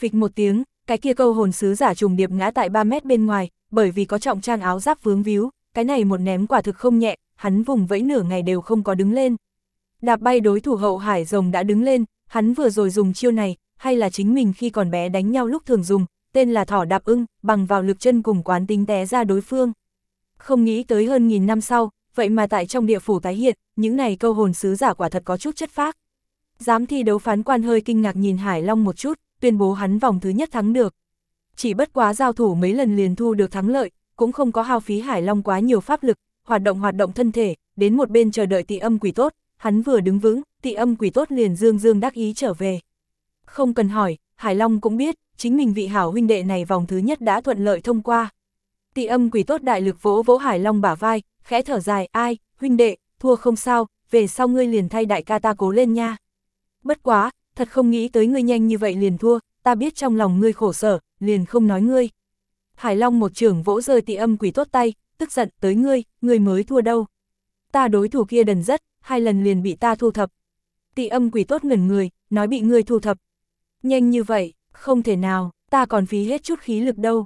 Phịch một tiếng, cái kia câu hồn sứ giả trùng điệp ngã tại 3 mét bên ngoài, bởi vì có trọng trang áo giáp vướng víu, cái này một ném quả thực không nhẹ, hắn vùng vẫy nửa ngày đều không có đứng lên. Đạp bay đối thủ Hậu Hải Rồng đã đứng lên, hắn vừa rồi dùng chiêu này, hay là chính mình khi còn bé đánh nhau lúc thường dùng, tên là thỏ đạp ưng, bằng vào lực chân cùng quán tính té ra đối phương. Không nghĩ tới hơn 1000 năm sau, vậy mà tại trong địa phủ tái hiện, những này câu hồn sứ giả quả thật có chút chất phác. Dám thi đấu phán quan hơi kinh ngạc nhìn Hải Long một chút, tuyên bố hắn vòng thứ nhất thắng được. Chỉ bất quá giao thủ mấy lần liền thu được thắng lợi, cũng không có hao phí Hải Long quá nhiều pháp lực, hoạt động thân thể, đến một bên chờ đợi Tị Âm Quỷ Tốt, hắn vừa đứng vững, Tị Âm Quỷ Tốt liền dương dương đắc ý trở về. Không cần hỏi, Hải Long cũng biết, chính mình vị hảo huynh đệ này vòng thứ nhất đã thuận lợi thông qua. Tị Âm Quỷ Tốt đại lực vỗ vỗ Hải Long bả vai, khẽ thở dài, ai, huynh đệ, thua không sao, về sau ngươi liền thay đại ca ta cố lên nha. Bất quá, thật không nghĩ tới ngươi nhanh như vậy liền thua, ta biết trong lòng ngươi khổ sở, liền không nói ngươi. Hải Long một chưởng vỗ rơi Tị Âm Quỷ Tốt tay, tức giận, tới ngươi mới thua đâu. Ta đối thủ kia đần rất, 2 lần liền bị ta thu thập. Tị Âm Quỷ Tốt ngẩn người, nói bị ngươi thu thập. Nhanh như vậy, không thể nào, ta còn phí hết chút khí lực đâu.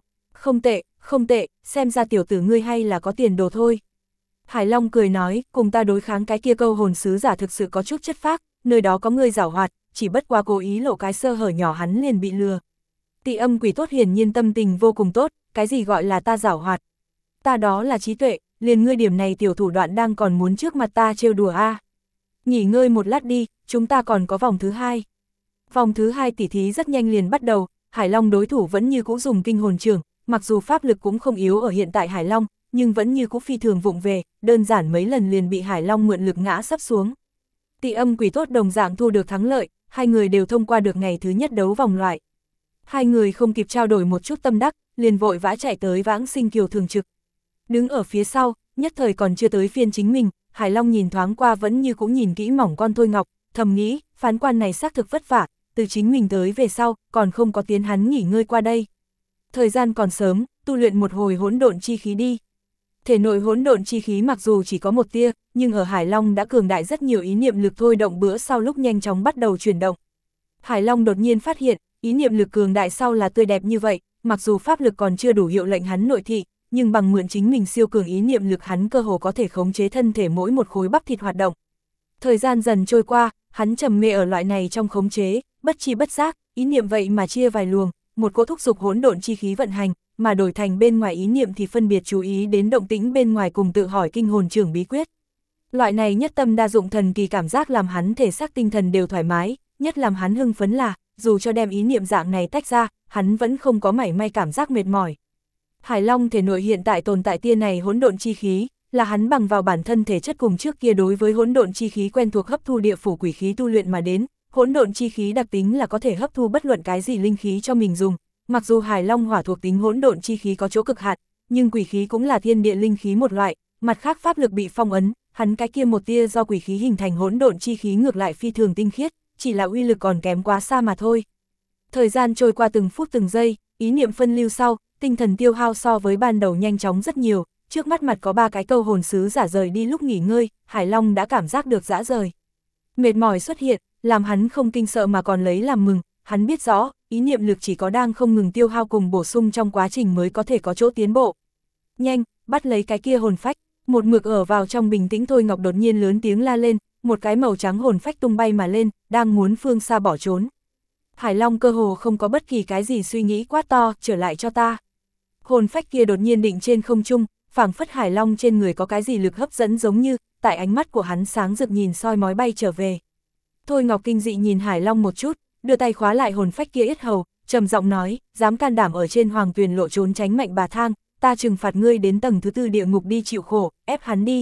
Không tệ, xem ra tiểu tử ngươi hay là có tiền đồ thôi. Hải Long cười nói, cùng ta đối kháng cái kia câu hồn sứ giả thực sự có chút chất phác, nơi đó có ngươi giảo hoạt, chỉ bất qua cố ý lộ cái sơ hở nhỏ hắn liền bị lừa. Tị Âm Quỷ Tốt hiển nhiên tâm tình vô cùng tốt, cái gì gọi là ta giảo hoạt? Ta đó là trí tuệ, liền ngươi điểm này tiểu thủ đoạn đang còn muốn trước mặt ta trêu đùa a. Nghỉ ngơi một lát đi, chúng ta còn có vòng thứ 2. Vòng thứ 2 tỉ thí rất nhanh liền bắt đầu, Hải Long đối thủ vẫn như cũ dùng kinh hồn chưởng, mặc dù pháp lực cũng không yếu ở hiện tại Hải Long, nhưng vẫn như cũ phi thường vụng về, đơn giản mấy lần liền bị Hải Long mượn lực ngã sắp xuống. Tị Âm Quỷ Tốt đồng dạng thu được thắng lợi, hai người đều thông qua được ngày thứ nhất đấu vòng loại. Hai người không kịp trao đổi một chút tâm đắc, liền vội vã chạy tới Vãng Sinh Kiều thường trực. Đứng ở phía sau, nhất thời còn chưa tới phiên chính mình, Hải Long nhìn thoáng qua vẫn như cũng nhìn kỹ mỏng con Thôi Ngọc, thầm nghĩ, phán quan này xác thực vất vả, từ chính mình tới về sau, còn không có tiến hắn nghỉ ngơi qua đây. Thời gian còn sớm, tu luyện một hồi hỗn độn chi khí đi. Thể nội hỗn độn chi khí mặc dù chỉ có một tia, nhưng ở Hải Long đã cường đại rất nhiều ý niệm lực thôi động bữa sau lúc nhanh chóng bắt đầu chuyển động. Hải Long đột nhiên phát hiện, ý niệm lực cường đại sau là tươi đẹp như vậy, mặc dù pháp lực còn chưa đủ hiệu lệnh hắn nội thị, nhưng bằng mượn chính mình siêu cường ý niệm lực hắn cơ hồ có thể khống chế thân thể mỗi một khối bắp thịt hoạt động. Thời gian dần trôi qua, hắn trầm mê ở loại này trong khống chế, bất chi bất giác, ý niệm vậy mà chia vài luồng, một cỗ thúc dục hỗn độn chi khí vận hành, mà đổi thành bên ngoài ý niệm thì phân biệt chú ý đến động tĩnh bên ngoài cùng tự hỏi kinh hồn trưởng bí quyết. Loại này nhất tâm đa dụng thần kỳ cảm giác làm hắn thể xác tinh thần đều thoải mái, nhất làm hắn hưng phấn là, dù cho đem ý niệm dạng này tách ra, hắn vẫn không có mảy may cảm giác mệt mỏi. Hải Long thể nội hiện tại tồn tại tia này hỗn độn chi khí, là hắn bằng vào bản thân thể chất cùng trước kia đối với hỗn độn chi khí quen thuộc hấp thu địa phủ quỷ khí tu luyện mà đến, hỗn độn chi khí đặc tính là có thể hấp thu bất luận cái gì linh khí cho mình dùng. Mặc dù Hải Long hỏa thuộc tính hỗn độn chi khí có chỗ cực hạn, nhưng quỷ khí cũng là thiên địa linh khí một loại, mặt khác pháp lực bị phong ấn, hắn cái kia một tia do quỷ khí hình thành hỗn độn chi khí ngược lại phi thường tinh khiết, chỉ là uy lực còn kém quá xa mà thôi. Thời gian trôi qua từng phút từng giây, ý niệm phân lưu sau, tinh thần tiêu hao so với ban đầu nhanh chóng rất nhiều, trước mắt mặt có 3 cái câu hồn sứ giả rời đi lúc nghỉ ngơi, Hải Long đã cảm giác được dã rời. Mệt mỏi xuất hiện, làm hắn không kinh sợ mà còn lấy làm mừng, hắn biết rõ, ý niệm lực chỉ có đang không ngừng tiêu hao cùng bổ sung trong quá trình mới có thể có chỗ tiến bộ. Nhanh, bắt lấy cái kia hồn phách, một mực ở vào trong bình tĩnh Thôi Ngọc đột nhiên lớn tiếng la lên, một cái màu trắng hồn phách tung bay mà lên, đang muốn phương xa bỏ trốn. Hải Long cơ hồ không có bất kỳ cái gì suy nghĩ quát to, trở lại cho ta. Hồn phách kia đột nhiên định trên không trung, phảng phất Hải Long trên người có cái gì lực hấp dẫn giống như, tại ánh mắt của hắn sáng rực nhìn soi mói bay trở về. Thôi Ngọc kinh dị nhìn Hải Long một chút, đưa tay khóa lại hồn phách kia yết hầu, trầm giọng nói, dám can đảm ở trên hoàng tuyền lộ trốn tránh mạnh bà thang, ta trừng phạt ngươi đến tầng thứ 4 địa ngục đi chịu khổ, ép hắn đi.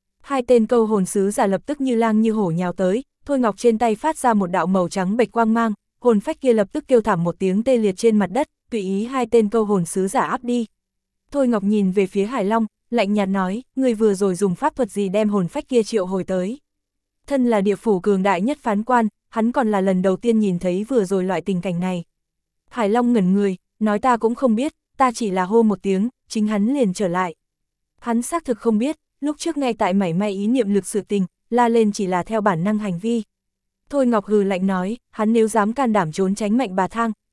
2 tên câu hồn sứ giả lập tức như lang như hổ nhào tới, Thôi Ngọc trên tay phát ra một đạo màu trắng bạch quang mang, hồn phách kia lập tức kêu thảm một tiếng tê liệt trên mặt đất, tùy ý 2 tên câu hồn sứ giả áp đi. Thôi Ngọc nhìn về phía Hải Long, lạnh nhạt nói, ngươi vừa rồi dùng pháp thuật gì đem hồn phách kia triệu hồi tới. Thân là địa phủ cường đại nhất phán quan, hắn còn là lần đầu tiên nhìn thấy vừa rồi loại tình cảnh này. Hải Long ngẩn người, nói ta cũng không biết, ta chỉ là hô một tiếng, chính hắn liền trở lại. Hắn xác thực không biết, lúc trước ngay tại mảy may ý niệm lực sự tình, la lên chỉ là theo bản năng hành vi. Thôi Ngọc hừ lạnh nói, hắn nếu dám can đảm trốn tránh mạnh bà thang,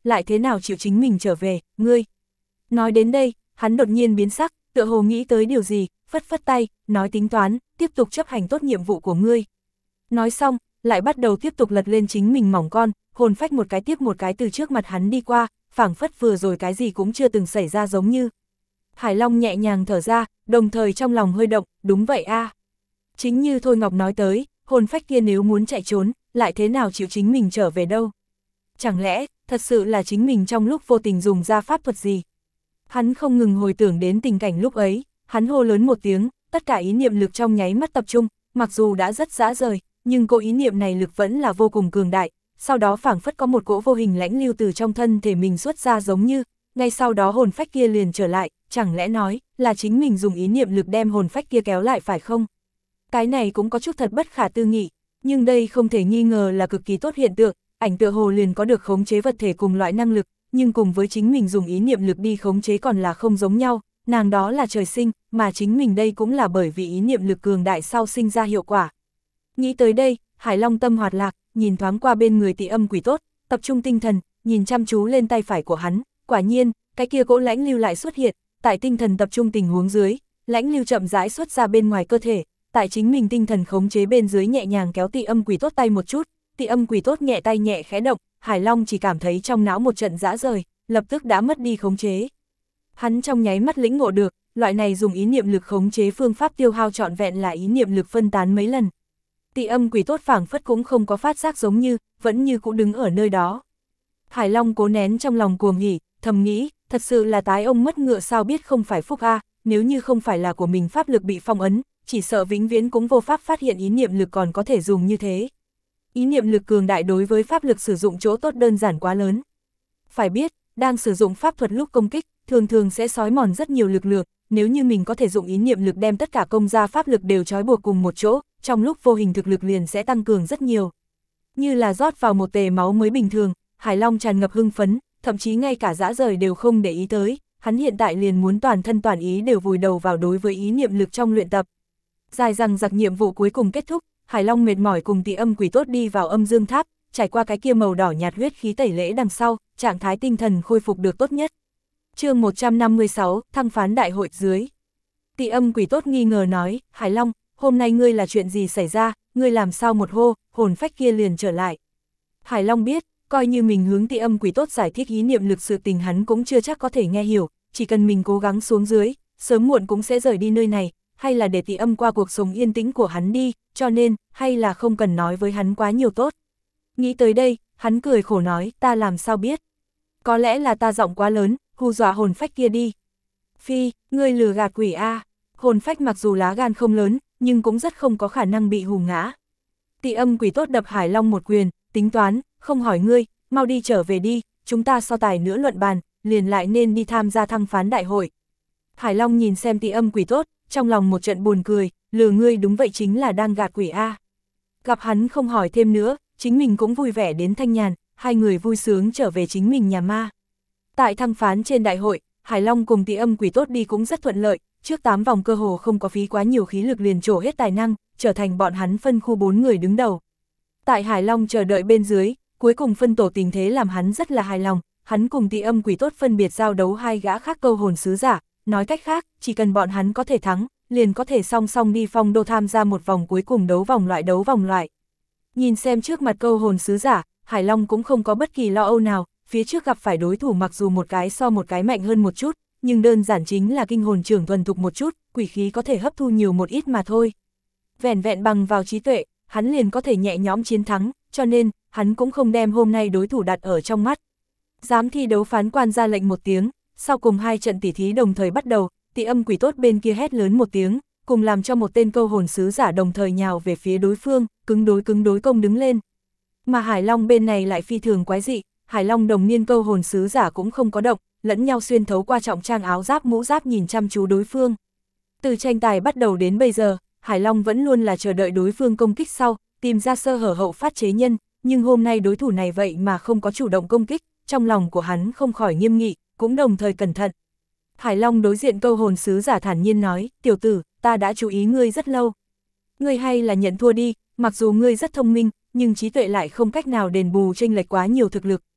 lại thế nào chịu chính mình trở về, ngươi. Nói đến đây, hắn đột nhiên biến sắc, tựa hồ nghĩ tới điều gì, phất phất tay, nói tính toán, tiếp tục chấp hành tốt nhiệm vụ của ngươi. Nói xong, lại bắt đầu tiếp tục lật lên chính mình mỏng con, hồn phách một cái tiếp một cái từ trước mặt hắn đi qua, phảng phất vừa rồi cái gì cũng chưa từng xảy ra giống như. Hải Long nhẹ nhàng thở ra, đồng thời trong lòng hơi động, đúng vậy a. Chính như Thôi Ngọc nói tới, hồn phách kia nếu muốn chạy trốn, lại thế nào chịu chính mình trở về đâu. Chẳng lẽ, thật sự là chính mình trong lúc vô tình dùng ra pháp thuật gì? Hắn không ngừng hồi tưởng đến tình cảnh lúc ấy, hắn hô lớn một tiếng, tất cả ý niệm lực trong nháy mắt tập trung, mặc dù đã rất rã rời, nhưng cỗ ý niệm này lực vẫn là vô cùng cường đại, sau đó phảng phất có một cỗ vô hình lãnh lưu từ trong thân thể mình xuất ra giống như, ngay sau đó hồn phách kia liền trở lại, chẳng lẽ nói, là chính mình dùng ý niệm lực đem hồn phách kia kéo lại phải không? Cái này cũng có chút thật bất khả tư nghị, nhưng đây không thể nghi ngờ là cực kỳ tốt hiện tượng, ảnh tựa hồ liền có được khống chế vật thể cùng loại năng lực, nhưng cùng với chính mình dùng ý niệm lực đi khống chế còn là không giống nhau, nàng đó là trời sinh, mà chính mình đây cũng là bởi vì ý niệm lực cường đại sau sinh ra hiệu quả. Nghĩ tới đây, Hải Long tâm hoạt lạc, nhìn thoáng qua bên người Tị Âm Quỷ Tốt, tập trung tinh thần, nhìn chăm chú lên tay phải của hắn, quả nhiên, cái kia cỗ lãnh lưu lại xuất hiện, tại tinh thần tập trung tình huống dưới, lãnh lưu chậm rãi xuất ra bên ngoài cơ thể, tại chính mình tinh thần khống chế bên dưới nhẹ nhàng kéo Tị Âm Quỷ Tốt tay một chút, Tị Âm Quỷ Tốt nhẹ tay nhẹ khẽ động, Hải Long chỉ cảm thấy trong não một trận rã rời, lập tức đã mất đi khống chế. Hắn trong nháy mắt lĩnh ngộ được, loại này dùng ý niệm lực khống chế phương pháp tiêu hao trọn vẹn là ý niệm lực phân tán mấy lần. Tị Âm Quỷ Tốt phảng phất cũng không có phát giác giống như, vẫn như cũ đứng ở nơi đó. Hải Long cố nén trong lòng cuồng hỉ, thầm nghĩ, thật sự là tái ông mất ngựa sao biết không phải phúc a, nếu như không phải là của mình pháp lực bị phong ấn, chỉ sợ vĩnh viễn cũng vô pháp phát hiện ý niệm lực còn có thể dùng như thế. Ý niệm lực cường đại đối với pháp lực sử dụng chỗ tốt đơn giản quá lớn. Phải biết, đang sử dụng pháp thuật lúc công kích, thường thường sẽ xói mòn rất nhiều lực lượng, nếu như mình có thể dùng ý niệm lực đem tất cả công gia pháp lực đều trói buộc cùng một chỗ, trong lúc vô hình thực lực liền sẽ tăng cường rất nhiều. Như là rót vào một tề máu mới bình thường, Hải Long tràn ngập hưng phấn, thậm chí ngay cả dã rời đều không để ý tới, hắn hiện tại liền muốn toàn thân toàn ý đều vùi đầu vào đối với ý niệm lực trong luyện tập. Dài dằng dặc nhiệm vụ cuối cùng kết thúc, Hải Long mệt mỏi cùng Tị Âm Quỷ Tốt đi vào âm dương tháp, trải qua cái kia màu đỏ nhạt huyết khí tẩy lễ đằng sau, trạng thái tinh thần khôi phục được tốt nhất. Chương 156, thăng phán đại hội dưới. Tị Âm Quỷ Tốt nghi ngờ nói, Hải Long, hôm nay ngươi là chuyện gì xảy ra, ngươi làm sao một hô, hồn phách kia liền trở lại. Hải Long biết, coi như mình hướng Tị Âm Quỷ Tốt giải thích ý niệm lực sự tình hắn cũng chưa chắc có thể nghe hiểu, chỉ cần mình cố gắng xuống dưới, sớm muộn cũng sẽ rời đi nơi này, hay là để Tị Âm qua cuộc sống yên tĩnh của hắn đi, cho nên, hay là không cần nói với hắn quá nhiều tốt. Nghĩ tới đây, hắn cười khổ nói, ta làm sao biết. Có lẽ là ta giọng quá lớn, hù dọa hồn phách kia đi. Phi, ngươi lừa gạt quỷ a. Hồn phách mặc dù lá gan không lớn, nhưng cũng rất không có khả năng bị hù ngã. Tị Âm Quỷ Tốt đập Hải Long một quyền, tính toán, không hỏi ngươi, mau đi trở về đi, chúng ta so tài nữa luận bàn, liền lại nên đi tham gia thăng phán đại hội. Hải Long nhìn xem Tị Âm Quỷ Tốt, trong lòng một trận buồn cười, lừa ngươi đúng vậy chính là đang gạt quỷ a. Gặp hắn không hỏi thêm nữa, chính mình cũng vui vẻ đến thanh nhàn, hai người vui sướng trở về chính mình nhà ma. Tại thăng phán trên đại hội, Hải Long cùng Tị Âm Quỷ Tốt đi cũng rất thuận lợi, trước 8 vòng cơ hồ không có phí quá nhiều khí lực liền trổ hết tài năng, trở thành bọn hắn phân khu 4 người đứng đầu. Tại Hải Long chờ đợi bên dưới, cuối cùng phân tổ tình thế làm hắn rất là hài lòng, hắn cùng Tị Âm Quỷ Tốt phân biệt giao đấu hai gã khác câu hồn sứ giả, nói cách khác, chỉ cần bọn hắn có thể thắng, liền có thể song song đi Phong Đô tham gia một vòng cuối cùng đấu vòng loại. Nhìn xem trước mặt câu hồn sứ giả, Hải Long cũng không có bất kỳ lo âu nào, phía trước gặp phải đối thủ mặc dù một cái so một cái mạnh hơn một chút, nhưng đơn giản chính là kinh hồn trưởng thuần thục một chút, quỷ khí có thể hấp thu nhiều một ít mà thôi. Vẻn vẹn bằng vào trí tuệ, hắn liền có thể nhẹ nhõm chiến thắng, cho nên, hắn cũng không đem hôm nay đối thủ đặt ở trong mắt. Giám thi đấu phán quan ra lệnh một tiếng, sau cùng hai trận tỉ thí đồng thời bắt đầu, Tị Âm Quỷ Tốt bên kia hét lớn một tiếng, cùng làm cho một tên câu hồn sứ giả đồng thời nhào về phía đối phương, cứng đối công đứng lên. Mà Hải Long bên này lại phi thường quái dị, Hải Long đồng niên câu hồn sứ giả cũng không có động, lẫn nhau xuyên thấu qua trọng trang áo giáp mũ giáp nhìn chăm chú đối phương. Từ tranh tài bắt đầu đến bây giờ, Hải Long vẫn luôn là chờ đợi đối phương công kích sau, tìm ra sơ hở hậu phát chế nhân, nhưng hôm nay đối thủ này vậy mà không có chủ động công kích, trong lòng của hắn không khỏi nghiêm nghị, cũng đồng thời cẩn thận. Hải Long đối diện câu hồn sứ giả thản nhiên nói, tiểu tử, ta đã chú ý ngươi rất lâu. Ngươi hay là nhận thua đi, mặc dù ngươi rất thông minh, nhưng trí tuệ lại không cách nào đền bù chênh lệch quá nhiều thực lực.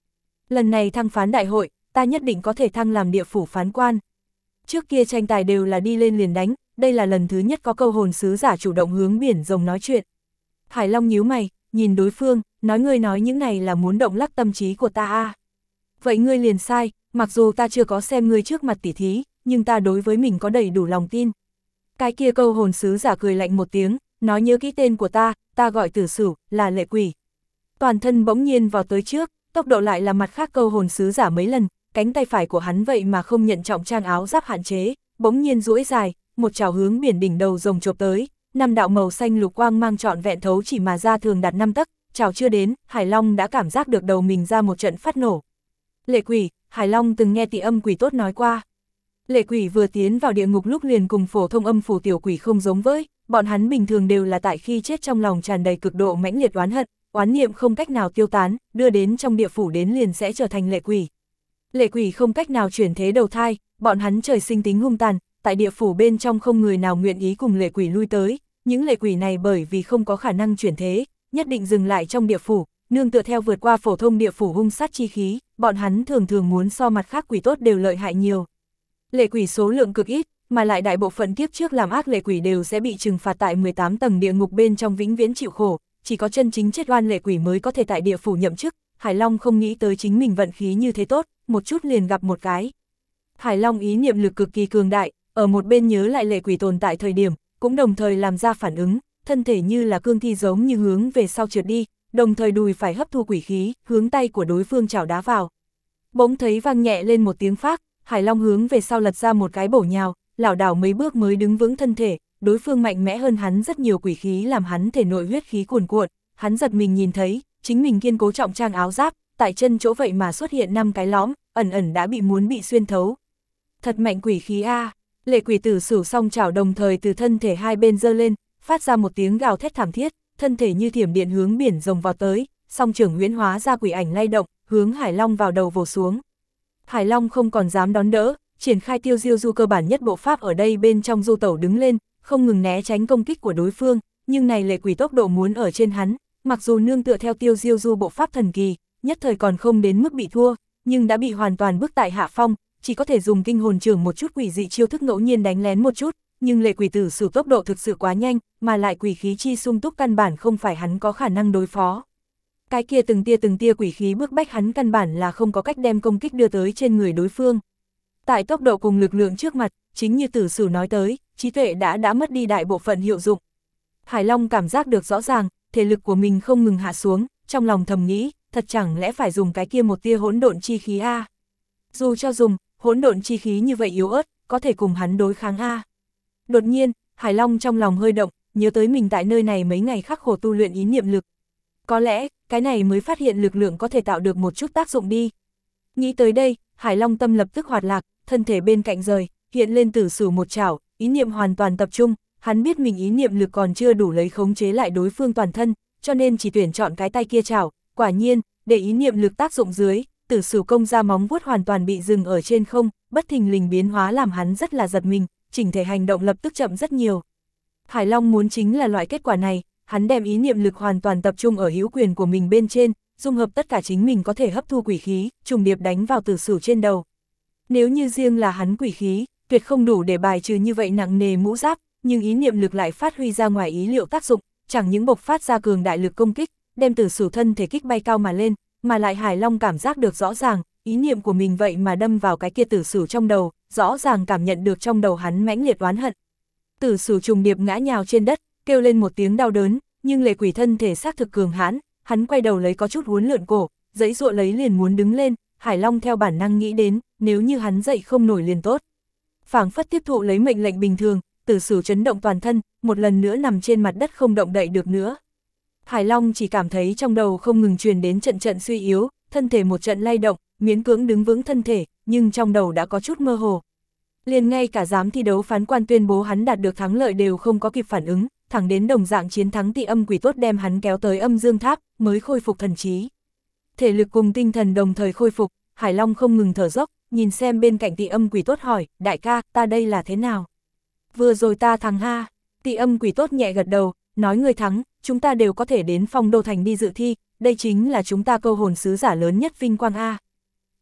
Lần này thăng phán đại hội, ta nhất định có thể thăng làm địa phủ phán quan. Trước kia tranh tài đều là đi lên liền đánh, đây là lần thứ nhất có câu hồn sứ giả chủ động hướng biển rồng nói chuyện. Hải Long nhíu mày, nhìn đối phương, nói ngươi nói những này là muốn động lắc tâm trí của ta à. Vậy ngươi liền sai, mặc dù ta chưa có xem ngươi trước mặt tỉ thí, nhưng ta đối với mình có đầy đủ lòng tin. Cái kia câu hồn sứ giả cười lạnh một tiếng, nói nhớ kỹ tên của ta gọi Tử Sửu, là Lệ Quỷ. Toàn thân bỗng nhiên vào tới trước, tốc độ lại là mặt khác câu hồn sứ giả mấy lần, cánh tay phải của hắn vậy mà không nhận trọng trang áo giáp hạn chế, bỗng nhiên duỗi dài, một chảo hướng biển đỉnh đầu rồng chộp tới, 5 đạo màu xanh lục quang mang trọn vẹn thấu chỉ mà ra thường đạt 5 tấc, chảo chưa đến, Hải Long đã cảm giác được đầu mình ra một trận phát nổ. Lệ Quỷ, Hải Long từng nghe Tị Âm Quỷ Tốt nói qua. Lệ Quỷ vừa tiến vào địa ngục lúc liền cùng phổ thông âm phủ tiểu quỷ không giống với, bọn hắn bình thường đều là tại khi chết trong lòng tràn đầy cực độ mãnh liệt oán hận, oán niệm không cách nào tiêu tán, đưa đến trong địa phủ đến liền sẽ trở thành lệ quỷ. Lệ quỷ không cách nào chuyển thế đầu thai, bọn hắn trời sinh tính hung tàn, tại địa phủ bên trong không người nào nguyện ý cùng lệ quỷ lui tới, những lệ quỷ này bởi vì không có khả năng chuyển thế, nhất định dừng lại trong địa phủ, nương tựa theo vượt qua phổ thông địa phủ hung sát chi khí, bọn hắn thường thường muốn so mặt khác quỷ tốt đều lợi hại nhiều. Lệ quỷ số lượng cực ít, mà lại đại bộ phận kiếp trước làm ác lệ quỷ đều sẽ bị trừng phạt tại 18 tầng địa ngục bên trong vĩnh viễn chịu khổ, chỉ có chân chính chết oan lệ quỷ mới có thể tại địa phủ nhậm chức. Hải Long không nghĩ tới chính mình vận khí như thế tốt, một chút liền gặp một cái. Hải Long ý niệm lực cực kỳ cường đại, ở một bên nhớ lại lệ quỷ tồn tại thời điểm, cũng đồng thời làm ra phản ứng, thân thể như là cương thi giống như hướng về sau trượt đi, đồng thời đùi phải hấp thu quỷ khí, hướng tay của đối phương chảo đá vào. Bỗng thấy vang nhẹ lên một tiếng phác, Hải Long hướng về sau lật ra một cái bổ nhào, lảo đảo mấy bước mới đứng vững thân thể, đối phương mạnh mẽ hơn hắn rất nhiều quỷ khí làm hắn thể nội huyết khí cuồn cuộn, hắn giật mình nhìn thấy, chính mình kiên cố trọng trang áo giáp, tại chân chỗ vậy mà xuất hiện 5 cái lõm, ẩn ẩn đã bị xuyên thấu. Thật mạnh quỷ khí a. Lệ Quỷ Tử Sửu song chảo đồng thời từ thân thể hai bên giơ lên, phát ra một tiếng gào thét thảm thiết, thân thể như thiểm điện hướng biển rồng vào tới, song trưởng huyễn hóa ra quỷ ảnh lay động, hướng Hải Long vào đầu vồ xuống. Hải Long không còn dám đón đỡ, triển khai tiêu diêu du cơ bản nhất bộ pháp ở đây bên trong du tẩu đứng lên, không ngừng né tránh công kích của đối phương, nhưng này lệ quỷ tốc độ muốn ở trên hắn, mặc dù nương tựa theo tiêu diêu du bộ pháp thần kỳ, nhất thời còn không đến mức bị thua, nhưng đã bị hoàn toàn bức tại hạ phong, chỉ có thể dùng kinh hồn trưởng một chút quỷ dị chiêu thức ngẫu nhiên đánh lén một chút, nhưng lệ quỷ Tử Sửu tốc độ thực sự quá nhanh, mà lại quỷ khí chi sung túc căn bản không phải hắn có khả năng đối phó. Cái kia từng tia quỷ khí bức bách hắn căn bản là không có cách đem công kích đưa tới trên người đối phương. Tại tốc độ cùng lực lượng trước mặt, chính như Tử Sửu nói tới, trí tuệ đã mất đi đại bộ phận hiệu dụng. Hải Long cảm giác được rõ ràng, thể lực của mình không ngừng hạ xuống, trong lòng thầm nghĩ, thật chẳng lẽ phải dùng cái kia một tia hỗn độn chi khí a? Dù cho dùng, hỗn độn chi khí như vậy yếu ớt, có thể cùng hắn đối kháng a? Đột nhiên, Hải Long trong lòng hơi động, nhớ tới mình tại nơi này mấy ngày khắc khổ tu luyện ý niệm lực. Có lẽ, cái này mới phát hiện lực lượng có thể tạo được một chút tác dụng đi. Nghĩ tới đây, Hải Long tâm lập tức hoạt lạc, thân thể bên cạnh rời, hiện lên Tử Sửu một chảo, ý niệm hoàn toàn tập trung, hắn biết mình ý niệm lực còn chưa đủ lấy khống chế lại đối phương toàn thân, cho nên chỉ tuyển chọn cái tay kia chảo, quả nhiên, để ý niệm lực tác dụng dưới, Tử Sửu công ra móng vuốt hoàn toàn bị dừng ở trên không, bất thình lình biến hóa làm hắn rất là giật mình, chỉnh thể hành động lập tức chậm rất nhiều. Hải Long muốn chính là loại kết quả này, hắn đem ý niệm lực hoàn toàn tập trung ở hữu quyền của mình bên trên, dung hợp tất cả chính mình có thể hấp thu quỷ khí, trùng điệp đánh vào Tử Sửu trên đầu. Nếu như riêng là hắn quỷ khí, tuyệt không đủ để bài trừ như vậy nặng nề mũ giáp, nhưng ý niệm lực lại phát huy ra ngoài ý liệu tác dụng, chẳng những bộc phát ra cường đại lực công kích, đem Tử Sửu thân thể kích bay cao mà lên, mà lại Hải Long cảm giác được rõ ràng, ý niệm của mình vậy mà đâm vào cái kia Tử Sửu trong đầu, rõ ràng cảm nhận được trong đầu hắn mãnh liệt oán hận. Tử Sửu trùng điệp ngã nhào trên đất, kêu lên một tiếng đau đớn, nhưng lệ quỷ thân thể xác thực cường hãn, hắn quay đầu lấy có chút uốn lượn cổ, giãy giụa lấy liền muốn đứng lên, Hải Long theo bản năng nghĩ đến, nếu như hắn dậy không nổi liền tốt. Phảng phất tiếp thụ lấy mệnh lệnh bình thường, Tử Sửu chấn động toàn thân, một lần nữa nằm trên mặt đất không động đậy được nữa. Hải Long chỉ cảm thấy trong đầu không ngừng truyền đến trận trận suy yếu, thân thể một trận lay động, miễn cưỡng đứng vững thân thể, nhưng trong đầu đã có chút mơ hồ. Liền ngay cả giám thi đấu phán quan tuyên bố hắn đạt được thắng lợi đều không có kịp phản ứng, thẳng đến đồng dạng chiến thắng Tị Âm Quỷ Tốt đem hắn kéo tới Âm Dương Tháp, mới khôi phục thần trí. Thể lực cùng tinh thần đồng thời khôi phục, Hải Long không ngừng thở dốc, nhìn xem bên cạnh Tị Âm Quỷ Tốt hỏi, đại ca, ta đây là thế nào? Vừa rồi ta thắng ha. Tị Âm Quỷ Tốt nhẹ gật đầu, nói người thắng, chúng ta đều có thể đến Phong Đô Thành đi dự thi, đây chính là chúng ta câu hồn sứ giả lớn nhất vinh quang a.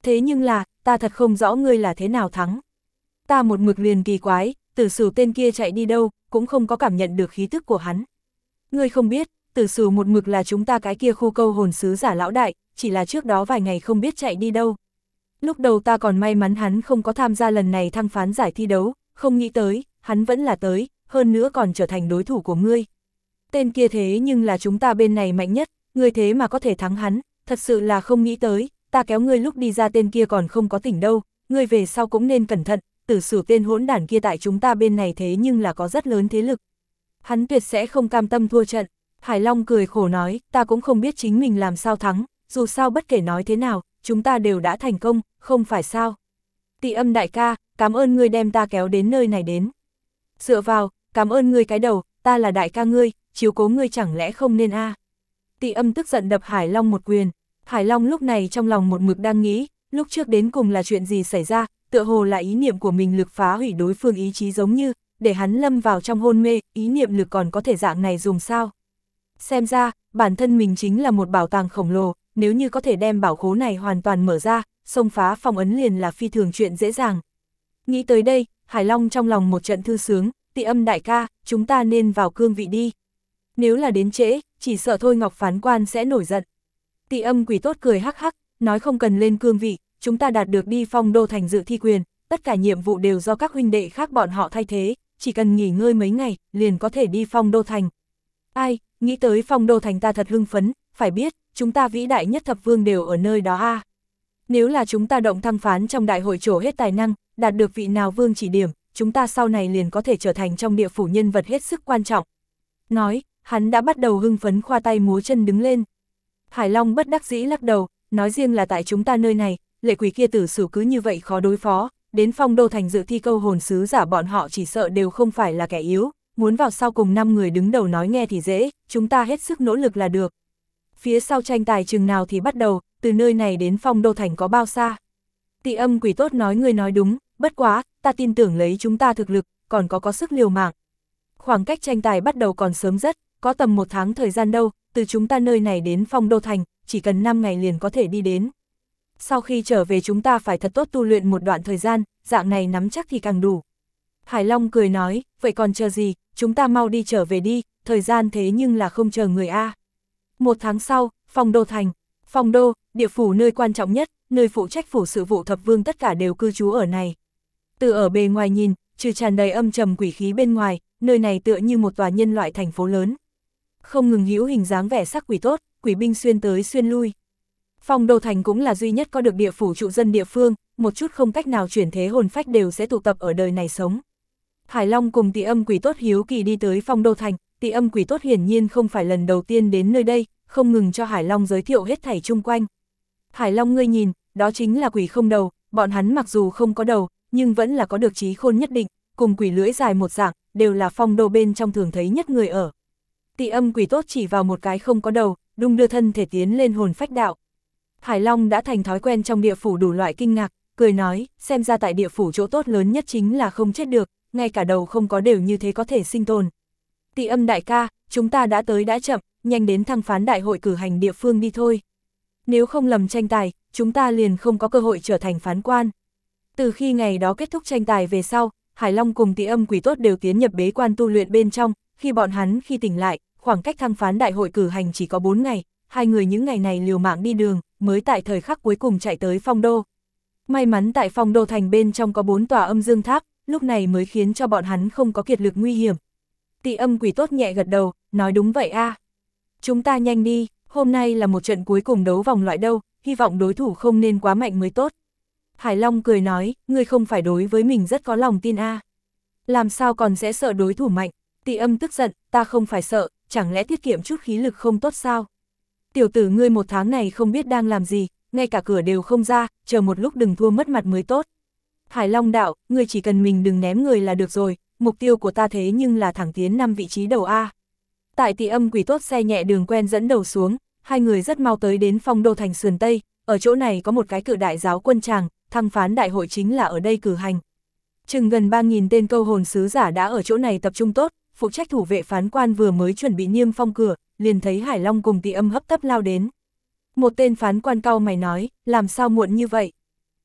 Thế nhưng là, ta thật không rõ ngươi là thế nào thắng. Ta một mực liền kỳ quái, Tử Sửu tên kia chạy đi đâu, cũng không có cảm nhận được khí tức của hắn. Ngươi không biết, Tử Sửu một mực là chúng ta cái kia khu câu hồn sứ giả lão đại, chỉ là trước đó vài ngày không biết chạy đi đâu. Lúc đầu ta còn may mắn hắn không có tham gia lần này thăng phán giải thi đấu, không nghĩ tới, hắn vẫn là tới, hơn nữa còn trở thành đối thủ của ngươi. Tên kia thế nhưng là chúng ta bên này mạnh nhất, ngươi thế mà có thể thắng hắn, thật sự là không nghĩ tới, ta kéo ngươi lúc đi ra tên kia còn không có tỉnh đâu, ngươi về sau cũng nên cẩn thận, Tử Sửu tên hỗn đản kia tại chúng ta bên này thế nhưng là có rất lớn thế lực. Hắn tuyệt sẽ không cam tâm thua trận. Hải Long cười khổ nói, ta cũng không biết chính mình làm sao thắng, dù sao bất kể nói thế nào, chúng ta đều đã thành công, không phải sao. Tị Âm đại ca, cảm ơn ngươi đem ta kéo đến nơi này đến. Dựa vào, cảm ơn ngươi cái đầu, ta là đại ca ngươi, chiếu cố ngươi chẳng lẽ không nên a? Tị Âm tức giận đập Hải Long một quyền. Hải Long lúc này trong lòng một mực đang nghĩ, lúc trước đến cùng là chuyện gì xảy ra, tựa hồ là ý niệm của mình lực phá hủy đối phương ý chí giống như, để hắn lâm vào trong hôn mê, ý niệm lực còn có thể dạng này dùng sao. Xem ra, bản thân mình chính là một bảo tàng khổng lồ, nếu như có thể đem bảo khố này hoàn toàn mở ra, xông phá phong ấn liền là phi thường chuyện dễ dàng. Nghĩ tới đây, Hải Long trong lòng một trận thư sướng, Tị Âm đại ca, chúng ta nên vào cương vị đi. Nếu là đến trễ, chỉ sợ Thôi Ngọc phán quan sẽ nổi giận. Tị Âm Quỷ Tốt cười hắc hắc, nói không cần lên cương vị, chúng ta đạt được đi Phong Đô thành dự thi quyền, tất cả nhiệm vụ đều do các huynh đệ khác bọn họ thay thế, chỉ cần nghỉ ngơi mấy ngày, liền có thể đi Phong Đô thành. Ai, nghĩ tới Phong Đô thành ta thật hưng phấn, phải biết, chúng ta vĩ đại nhất thập vương đều ở nơi đó a. Nếu là chúng ta động thăng phán trong đại hội trổ hết tài năng, đạt được vị nào vương chỉ điểm, chúng ta sau này liền có thể trở thành trong địa phủ nhân vật hết sức quan trọng. Nói, hắn đã bắt đầu hưng phấn khoa tay múa chân đứng lên. Hải Long bất đắc dĩ lắc đầu, nói riêng là tại chúng ta nơi này, lệ quỷ kia Tử Sửu cứ như vậy khó đối phó, đến Phong Đô thành dự thi câu hồn sứ giả bọn họ chỉ sợ đều không phải là kẻ yếu, muốn vào sau cùng 5 người đứng đầu nói nghe thì dễ, chúng ta hết sức nỗ lực là được. Phía sau tranh tài chừng nào thì bắt đầu, từ nơi này đến Phong Đô thành có bao xa? Tị Âm Quỷ Tốt nói ngươi nói đúng, bất quá, ta tin tưởng lấy chúng ta thực lực, còn có sức liều mạng. Khoảng cách tranh tài bắt đầu còn sớm rất, có tầm 1 tháng thời gian đâu, từ chúng ta nơi này đến Phong Đô thành, chỉ cần 5 ngày liền có thể đi đến. Sau khi trở về chúng ta phải thật tốt tu luyện một đoạn thời gian, dạng này nắm chắc thì càng đủ. Hải Long cười nói, vậy còn chờ gì, chúng ta mau đi trở về đi, thời gian thế nhưng là không chờ người a. 1 tháng sau, Phong Đô thành. Phong Đô, địa phủ nơi quan trọng nhất, nơi phụ trách phủ sự vụ thập vương tất cả đều cư trú ở này. Từ ở bề ngoài nhìn, trừ tràn đầy âm trầm quỷ khí bên ngoài, nơi này tựa như một tòa nhân loại thành phố lớn. Không ngừng hữu hình dáng vẻ sắc quỷ tốt, quỷ binh xuyên tới xuyên lui. Phong Đô thành cũng là duy nhất có được địa phủ trụ dân địa phương, một chút không cách nào chuyển thế hồn phách đều sẽ tụ tập ở đời này sống. Hải Long cùng Tị Âm Quỷ Tốt hiếu kỳ đi tới Phong Đô thành, Tị Âm Quỷ Tốt hiển nhiên không phải lần đầu tiên đến nơi đây, không ngừng cho Hải Long giới thiệu hết thảy chung quanh. Hải Long ngươi nhìn, đó chính là quỷ không đầu, bọn hắn mặc dù không có đầu, nhưng vẫn là có được trí khôn nhất định, cùng quỷ lưỡi dài một dạng, đều là Phong Đô bên trong thường thấy nhất người ở. Tị Âm Quỷ Tốt chỉ vào một cái không có đầu, đung đưa thân thể tiến lên hồn phách đạo. Hải Long đã thành thói quen trong địa phủ đủ loại kinh ngạc, cười nói, xem ra tại địa phủ chỗ tốt lớn nhất chính là không chết được, ngay cả đầu không có đều như thế có thể sinh tồn. Tị Âm đại ca, chúng ta đã tới đã chậm, nhanh đến thăng phán đại hội cử hành địa phương đi thôi. Nếu không lầm tranh tài, chúng ta liền không có cơ hội trở thành phán quan. Từ khi ngày đó kết thúc tranh tài về sau, Hải Long cùng Tị Âm Quỷ Tốt đều tiến nhập bế quan tu luyện bên trong, khi bọn hắn khi tỉnh lại, khoảng cách thăng phán đại hội cử hành chỉ có 4 ngày, hai người những ngày này liều mạng đi đường, mới tại thời khắc cuối cùng chạy tới Phong Đô. May mắn tại Phong Đô thành bên trong có 4 tòa âm dương tháp, lúc này mới khiến cho bọn hắn không có kiệt lực nguy hiểm. Tị Âm Quỷ Tốt nhẹ gật đầu, nói đúng vậy a. Chúng ta nhanh đi, hôm nay là một trận cuối cùng đấu vòng loại đâu, hy vọng đối thủ không nên quá mạnh mới tốt. Hải Long cười nói, ngươi không phải đối với mình rất có lòng tin a. Làm sao còn sẽ sợ đối thủ mạnh? Tị Âm tức giận, ta không phải sợ, chẳng lẽ tiết kiệm chút khí lực không tốt sao? Tiểu tử ngươi 1 tháng này không biết đang làm gì, ngay cả cửa đều không ra, chờ một lúc đừng thua mất mặt mới tốt. Hải Long đạo, ngươi chỉ cần mình đừng ném người là được rồi, mục tiêu của ta thế nhưng là thẳng tiến 5 vị trí đầu A. Tại Tị Âm Quỷ Tốt xe nhẹ đường quen dẫn đầu xuống, hai người rất mau tới đến Phong Đô thành sườn Tây, ở chỗ này có một cái cự đại giáo quân tràng, thăng phán đại hội chính là ở đây cử hành. Chừng gần 3.000 tên câu hồn sứ giả đã ở chỗ này tập trung tốt, phụ trách thủ vệ phán quan vừa mới chuẩn bị niêm phong cửa, liền thấy Hải Long cùng Tị Âm hấp tấp lao đến. Một tên phán quan cau mày nói, làm sao muộn như vậy?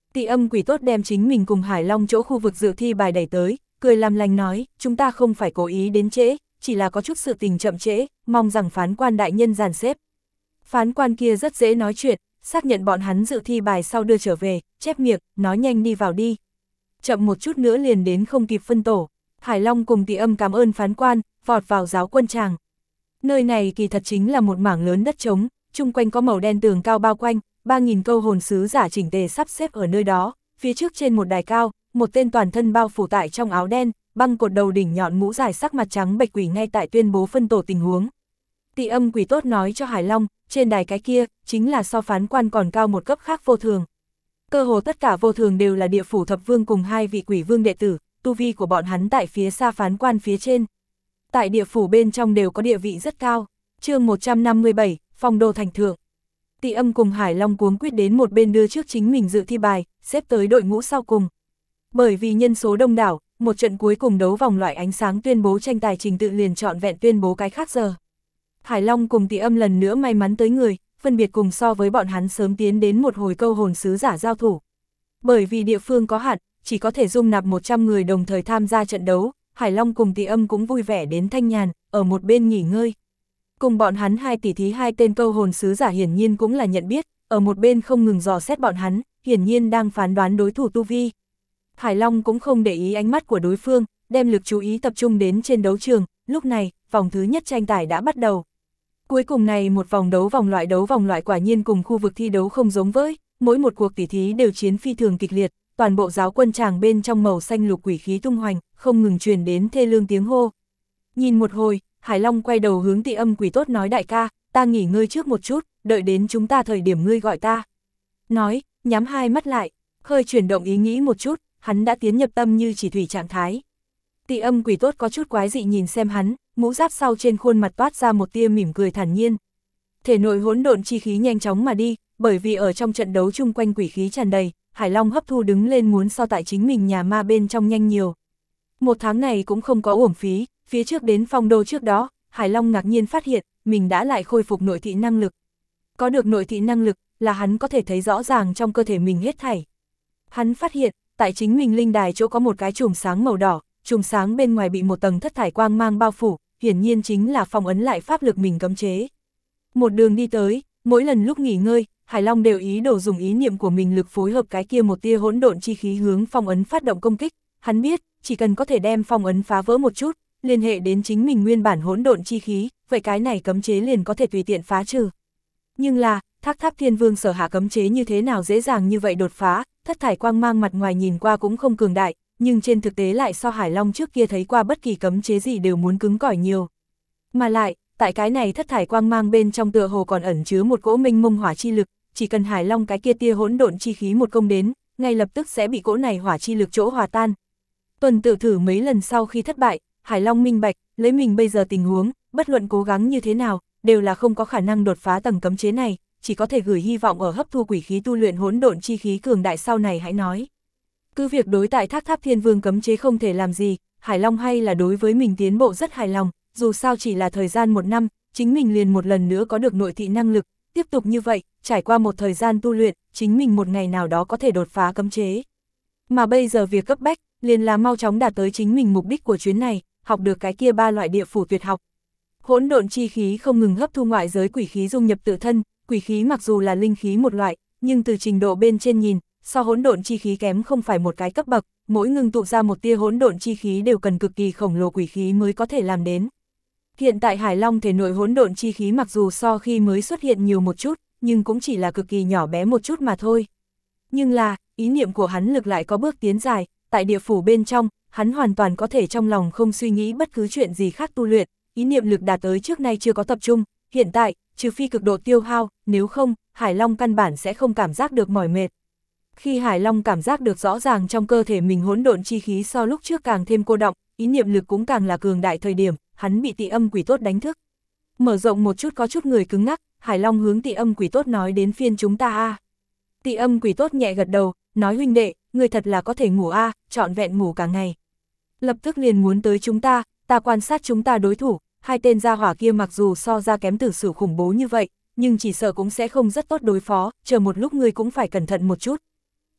Tị âm quỷ tốt đem chính mình cùng Hải Long chỗ khu vực dự thi bài đẩy tới, cười làm lành nói, chúng ta không phải cố ý đến trễ, chỉ là có chút sự tình chậm trễ, mong rằng phán quan đại nhân dàn xếp. Phán quan kia rất dễ nói chuyện, xác nhận bọn hắn dự thi bài sau đưa trở về, chép miệng, nói nhanh đi vào đi. Chậm một chút nữa liền đến không kịp phân tổ. Hải Long cùng Tị âm cảm ơn phán quan, vọt vào giáo quân tràng. Nơi này kỳ thật chính là một mảng lớn đất trống, chung quanh có màu đen tường cao bao quanh, 3.000 câu hồn sứ giả chỉnh tề sắp xếp ở nơi đó, phía trước trên một đài cao, một tên toàn thân bao phủ tại trong áo đen, băng cột đầu đỉnh nhọn mũ dài sắc mặt trắng bệch quỷ ngay tại tuyên bố phân tổ tình huống. Tị âm quỷ tốt nói cho Hải Long, trên đài cái kia, chính là so phán quan còn cao một cấp khác vô thường. Cơ hồ tất cả vô thường đều là địa phủ thập vương cùng 2 vị quỷ vương đệ tử, tu vi của bọn hắn tại phía xa phán quan phía trên. Tại địa phủ bên trong đều có địa vị rất cao. Chương 157, Phong đô thành thượng. Tị âm cùng Hải Long cuống quýt đến một bên đưa trước chính mình dự thi bài, xếp tới đội ngũ sau cùng. Bởi vì nhân số đông đảo, một trận cuối cùng đấu vòng loại ánh sáng tuyên bố tranh tài trình tự liền trọn vẹn tuyên bố cái khác giờ. Hải Long cùng Tị âm lần nữa may mắn tới người, phân biệt cùng so với bọn hắn sớm tiến đến một hồi câu hồn sứ giả giao thủ. Bởi vì địa phương có hạn, chỉ có thể dung nạp 100 người đồng thời tham gia trận đấu, Hải Long cùng Tị âm cũng vui vẻ đến thanh nhàn, ở một bên nghỉ ngơi. Cùng bọn hắn hai tỷ thí hai tên câu hồn sứ giả hiển nhiên cũng là nhận biết, ở một bên không ngừng dò xét bọn hắn, hiển nhiên đang phán đoán đối thủ tu vi. Hải Long cũng không để ý ánh mắt của đối phương, đem lực chú ý tập trung đến trên đấu trường, lúc này, vòng thứ nhất tranh tài đã bắt đầu. Cuối cùng này một vòng đấu vòng loại quả nhiên cùng khu vực thi đấu không giống với, mỗi một cuộc tỷ thí đều chiến phi thường kịch liệt, toàn bộ giáo quân tràng bên trong màu xanh lục quỷ khí tung hoành, không ngừng truyền đến thê lương tiếng hô. Nhìn một hồi, Hải Long quay đầu hướng Tị âm quỷ tốt nói đại ca, ta nghỉ ngơi trước một chút, đợi đến chúng ta thời điểm ngươi gọi ta. Nói, nhắm hai mắt lại, hơi chuyển động ý nghĩ một chút, hắn đã tiến nhập tâm như chỉ thủy trạng thái. Tị âm quỷ tốt có chút quái dị nhìn xem hắn, mũ giáp sau trên khuôn mặt toát ra một tia mỉm cười thản nhiên. Thể nội hỗn độn chi khí nhanh chóng mà đi, bởi vì ở trong trận đấu chung quanh quỷ khí tràn đầy, Hải Long hấp thu đứng lên muốn so tại chính mình nhà ma bên trong nhanh nhiều. Một tháng này cũng không có uổng phí, phía trước đến phong đô trước đó, Hải Long ngạc nhiên phát hiện, mình đã lại khôi phục nội thị năng lực. Có được nội thị năng lực, là hắn có thể thấy rõ ràng trong cơ thể mình hết thảy. Hắn phát hiện, tại chính mình linh đài chỗ có một cái chùm sáng màu đỏ, chùm sáng bên ngoài bị một tầng thất thải quang mang bao phủ, hiển nhiên chính là phong ấn lại pháp lực mình cấm chế. Một đường đi tới, mỗi lần lúc nghỉ ngơi, Hải Long đều ý đồ dùng ý niệm của mình lực phối hợp cái kia một tia hỗn độn chi khí hướng phong ấn phát động công kích. Hắn biết, chỉ cần có thể đem phong ấn phá vỡ một chút, liên hệ đến chính mình nguyên bản hỗn độn chi khí, vậy cái này cấm chế liền có thể tùy tiện phá trừ. Nhưng là, Thác Tháp Thiên Vương sở hạ cấm chế như thế nào dễ dàng như vậy đột phá, thất thải quang mang mặt ngoài nhìn qua cũng không cường đại, nhưng trên thực tế lại so Hải Long trước kia thấy qua bất kỳ cấm chế gì đều muốn cứng cỏi nhiều. Mà lại, tại cái này thất thải quang mang bên trong tựa hồ còn ẩn chứa một cỗ minh mông hỏa chi lực, chỉ cần Hải Long cái kia tia hỗn độn chi khí một công đến, ngay lập tức sẽ bị cỗ này hỏa chi lực chỗ hòa tan. Tuần tự thử mấy lần sau khi thất bại, Hải Long minh bạch, lấy mình bây giờ tình huống, bất luận cố gắng như thế nào, đều là không có khả năng đột phá tầng cấm chế này, chỉ có thể gửi hy vọng ở hấp thu quỷ khí tu luyện hỗn độn chi khí cường đại sau này hãy nói. Cứ việc đối tại Thác Tháp Thiên Vương cấm chế không thể làm gì, Hải Long hay là đối với mình tiến bộ rất hài lòng, dù sao chỉ là thời gian 1 năm, chính mình liền một lần nữa có được nội thị năng lực, tiếp tục như vậy, trải qua một thời gian tu luyện, chính mình một ngày nào đó có thể đột phá cấm chế. Mà bây giờ việc cấp bách, liền là mau chóng đạt tới chính mình mục đích của chuyến này, học được cái kia 3 loại địa phủ tuyệt học. Hỗn độn chi khí không ngừng hấp thu ngoại giới quỷ khí dung nhập tự thân, quỷ khí mặc dù là linh khí một loại, nhưng từ trình độ bên trên nhìn, so hỗn độn chi khí kém không phải một cái cấp bậc, mỗi ngừng tụ ra một tia hỗn độn chi khí đều cần cực kỳ khổng lồ quỷ khí mới có thể làm đến. Hiện tại Hải Long thể nội hỗn độn chi khí mặc dù so khi mới xuất hiện nhiều một chút, nhưng cũng chỉ là cực kỳ nhỏ bé một chút mà thôi. Nhưng là, ý niệm của hắn lực lại có bước tiến dài, tại địa phủ bên trong, hắn hoàn toàn có thể trong lòng không suy nghĩ bất cứ chuyện gì khác tu luyện, ý niệm lực đạt tới trước nay chưa có tập trung, hiện tại, trừ phi cực độ tiêu hao, nếu không, Hải Long căn bản sẽ không cảm giác được mỏi mệt. Khi Hải Long cảm giác được rõ ràng trong cơ thể mình hỗn độn chi khí so lúc trước càng thêm cô đọng, ý niệm lực cũng càng là cường đại thời điểm, hắn bị Tị âm quỷ tốt đánh thức. Mở rộng một chút có chút người cứng ngắc, Hải Long hướng Tị âm quỷ tốt nói đến phiên chúng ta a. Tị âm quỷ tốt nhẹ gật đầu, nói huynh đệ, người thật là có thể ngủ a, trọn vẹn ngủ cả ngày. Lập tức liền muốn tới chúng ta quan sát chúng ta đối thủ, hai tên gia hỏa kia mặc dù so ra kém tử sử khủng bố như vậy, nhưng chỉ sợ cũng sẽ không rất tốt đối phó, chờ một lúc ngươi cũng phải cẩn thận một chút.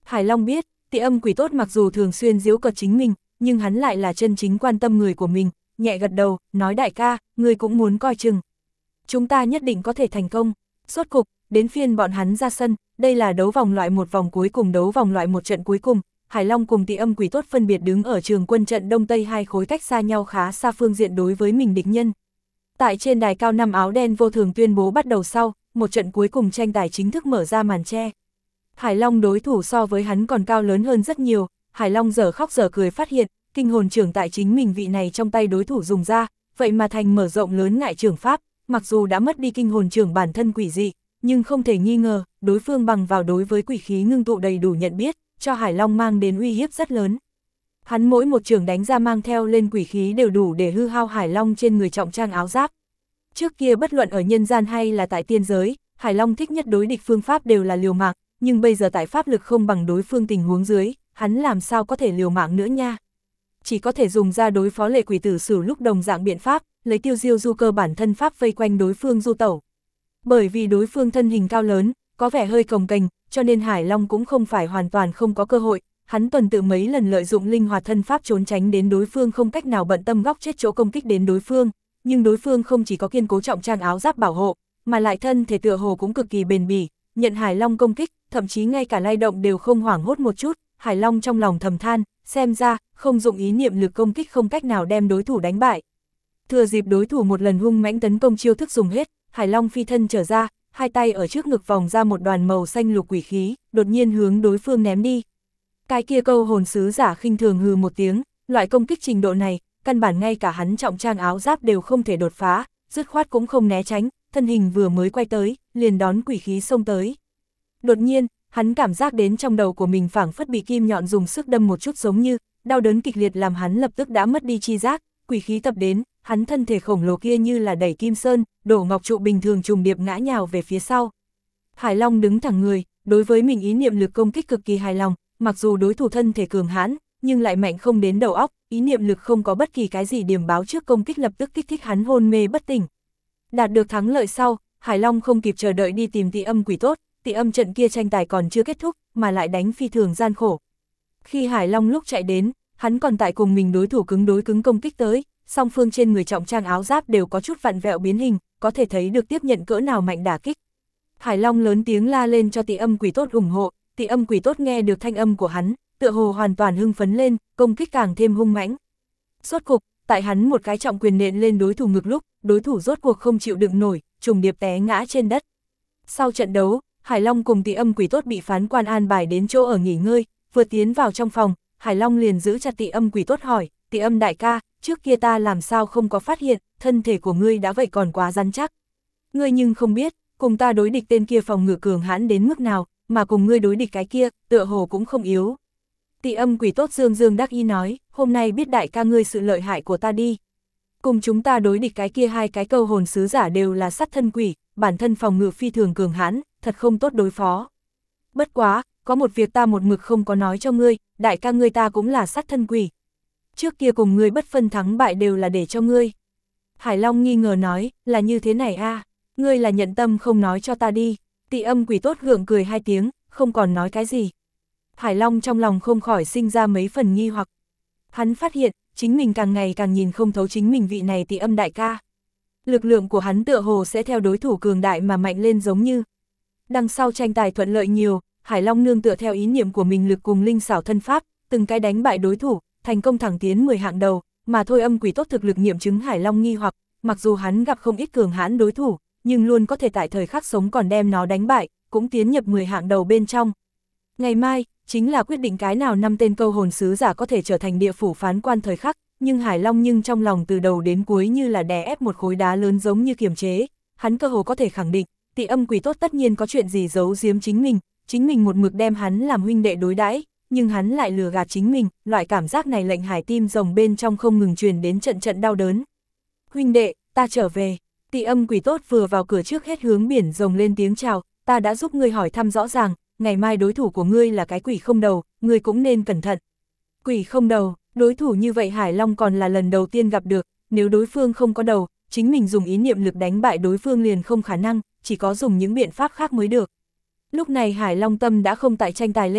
Hải Long biết, Tị Âm Quỷ Tốt mặc dù thường xuyên giễu cợt chính mình, nhưng hắn lại là chân chính quan tâm người của mình, nhẹ gật đầu, nói đại ca, ngươi cũng muốn coi chừng. Chúng ta nhất định có thể thành công. Rốt cục, đến phiên bọn hắn ra sân, đây là đấu vòng loại một vòng cuối cùng, đấu vòng loại một trận cuối cùng. Hải Long cùng Tị Âm Quỷ Tốt phân biệt đứng ở trường quân trận Đông Tây hai khối cách xa nhau khá xa phương diện đối với mình địch nhân. Tại trên đài cao năm áo đen vô thường tuyên bố bắt đầu sau, một trận cuối cùng tranh tài chính thức mở ra màn che. Hải Long đối thủ so với hắn còn cao lớn hơn rất nhiều, Hải Long dở khóc dở cười phát hiện, kinh hồn trưởng tại chính mình vị này trong tay đối thủ dùng ra, vậy mà thành mở rộng lớn ngại trưởng pháp, mặc dù đã mất đi kinh hồn trưởng bản thân quỷ dị, nhưng không thể nghi ngờ, đối phương bằng vào đối với quỷ khí ngưng tụ đầy đủ nhận biết, cho Hải Long mang đến uy hiếp rất lớn. Hắn mỗi một trường đánh ra mang theo lên quỷ khí đều đủ để hư hao Hải Long trên người trọng trang áo giáp. Trước kia bất luận ở nhân gian hay là tại tiên giới, Hải Long thích nhất đối địch phương pháp đều là liều mạng, nhưng bây giờ tại pháp lực không bằng đối phương tình huống dưới, hắn làm sao có thể liều mạng nữa nha. Chỉ có thể dùng ra đối phó Lệ Quỷ Tử Sửu lúc đồng dạng biện pháp, lấy Tiêu Diêu Du Cơ bản thân pháp vây quanh đối phương du tẩu. Bởi vì đối phương thân hình cao lớn, có vẻ hơi cồng kềnh, cho nên Hải Long cũng không phải hoàn toàn không có cơ hội, hắn tuần tự mấy lần lợi dụng linh hoạt thân pháp trốn tránh đến đối phương không cách nào bận tâm góc chết chỗ công kích đến đối phương, nhưng đối phương không chỉ có kiên cố trọng trang áo giáp bảo hộ, mà lại thân thể tựa hồ cũng cực kỳ bền bỉ, nhận Hải Long công kích, thậm chí ngay cả lay động đều không hoảng hốt một chút. Hải Long trong lòng thầm than, xem ra, không dụng ý niệm lực công kích không cách nào đem đối thủ đánh bại. Thừa dịp đối thủ một lần hung mãnh tấn công chiêu thức dùng hết, Hải Long phi thân trở ra, hai tay ở trước ngực vòng ra một đoàn màu xanh lục quỷ khí, đột nhiên hướng đối phương ném đi. Cái kia câu hồn sứ giả khinh thường hừ một tiếng, loại công kích trình độ này, căn bản ngay cả hắn trọng trang áo giáp đều không thể đột phá, dứt khoát cũng không né tránh, thân hình vừa mới quay tới, liền đón quỷ khí xông tới. Đột nhiên, hắn cảm giác đến trong đầu của mình phảng phất bị kim nhọn dùng sức đâm một chút, giống như đau đớn kịch liệt làm hắn lập tức đã mất đi chi giác, quỷ khí tập đến, hắn thân thể khổng lồ kia như là đẩy kim sơn, đổ ngọc trụ bình thường trùng điệp ngã nhào về phía sau. Hải Long đứng thẳng người, đối với mình ý niệm lực công kích cực kỳ hài lòng, mặc dù đối thủ thân thể cường hãn, nhưng lại mạnh không đến đầu óc, ý niệm lực không có bất kỳ cái gì điểm báo trước công kích lập tức kích thích hắn hôn mê bất tỉnh. Đạt được thắng lợi sau, Hải Long không kịp chờ đợi đi tìm Tị Âm Quỷ Tốt, Tị Âm trận kia tranh tài còn chưa kết thúc, mà lại đánh phi thường gian khổ. Khi Hải Long lúc chạy đến, hắn còn tại cùng mình đối thủ cứng đối cứng công kích tới, song phương trên người trọng trang áo giáp đều có chút vặn vẹo biến hình, có thể thấy được tiếp nhận cỡ nào mạnh đả kích. Hải Long lớn tiếng la lên cho Tị Âm Quỷ Tốt ủng hộ, Tị Âm Quỷ Tốt nghe được thanh âm của hắn, tựa hồ hoàn toàn hưng phấn lên, công kích càng thêm hung mãnh. Rốt cục, tại hắn một cái trọng quyền nện lên đối thủ ngực lúc, đối thủ rốt cuộc không chịu đựng nổi, trùng điệp té ngã trên đất. Sau trận đấu, Hải Long cùng Tị Âm Quỷ Tốt bị phán quan an bài đến chỗ ở nghỉ ngơi, vừa tiến vào trong phòng, Hải Long liền giữ chặt Tị Âm Quỷ Tốt hỏi, Tị Âm đại ca, trước kia ta làm sao không có phát hiện, thân thể của ngươi đã vậy còn quá rắn chắc. Ngươi nhưng không biết, cùng ta đối địch tên kia phòng ngự cường hãn đến mức nào, mà cùng ngươi đối địch cái kia, tựa hồ cũng không yếu. Tị Âm Quỷ Tốt dương dương đắc ý nói, hôm nay biết đại ca ngươi sự lợi hại của ta đi. Cùng chúng ta đối địch cái kia hai cái câu hồn sứ giả đều là sát thân quỷ, bản thân phòng ngự phi thường cường hãn, thật không tốt đối phó. Bất quá, có một việc ta một mực không có nói cho ngươi, đại ca ngươi ta cũng là sát thân quỷ. Trước kia cùng ngươi bất phân thắng bại đều là để cho ngươi. Hải Long nghi ngờ nói, là như thế này a, ngươi là nhận tâm không nói cho ta đi. Tị Âm Quỷ Tốt gượng cười hai tiếng, không còn nói cái gì. Hải Long trong lòng không khỏi sinh ra mấy phần nghi hoặc. Hắn phát hiện, chính mình càng ngày càng nhìn không thấu chính mình vị này Tị Âm đại ca. Lực lượng của hắn tựa hồ sẽ theo đối thủ cường đại mà mạnh lên giống như. Đằng sau tranh tài thuận lợi nhiều, Hải Long nương tựa theo ý niệm của mình lực cùng linh xảo thân pháp, từng cái đánh bại đối thủ, thành công thẳng tiến 10 hạng đầu, mà Thôi Âm Quỷ Tốt thực lực nghiệm chứng Hải Long nghi hoặc, mặc dù hắn gặp không ít cường hãn đối thủ, nhưng luôn có thể tại thời khắc sống còn đem nó đánh bại, cũng tiến nhập 10 hạng đầu bên trong. Ngày mai, chính là quyết định cái nào 5 tên câu hồn sứ giả có thể trở thành địa phủ phán quan thời khắc, nhưng Hải Long nhưng trong lòng từ đầu đến cuối như là đè ép một khối đá lớn giống như kiềm chế, hắn cơ hồ có thể khẳng định, Tị Âm Quỷ Tốt tất nhiên có chuyện gì giấu giếm chính mình một mực đem hắn làm huynh đệ đối đãi, nhưng hắn lại lừa gạt chính mình, loại cảm giác này lệnh Hải tim rồng bên trong không ngừng truyền đến trận trận đau đớn. Huynh đệ, ta trở về. Tị Âm Quỷ Tốt vừa vào cửa trước hết hướng biển rồng lên tiếng chào, ta đã giúp ngươi hỏi thăm rõ ràng, ngày mai đối thủ của ngươi là cái quỷ không đầu, ngươi cũng nên cẩn thận. Quỷ không đầu, đối thủ như vậy Hải Long còn là lần đầu tiên gặp được, nếu đối phương không có đầu, chính mình dùng ý niệm lực đánh bại đối phương liền không khả năng, chỉ có dùng những biện pháp khác mới được. Lúc này Hải Long tâm đã không tại tranh tài lên,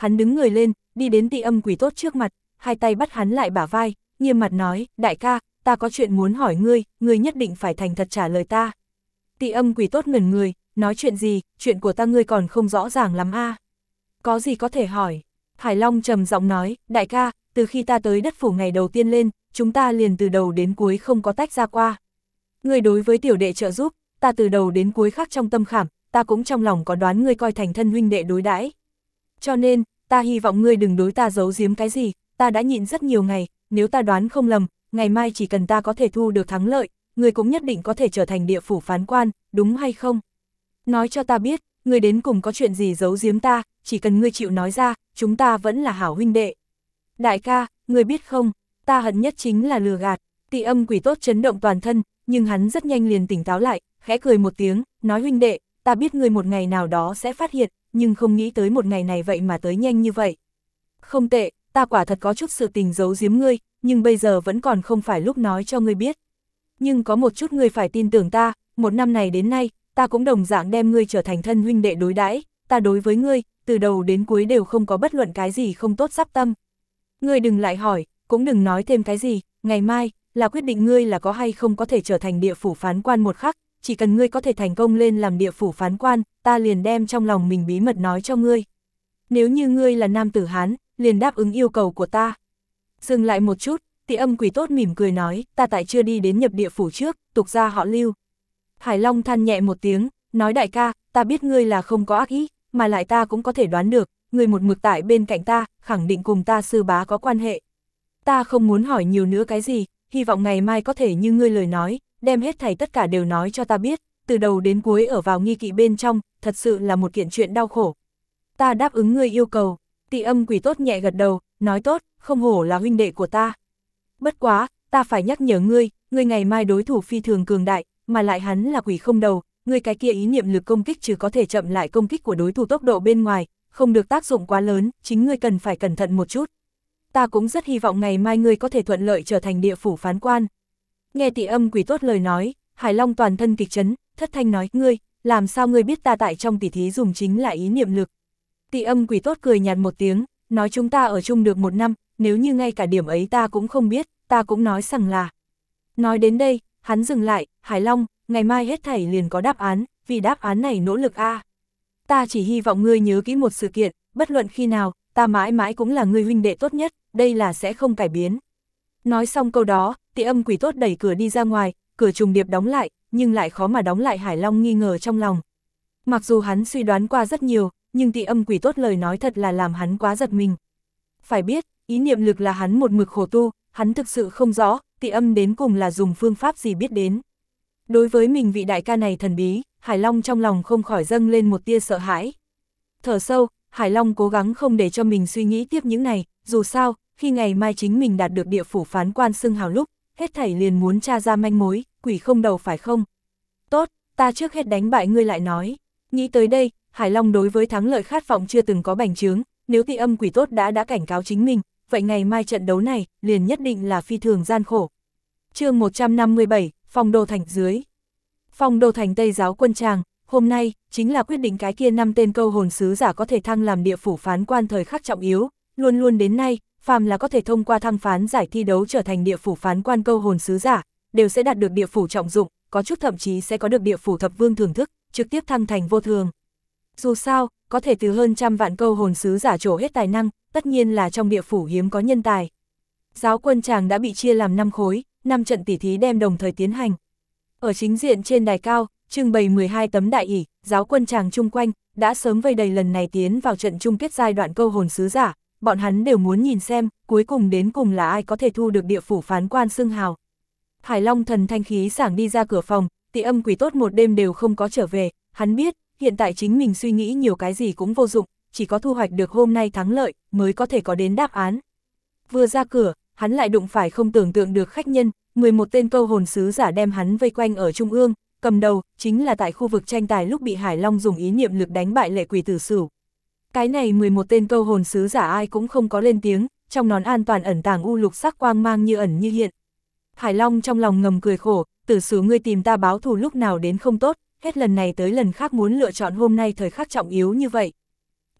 hắn đứng người lên, đi đến Tị Âm Quỷ Tốt trước mặt, hai tay bắt hắn lại bả vai, nghiêm mặt nói, đại ca, ta có chuyện muốn hỏi ngươi nhất định phải thành thật trả lời ta. Tị Âm Quỷ Tốt ngẩn người, nói chuyện gì, chuyện của ta ngươi còn không rõ ràng lắm a. Có gì có thể hỏi? Hải Long trầm giọng nói, đại ca, từ khi ta tới đất phủ ngày đầu tiên lên, chúng ta liền từ đầu đến cuối không có tách ra qua. Ngươi đối với tiểu đệ trợ giúp, ta từ đầu đến cuối khắc trong tâm khảm, ta cũng trong lòng có đoán ngươi coi thành thân huynh đệ đối đãi. Cho nên, ta hy vọng ngươi đừng đối ta giấu giếm cái gì, ta đã nhịn rất nhiều ngày, nếu ta đoán không lầm, ngày mai chỉ cần ta có thể thu được thắng lợi, ngươi cũng nhất định có thể trở thành địa phủ phán quan, đúng hay không? Nói cho ta biết, ngươi đến cùng có chuyện gì giấu giếm ta, chỉ cần ngươi chịu nói ra, chúng ta vẫn là hảo huynh đệ. Đại ca, ngươi biết không, ta hận nhất chính là lừa gạt. Tị Âm Quỷ Tốt chấn động toàn thân, nhưng hắn rất nhanh liền tỉnh táo lại, khẽ cười một tiếng, nói huynh đệ, ta biết ngươi một ngày nào đó sẽ phát hiện, nhưng không nghĩ tới một ngày này vậy mà tới nhanh như vậy. Không tệ, ta quả thật có chút sự tình giấu giếm ngươi, nhưng bây giờ vẫn còn không phải lúc nói cho ngươi biết. Nhưng có một chút ngươi phải tin tưởng ta, một năm này đến nay, ta cũng đồng dạng đem ngươi trở thành thân huynh đệ đối đãi, ta đối với ngươi, từ đầu đến cuối đều không có bất luận cái gì không tốt sắp tâm. Ngươi đừng lại hỏi, cũng đừng nói thêm cái gì, ngày mai, là quyết định ngươi là có hay không có thể trở thành địa phủ phán quan một khắc, chỉ cần ngươi có thể thành công lên làm địa phủ phán quan, ta liền đem trong lòng mình bí mật nói cho ngươi. Nếu như ngươi là nam tử Hán, liền đáp ứng yêu cầu của ta. Dừng lại một chút, Tị Âm Quỷ Tốt mỉm cười nói, ta tại chưa đi đến nhập địa phủ trước, tục ra họ Lưu. Hải Long than nhẹ một tiếng, nói đại ca, ta biết ngươi là không có ác ý, mà lại ta cũng có thể đoán được, ngươi một mực tại bên cạnh ta, khẳng định cùng ta sư bá có quan hệ. Ta không muốn hỏi nhiều nữa cái gì, hy vọng ngày mai có thể như ngươi lời nói, đem hết thảy tất cả đều nói cho ta biết, từ đầu đến cuối ở vào nghi kỵ bên trong, thật sự là một kiện chuyện đau khổ. Ta đáp ứng ngươi yêu cầu. Tị Âm Quỷ Tốt nhẹ gật đầu, nói tốt, không hổ là huynh đệ của ta. Bất quá, ta phải nhắc nhở ngươi, ngươi ngày mai đối thủ phi thường cường đại, mà lại hắn là quỷ không đầu, ngươi cái kia ý niệm lực công kích trừ có thể chậm lại công kích của đối thủ tốc độ bên ngoài, không được tác dụng quá lớn, chính ngươi cần phải cẩn thận một chút. Ta cũng rất hy vọng ngày mai ngươi có thể thuận lợi trở thành địa phủ phán quan. Nghe Tị Âm Quỷ Tốt lời nói, Hải Long toàn thân kịch chấn, thất thanh nói, ngươi, làm sao ngươi biết ta tại trong tỉ thí dùng chính là ý niệm lực? Tị Âm Quỷ Tốt cười nhạt một tiếng, nói chúng ta ở chung được một năm, nếu như ngay cả điểm ấy ta cũng không biết, ta cũng nói rằng là. Nói đến đây, hắn dừng lại, Hải Long, ngày mai hết thảy liền có đáp án, vì đáp án này nỗ lực a. Ta chỉ hy vọng ngươi nhớ kỹ một sự kiện, bất luận khi nào, ta mãi mãi cũng là ngươi huynh đệ tốt nhất, đây là sẽ không cải biến. Nói xong câu đó, Tị Âm Quỷ Tốt đẩy cửa đi ra ngoài, cửa trùng điệp đóng lại, nhưng lại khó mà đóng lại. Hải Long nghi ngờ trong lòng. Mặc dù hắn suy đoán qua rất nhiều, nhưng Tị Âm Quỷ Tốt lời nói thật là làm hắn quá giật mình. Phải biết, ý niệm lực là hắn một mực khổ tu, hắn thực sự không rõ, Tị Âm đến cùng là dùng phương pháp gì biết đến. Đối với mình vị đại ca này thần bí, Hải Long trong lòng không khỏi dâng lên một tia sợ hãi. Thở sâu, Hải Long cố gắng không để cho mình suy nghĩ tiếp những này, dù sao, khi ngày mai chính mình đạt được địa phủ phán quan xưng hào lúc, hết thảy liền muốn tra ra manh mối, quỷ không đầu phải không? Tốt, ta trước hết đánh bại ngươi lại nói. Nghĩ tới đây, Hải Long đối với thắng lợi khát vọng chưa từng có bành trướng, nếu Tị Âm Quỷ Tốt đã cảnh cáo chính mình, vậy ngày mai trận đấu này, liền nhất định là phi thường gian khổ. Chương 157, Phong Đô Thành dưới. Phong Đô Thành Tây Giáo Quân Tràng, hôm nay, chính là quyết định cái kia 5 tên câu hồn sứ giả có thể thăng làm địa phủ phán quan thời khắc trọng yếu, luôn luôn đến nay, phàm là có thể thông qua thăng phán giải thi đấu trở thành địa phủ phán quan câu hồn sứ giả, đều sẽ đạt được địa phủ trọng dụng, có chút thậm chí sẽ có được địa phủ thập vương thưởng thức, trực tiếp thăng thành vô thường. Dù sao, có thể từ hơn trăm vạn câu hồn sứ giả trổ hết tài năng, tất nhiên là trong địa phủ hiếm có nhân tài. Giáo Quân Tràng đã bị chia làm 5 khối, 5 trận tỉ thí đem đồng thời tiến hành. Ở chính diện trên đài cao, trưng bày 12 tấm đại ỷ, Giáo Quân Tràng chung quanh, đã sớm vây đầy lần này tiến vào trận chung kết giai đoạn câu hồn sứ giả, bọn hắn đều muốn nhìn xem, cuối cùng đến cùng là ai có thể thu được địa phủ phán quan xưng hào. Hải Long thần thanh khí sảng đi ra cửa phòng, Tị Âm Quỷ Tốt một đêm đều không có trở về, hắn biết, hiện tại chính mình suy nghĩ nhiều cái gì cũng vô dụng, chỉ có thu hoạch được hôm nay thắng lợi, mới có thể có đến đáp án. Vừa ra cửa, hắn lại đụng phải không tưởng tượng được khách nhân, 11 tên câu hồn sứ giả đem hắn vây quanh ở trung ương, cầm đầu, chính là tại khu vực tranh tài lúc bị Hải Long dùng ý niệm lực đánh bại Lệ Quỷ Tử Sửu. Cái này 11 tên câu hồn sứ giả ai cũng không có lên tiếng, trong nón an toàn ẩn tàng u lục sắc quang mang như ẩn như hiện. Hải Long trong lòng ngầm cười khổ, Tử Sửu ngươi tìm ta báo thù lúc nào đến không tốt, hết lần này tới lần khác muốn lựa chọn hôm nay thời khắc trọng yếu như vậy.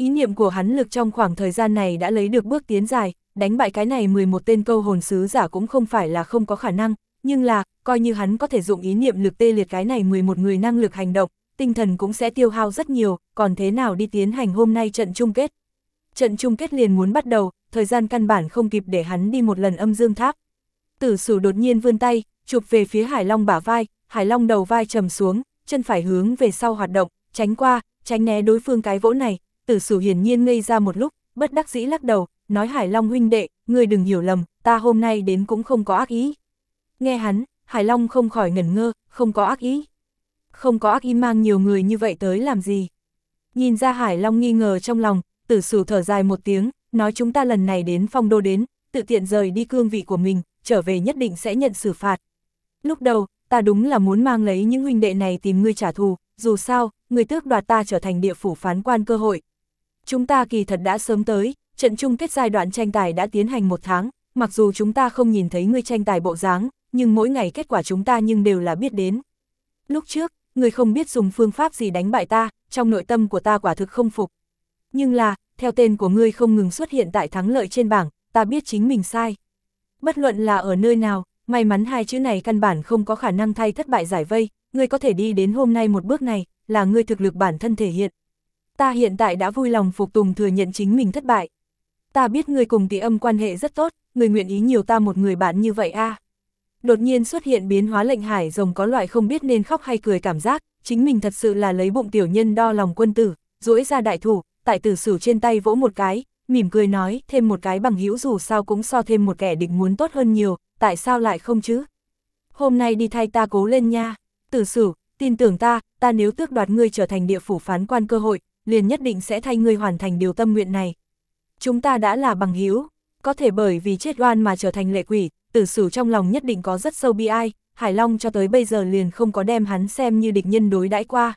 Ý niệm của hắn lực trong khoảng thời gian này đã lấy được bước tiến dài, đánh bại cái này 11 tên câu hồn sứ giả cũng không phải là không có khả năng, nhưng là, coi như hắn có thể dụng ý niệm lực tê liệt cái này 11 người năng lực hành động, tinh thần cũng sẽ tiêu hao rất nhiều, còn thế nào đi tiến hành hôm nay trận chung kết. Trận chung kết liền muốn bắt đầu, thời gian căn bản không kịp để hắn đi một lần âm dương tháp. Tử Sửu đột nhiên vươn tay, chụp về phía Hải Long bả vai, Hải Long đầu vai trầm xuống, chân phải hướng về sau hoạt động, tránh qua, tránh né đối phương cái vỗ này. Tử Sửu hiển nhiên ngây ra một lúc, bất đắc dĩ lắc đầu, nói Hải Long huynh đệ, ngươi đừng hiểu lầm, ta hôm nay đến cũng không có ác ý. Nghe hắn, Hải Long không khỏi ngẩn ngơ, không có ác ý. Không có ác ý mang nhiều người như vậy tới làm gì? Nhìn ra Hải Long nghi ngờ trong lòng, Tử Sửu thở dài một tiếng, nói chúng ta lần này đến Phong Đô đến, tự tiện rời đi cương vị của mình, trở về nhất định sẽ nhận xử phạt. Lúc đầu, ta đúng là muốn mang lấy những huynh đệ này tìm ngươi trả thù, dù sao, ngươi tước đoạt ta trở thành địa phủ phán quan cơ hội. Chúng ta kỳ thật đã sớm tới, trận chung kết giai đoạn tranh tài đã tiến hành 1 tháng, mặc dù chúng ta không nhìn thấy ngươi tranh tài bộ dáng, nhưng mỗi ngày kết quả chúng ta nhưng đều là biết đến. Lúc trước, ngươi không biết dùng phương pháp gì đánh bại ta, trong nội tâm của ta quả thực không phục. Nhưng là, theo tên của ngươi không ngừng xuất hiện tại thắng lợi trên bảng, ta biết chính mình sai. Bất luận là ở nơi nào, may mắn 2 chữ này căn bản không có khả năng thay thất bại giải vây, ngươi có thể đi đến hôm nay một bước này, là ngươi thực lực bản thân thể hiện. Ta hiện tại đã vui lòng phục tùng thừa nhận chính mình thất bại. Ta biết ngươi cùng Tỷ Âm quan hệ rất tốt, ngươi nguyện ý nhiều ta một người bạn như vậy a. Đột nhiên xuất hiện biến hóa lệnh Hải Rồng có loại không biết nên khóc hay cười cảm giác, chính mình thật sự là lấy bụng tiểu nhân đo lòng quân tử, duỗi ra đại thủ, tại Tử Sửu trên tay vỗ một cái, mỉm cười nói, thêm một cái bằng hữu dù sao cũng so thêm một kẻ địch muốn tốt hơn nhiều, tại sao lại không chứ? Hôm nay đi thay ta cố lên nha, Tử Sửu, tin tưởng ta nếu tước đoạt ngươi trở thành địa phủ phán quan cơ hội, liền nhất định sẽ thay ngươi hoàn thành điều tâm nguyện này. Chúng ta đã là bằng hữu, có thể bởi vì chết oan mà trở thành lệ quỷ, Tử Sửu trong lòng nhất định có rất sâu bi ai, Hải Long cho tới bây giờ liền không có đem hắn xem như địch nhân đối đãi qua.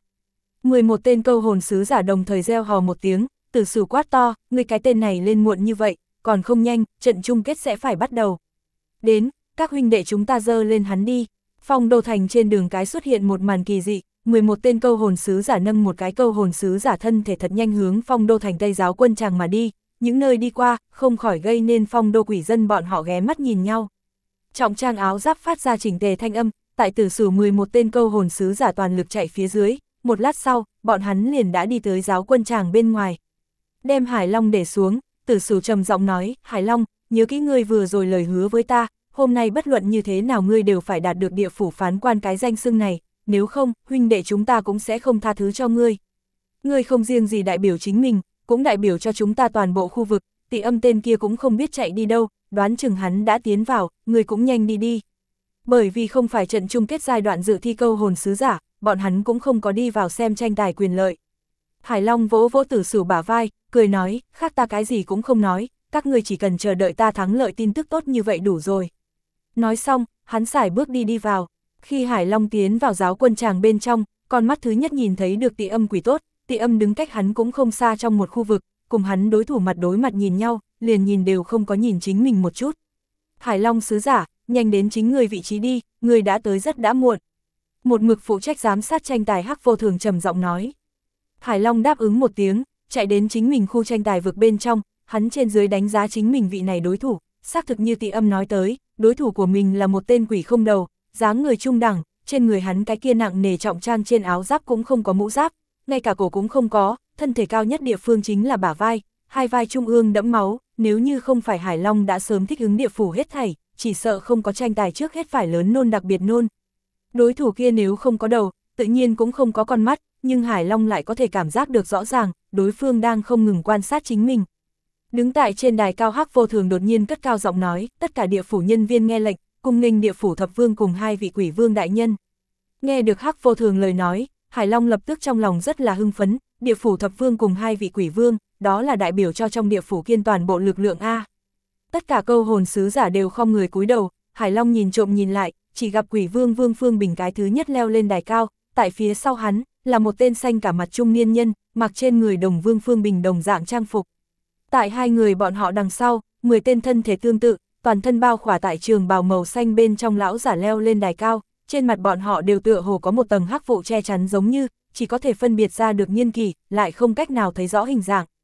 11 tên câu hồn sứ giả đồng thời reo hò một tiếng, Tử Sửu quát to, ngươi cái tên này lên muộn như vậy, còn không nhanh, trận chung kết sẽ phải bắt đầu. Đến, các huynh đệ chúng ta dơ lên hắn đi. Phong Đô thành trên đường cái xuất hiện một màn kỳ dị, 11 tên câu hồn sứ giả nâng một cái câu hồn sứ giả thân thể thật nhanh hướng Phong Đô thành Tây Giáo Quân Tràng mà đi, những nơi đi qua, không khỏi gây nên Phong Đô quỷ dân bọn họ ghé mắt nhìn nhau. Trọng trang áo giáp phát ra chỉnh tề thanh âm, tại Tử Sửu 11 tên câu hồn sứ giả toàn lực chạy phía dưới, một lát sau, bọn hắn liền đã đi tới Giáo Quân Tràng bên ngoài. Đem Hải Long để xuống, Tử Sửu trầm giọng nói, Hải Long, nhớ kỹ ngươi vừa rồi lời hứa với ta, hôm nay bất luận như thế nào ngươi đều phải đạt được địa phủ phán quan cái danh xưng này, nếu không, huynh đệ chúng ta cũng sẽ không tha thứ cho ngươi. Ngươi không riêng gì đại biểu chính mình, cũng đại biểu cho chúng ta toàn bộ khu vực, Tỷ Âm tên kia cũng không biết chạy đi đâu, đoán chừng hắn đã tiến vào, ngươi cũng nhanh đi đi. Bởi vì không phải trận chung kết giai đoạn dự thi câu hồn sứ giả, bọn hắn cũng không có đi vào xem tranh tài quyền lợi. Hải Long vỗ vỗ Tử Sửu bả vai, cười nói, khác ta cái gì cũng không nói, các ngươi chỉ cần chờ đợi ta thắng lợi tin tức tốt như vậy đủ rồi. Nói xong, hắn sải bước đi vào. Khi Hải Long tiến vào Giáo Quân Tràng bên trong, con mắt thứ nhất nhìn thấy được Tỷ Âm quỷ tốt, Tỷ Âm đứng cách hắn cũng không xa trong một khu vực, cùng hắn đối thủ mặt đối mặt nhìn nhau, liền nhìn đều không có nhìn chính mình một chút. Hải Long sứ giả, nhanh đến chính người vị trí đi, người đã tới rất đã muộn. Một mực phụ trách giám sát tranh tài Hắc Vô Thường trầm giọng nói. Hải Long đáp ứng một tiếng, chạy đến chính mình khu tranh tài vực bên trong, hắn trên dưới đánh giá chính mình vị này đối thủ, xác thực như Tỷ Âm nói tới, đối thủ của mình là một tên quỷ không đầu, dáng người trung đẳng, trên người hắn cái kia nặng nề trọng trang trên áo giáp cũng không có mũ giáp, ngay cả cổ cũng không có, thân thể cao nhất địa phương chính là bả vai, hai vai trung ương đẫm máu, nếu như không phải Hải Long đã sớm thích ứng địa phủ hết thảy, chỉ sợ không có tranh tài trước hết phải lớn nôn đặc biệt nôn. Đối thủ kia nếu không có đầu, tự nhiên cũng không có con mắt, nhưng Hải Long lại có thể cảm giác được rõ ràng, đối phương đang không ngừng quan sát chính mình. Đứng tại trên đài cao Hắc Vô Thường đột nhiên cất cao giọng nói, tất cả địa phủ nhân viên nghe lệnh, cùng nghênh địa phủ thập vương cùng 2 vị quỷ vương đại nhân. Nghe được Hắc Vô Thường lời nói, Hải Long lập tức trong lòng rất là hưng phấn, địa phủ thập vương cùng 2 vị quỷ vương, đó là đại biểu cho trong địa phủ kiên toàn bộ lực lượng A. Tất cả câu hồn sứ giả đều khom người cúi đầu, Hải Long nhìn trộm nhìn lại, chỉ gặp quỷ vương Vương Phương Bình cái thứ nhất leo lên đài cao, tại phía sau hắn, là một tên xanh cả mặt trung niên nhân, mặc trên người đồng Vương Phương Bình đồng dạng trang phục. Tại hai người bọn họ đằng sau, 10 tên thân thể tương tự, toàn thân bao khỏa tại trường bào màu xanh bên trong lão giả leo lên đài cao, trên mặt bọn họ đều tựa hồ có một tầng hắc vụ che chắn giống như, chỉ có thể phân biệt ra được niên kỷ, lại không cách nào thấy rõ hình dạng.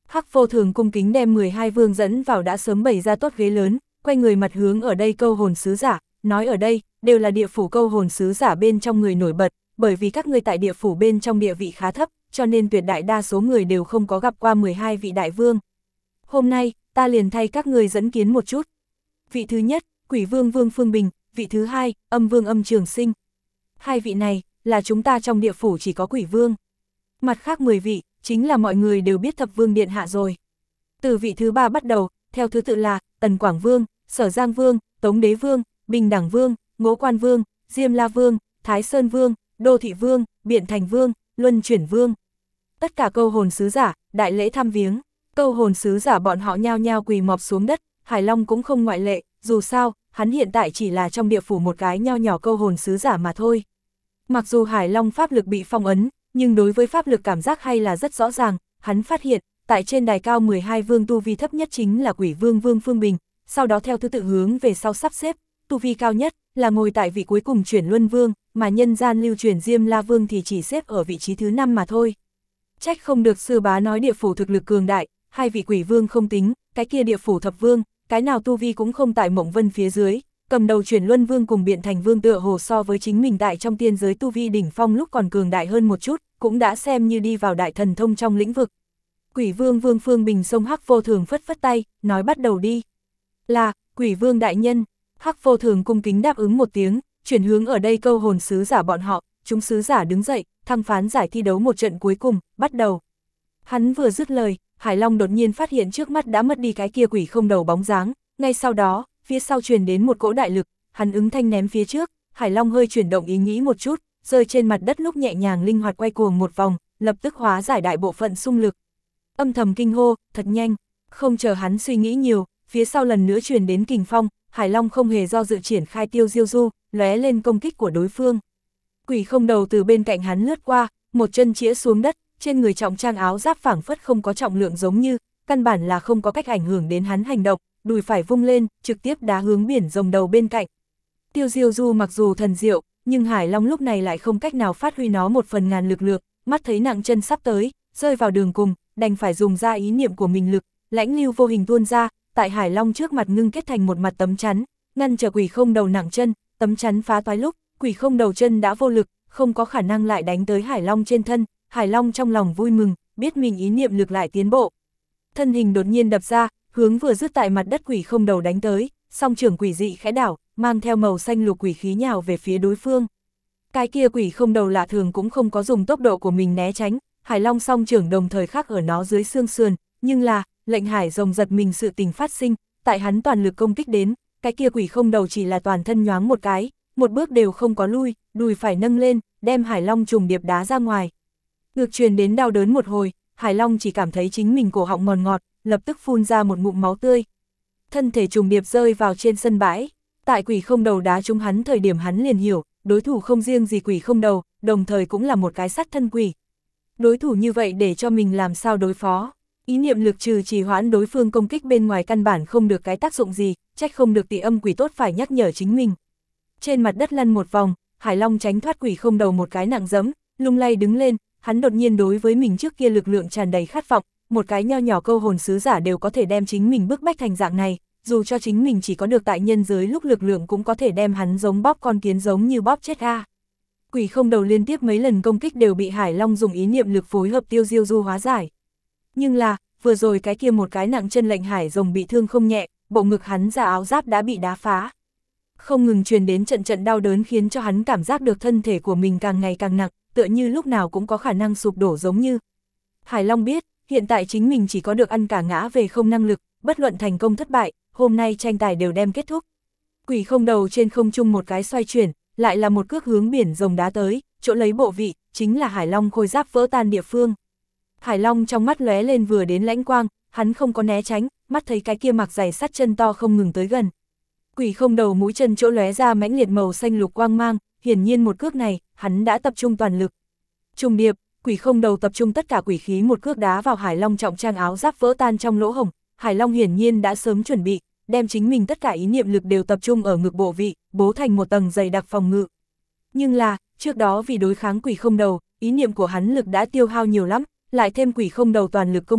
Hắc Vô Thường cung kính đem 12 vương dẫn vào đã sớm bày ra tốt ghế lớn, quay người mặt hướng ở đây câu hồn sứ giả, nói ở đây, đều là địa phủ câu hồn sứ giả bên trong người nổi bật, bởi vì các ngươi tại địa phủ bên trong địa vị khá thấp, cho nên tuyệt đại đa số người đều không có gặp qua 12 vị đại vương. Hôm nay, ta liền thay các người dẫn kiến một chút. Vị thứ nhất, Quỷ Vương Vương Phương Bình, vị thứ hai, Âm Vương Âm Trường Sinh. Hai vị này, là chúng ta trong địa phủ chỉ có Quỷ Vương. Mặt khác 10 vị, chính là mọi người đều biết Thập Vương Điện Hạ rồi. Từ vị thứ ba bắt đầu, theo thứ tự là Tần Quảng Vương, Sở Giang Vương, Tống Đế Vương, Bình Đẳng Vương, Ngũ Quan Vương, Diêm La Vương, Thái Sơn Vương, Đô Thị Vương, Biện Thành Vương, Luân Chuyển Vương. Tất cả câu hồn sứ giả, đại lễ thăm viếng. Câu hồn sứ giả bọn họ nhao nhao quỳ mọp xuống đất, Hải Long cũng không ngoại lệ, dù sao, hắn hiện tại chỉ là trong địa phủ một cái nho nhỏ câu hồn sứ giả mà thôi. Mặc dù Hải Long pháp lực bị phong ấn, nhưng đối với pháp lực cảm giác hay là rất rõ ràng, hắn phát hiện, tại trên đài cao 12 vương tu vi thấp nhất chính là Quỷ Vương Vương Phương Bình, sau đó theo thứ tự hướng về sau sắp xếp, tu vi cao nhất là ngồi tại vị cuối cùng Chuyển Luân Vương, mà nhân gian lưu truyền Diêm La Vương thì chỉ xếp ở vị trí thứ 5 mà thôi. Trách không được sư bá nói địa phủ thực lực cường đại, hai vị Quỷ Vương không tính, cái kia địa phủ thập vương, cái nào tu vi cũng không tại Mộng Vân phía dưới, cầm đầu Chuyển Luân Vương cùng Biện Thành Vương tựa hồ so với chính mình tại trong tiên giới tu vi đỉnh phong lúc còn cường đại hơn một chút, cũng đã xem như đi vào đại thần thông trong lĩnh vực. Quỷ Vương Vương Phương Bình xông Hắc Vô Thường phất phất tay, nói bắt đầu đi. Là, Quỷ Vương đại nhân. Hắc Vô Thường cung kính đáp ứng một tiếng, chuyển hướng ở đây câu hồn sứ giả bọn họ, chúng sứ giả đứng dậy, thăng phán giải thi đấu một trận cuối cùng, bắt đầu. Hắn vừa dứt lời, Hải Long đột nhiên phát hiện trước mắt đã mất đi cái kia quỷ không đầu bóng dáng, ngay sau đó, phía sau truyền đến một cỗ đại lực, hắn ứng thanh ném phía trước, Hải Long hơi chuyển động ý nghĩ một chút, rơi trên mặt đất lúc nhẹ nhàng linh hoạt quay cuồng một vòng, lập tức hóa giải đại bộ phận xung lực. Âm thầm kinh hô, thật nhanh, không chờ hắn suy nghĩ nhiều, phía sau lần nữa truyền đến kình phong, Hải Long không hề do dự triển khai tiêu diêu du, lóe lên công kích của đối phương. Quỷ không đầu từ bên cạnh hắn lướt qua, một chân chĩa xuống đất, trên người trọng trang áo giáp phảng phất không có trọng lượng giống như, căn bản là không có cách ảnh hưởng đến hắn hành động, đùi phải vung lên, trực tiếp đá hướng biển rồng đầu bên cạnh. Tiêu diêu du mặc dù thần diệu, nhưng Hải Long lúc này lại không cách nào phát huy nó một phần ngàn lực lượng, mắt thấy nặng chân sắp tới, rơi vào đường cùng, đành phải dùng ra ý niệm của mình lực, lãnh lưu vô hình tuôn ra, tại Hải Long trước mặt ngưng kết thành một mặt tấm chắn, ngăn trở quỷ không đầu nặng chân, tấm chắn phá toái lúc, quỷ không đầu chân đã vô lực, không có khả năng lại đánh tới Hải Long trên thân, Hải Long trong lòng vui mừng, biết mình ý niệm lực lại tiến bộ. Thân hình đột nhiên đập ra, hướng vừa dứt tại mặt đất quỷ không đầu đánh tới, song trưởng quỷ dị khẽ đảo, mang theo màu xanh lục quỷ khí nhào về phía đối phương. Cái kia quỷ không đầu lạ thường cũng không có dùng tốc độ của mình né tránh, Hải Long song trưởng đồng thời khắc ở nó dưới xương sườn, nhưng là, lệnh Hải rồng giật mình sự tình phát sinh, tại hắn toàn lực công kích đến, cái kia quỷ không đầu chỉ là toàn thân nhoáng một cái, một bước đều không có lui, đùi phải nâng lên, đem Hải Long trùng điệp đá ra ngoài. Ngực truyền đến đau đớn một hồi, Hải Long chỉ cảm thấy chính mình cổ họng ngọt ngọt, lập tức phun ra một ngụm máu tươi. Thân thể trùng điệp rơi vào trên sân bãi, tại quỷ không đầu đá trúng hắn thời điểm hắn liền hiểu, đối thủ không riêng gì quỷ không đầu, đồng thời cũng là một cái sát thân quỷ. Đối thủ như vậy để cho mình làm sao đối phó? Ý niệm lực trừ trì hoãn đối phương công kích bên ngoài căn bản không được cái tác dụng gì, trách không được Tị Âm quỷ tốt phải nhắc nhở chính mình. Trên mặt đất lăn một vòng, Hải Long tránh thoát quỷ không đầu một cái nặng giẫm, lung lay đứng lên, hắn đột nhiên đối với mình trước kia lực lượng tràn đầy khát vọng, một cái nho nhỏ câu hồn sứ giả đều có thể đem chính mình bức bách thành dạng này, dù cho chính mình chỉ có được tại nhân giới lúc lực lượng cũng có thể đem hắn giống bóp con kiến giống như bóp chết a. Quỷ không đầu liên tiếp mấy lần công kích đều bị Hải Long dùng ý niệm lực phối hợp tiêu diêu du hóa giải. Nhưng là, vừa rồi cái kia một cái nặng chân lệnh Hải rồng bị thương không nhẹ, bộ ngực hắn ra áo giáp đã bị đá phá. Không ngừng truyền đến trận trận đau đớn khiến cho hắn cảm giác được thân thể của mình càng ngày càng nặng, tựa như lúc nào cũng có khả năng sụp đổ giống như. Hải Long biết, hiện tại chính mình chỉ có được ăn cả ngã về không năng lực, bất luận thành công thất bại, hôm nay tranh tài đều đem kết thúc. Quỷ không đầu trên không trung một cái xoay chuyển, lại là một cước hướng biển rồng đá tới, chỗ lấy bộ vị, chính là Hải Long khôi giáp vỡ tan địa phương. Hải Long trong mắt lóe lên vừa đến lãnh quang, hắn không có né tránh, mắt thấy cái kia mặc giày sắt chân to không ngừng tới gần. Quỷ không đầu mũi chân chỗ lóe ra mãnh liệt màu xanh lục quang mang, hiển nhiên một cước này, hắn đã tập trung toàn lực. Trùng điệp, quỷ không đầu tập trung tất cả quỷ khí một cước đá vào Hải Long trọng trang áo giáp vỡ tan trong lỗ hổng, Hải Long hiển nhiên đã sớm chuẩn bị, đem chính mình tất cả ý niệm lực đều tập trung ở ngực bộ vị, bố thành một tầng dày đặc phòng ngự. Nhưng là, trước đó vì đối kháng quỷ không đầu, ý niệm của hắn lực đã tiêu hao nhiều lắm, lại thêm quỷ không đầu toàn lực công kích,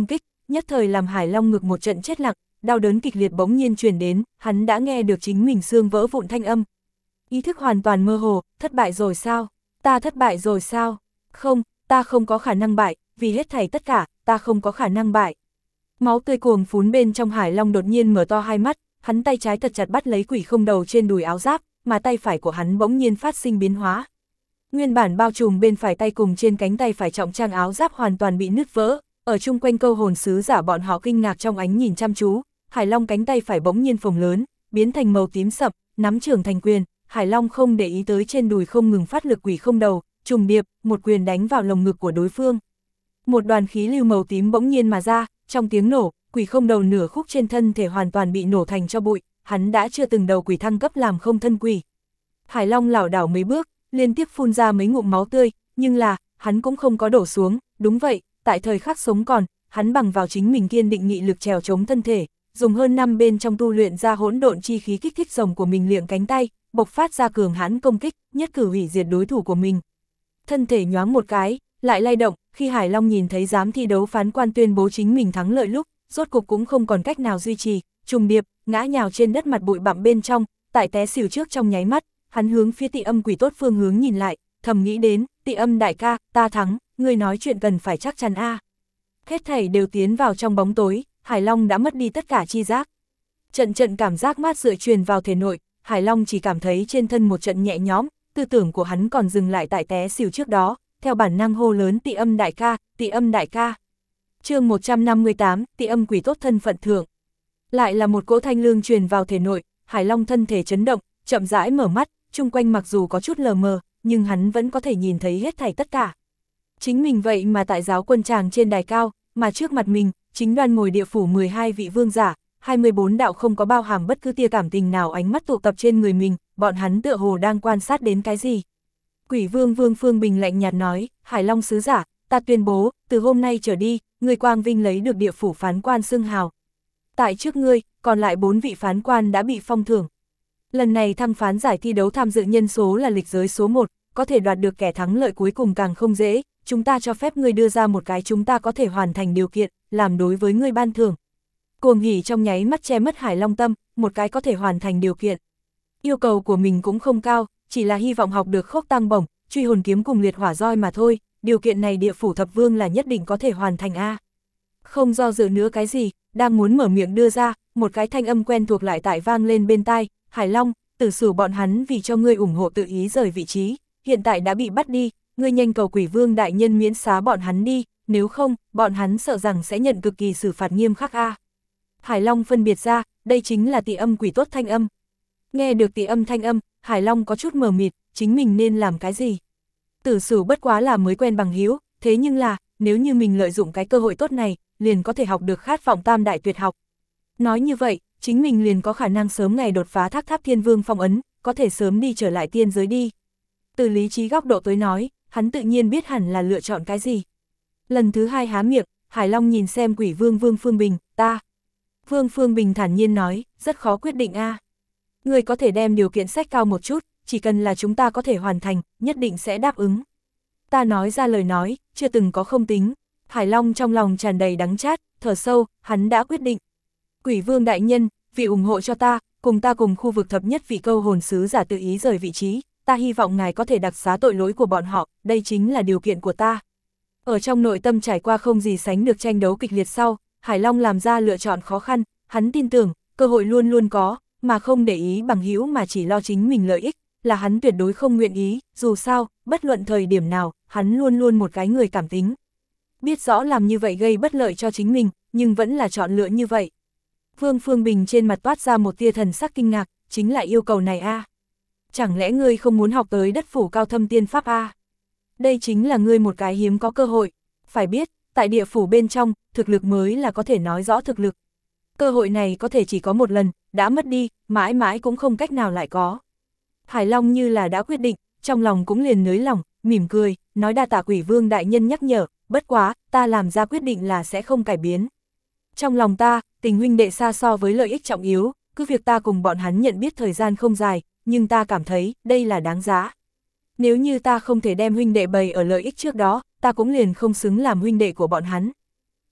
nhất thời làm Hải Long ngực một trận chết lặng, đau đớn kịch liệt bỗng nhiên truyền đến, hắn đã nghe được chính mình xương vỡ vụn thanh âm. Ý thức hoàn toàn mơ hồ, thất bại rồi sao? Ta thất bại rồi sao? Không, ta không có khả năng bại, vì hết thảy tất cả, ta không có khả năng bại. Máu tươi cuồng phún bên trong Hải Long đột nhiên mở to hai mắt, hắn tay trái thật chặt bắt lấy quỷ không đầu trên đùi áo giáp, mà tay phải của hắn bỗng nhiên phát sinh biến hóa. Nguyên bản bao trùm bên phải tay cùng trên cánh tay phải trọng trang áo giáp hoàn toàn bị nứt vỡ, ở chung quanh câu hồn sứ giả bọn họ kinh ngạc trong ánh nhìn chăm chú, Hải Long cánh tay phải bỗng nhiên phồng lớn, biến thành màu tím sậm, nắm trưởng thành quyền, Hải Long không để ý tới trên đùi không ngừng phát lực quỷ không đầu, trùng điệp, một quyền đánh vào lồng ngực của đối phương. Một đoàn khí lưu màu tím bỗng nhiên mà ra, trong tiếng nổ, quỷ không đầu nửa khúc trên thân thể hoàn toàn bị nổ thành cho bụi, hắn đã chưa từng đầu quỷ thăng cấp làm không thân quỷ. Hải Long lảo đảo mấy bước, liên tiếp phun ra mấy ngụm máu tươi, nhưng là, hắn cũng không có đổ xuống, đúng vậy, tại thời khắc sống còn, hắn bằng vào chính mình kiên định nghị lực trèo chống thân thể, dùng hơn 5 bên trong tu luyện ra hỗn độn chi khí kích thích rồng của mình liệng cánh tay, bộc phát ra cường hãn công kích, nhất cử hủy diệt đối thủ của mình. Thân thể nhoáng một cái, lại lay động, khi Hải Long nhìn thấy giám thi đấu phán quan tuyên bố chính mình thắng lợi lúc, rốt cục cũng không còn cách nào duy trì, trùng điệp, ngã nhào trên đất mặt bụi bặm bên trong, tại té xỉu trước trong nháy mắt, hắn hướng phía Tị Âm quỷ tốt phương hướng nhìn lại, thầm nghĩ đến, Tị Âm đại ca, ta thắng, ngươi nói chuyện cần phải chắc chắn a. Hết thảy đều tiến vào trong bóng tối, Hải Long đã mất đi tất cả chi giác. Trận trận cảm giác mát rượi truyền vào thể nội, Hải Long chỉ cảm thấy trên thân một trận nhẹ nhõm, tư tưởng của hắn còn dừng lại tại té xỉu trước đó, theo bản năng hô lớn Tị Âm đại ca, Tị Âm đại ca. Chương 158, Tị Âm quỷ tốt thân phận thượng. Lại là một cỗ thanh lương truyền vào thể nội, Hải Long thân thể chấn động, chậm rãi mở mắt, chung quanh mặc dù có chút lờ mờ, nhưng hắn vẫn có thể nhìn thấy hết thảy tất cả. Chính mình vậy mà tại giáo quân tràng trên đài cao, mà trước mặt mình, chính đoan ngồi địa phủ 12 vị vương giả, 24 đạo không có bao hàm bất cứ tia cảm tình nào ánh mắt tụ tập trên người mình, bọn hắn tựa hồ đang quan sát đến cái gì. Quỷ vương Vương Phương Bình lạnh nhạt nói, Hải Long sứ giả, ta tuyên bố, từ hôm nay trở đi, người Quang Vinh lấy được địa phủ phán quan xưng hào. Tại trước ngươi, còn lại 4 vị phán quan đã bị phong thưởng. Lần này thăng phán giải thi đấu tham dự nhân số là lịch giới số 1, có thể đoạt được kẻ thắng lợi cuối cùng càng không dễ, chúng ta cho phép ngươi đưa ra một cái chúng ta có thể hoàn thành điều kiện, làm đối với ngươi ban thưởng. Cuồng hỉ trong nháy mắt che mất Hải Long tâm, một cái có thể hoàn thành điều kiện. Yêu cầu của mình cũng không cao, chỉ là hy vọng học được khốc tăng bổng, truy hồn kiếm cùng liệt hỏa roi mà thôi, điều kiện này địa phủ thập vương là nhất định có thể hoàn thành a. Không do dự nữa cái gì, đang muốn mở miệng đưa ra, một cái thanh âm quen thuộc lại tại vang lên bên tai, Hải Long, Tử Sửu bọn hắn vì cho ngươi ủng hộ tự ý rời vị trí, hiện tại đã bị bắt đi, ngươi nhanh cầu Quỷ Vương đại nhân miễn xá bọn hắn đi, nếu không, bọn hắn sợ rằng sẽ nhận cực kỳ xử phạt nghiêm khắc a. Hải Long phân biệt ra, đây chính là Tị Âm quỷ tốt thanh âm. Nghe được Tị Âm thanh âm, Hải Long có chút mờ mịt, chính mình nên làm cái gì? Tử Sửu bất quá là mới quen bằng hữu, thế nhưng là, nếu như mình lợi dụng cái cơ hội tốt này, liền có thể học được khát vọng tam đại tuyệt học. Nói như vậy, chính mình liền có khả năng sớm ngày đột phá Thác Tháp Thiên Vương phong ấn, có thể sớm đi trở lại tiên giới đi. Từ lý trí góc độ tới nói, hắn tự nhiên biết hẳn là lựa chọn cái gì. Lần thứ 2 há miệng, Hải Long nhìn xem Quỷ Vương Vương Phương Bình, ta. Vương Phương Bình thản nhiên nói, rất khó quyết định a. Người có thể đem điều kiện sách cao một chút, chỉ cần là chúng ta có thể hoàn thành, nhất định sẽ đáp ứng. Ta nói ra lời nói, chưa từng có không tính. Hải Long trong lòng tràn đầy đắng chát, thở sâu, hắn đã quyết định. Quỷ Vương đại nhân, vì ủng hộ cho ta cùng khu vực thập nhất vị câu hồn sứ giả tự ý rời vị trí, ta hy vọng ngài có thể đặc xá tội lỗi của bọn họ, đây chính là điều kiện của ta. Ở trong nội tâm trải qua không gì sánh được tranh đấu kịch liệt sau, Hải Long làm ra lựa chọn khó khăn, hắn tin tưởng, cơ hội luôn luôn có, mà không để ý bằng hữu mà chỉ lo chính mình lợi ích, là hắn tuyệt đối không nguyện ý, dù sao, bất luận thời điểm nào, hắn luôn luôn một cái người cảm tính. Biết rõ làm như vậy gây bất lợi cho chính mình, nhưng vẫn là chọn lựa như vậy. Vương Phương Bình trên mặt toát ra một tia thần sắc kinh ngạc, chính là yêu cầu này a. Chẳng lẽ ngươi không muốn học tới đất phủ cao thâm tiên pháp a? Đây chính là ngươi một cái hiếm có cơ hội. Phải biết, tại địa phủ bên trong, thực lực mới là có thể nói rõ thực lực. Cơ hội này có thể chỉ có một lần, đã mất đi, mãi mãi cũng không cách nào lại có. Hải Long như là đã quyết định, trong lòng cũng liền nới lòng, mỉm cười, nói đa tạ Quỷ Vương đại nhân nhắc nhở, bất quá, ta làm ra quyết định là sẽ không cải biến. Trong lòng ta, tình huynh đệ xa so với lợi ích trọng yếu, cứ việc ta cùng bọn hắn nhận biết thời gian không dài, nhưng ta cảm thấy, đây là đáng giá. Nếu như ta không thể đem huynh đệ bày ở lợi ích trước đó, ta cũng liền không xứng làm huynh đệ của bọn hắn.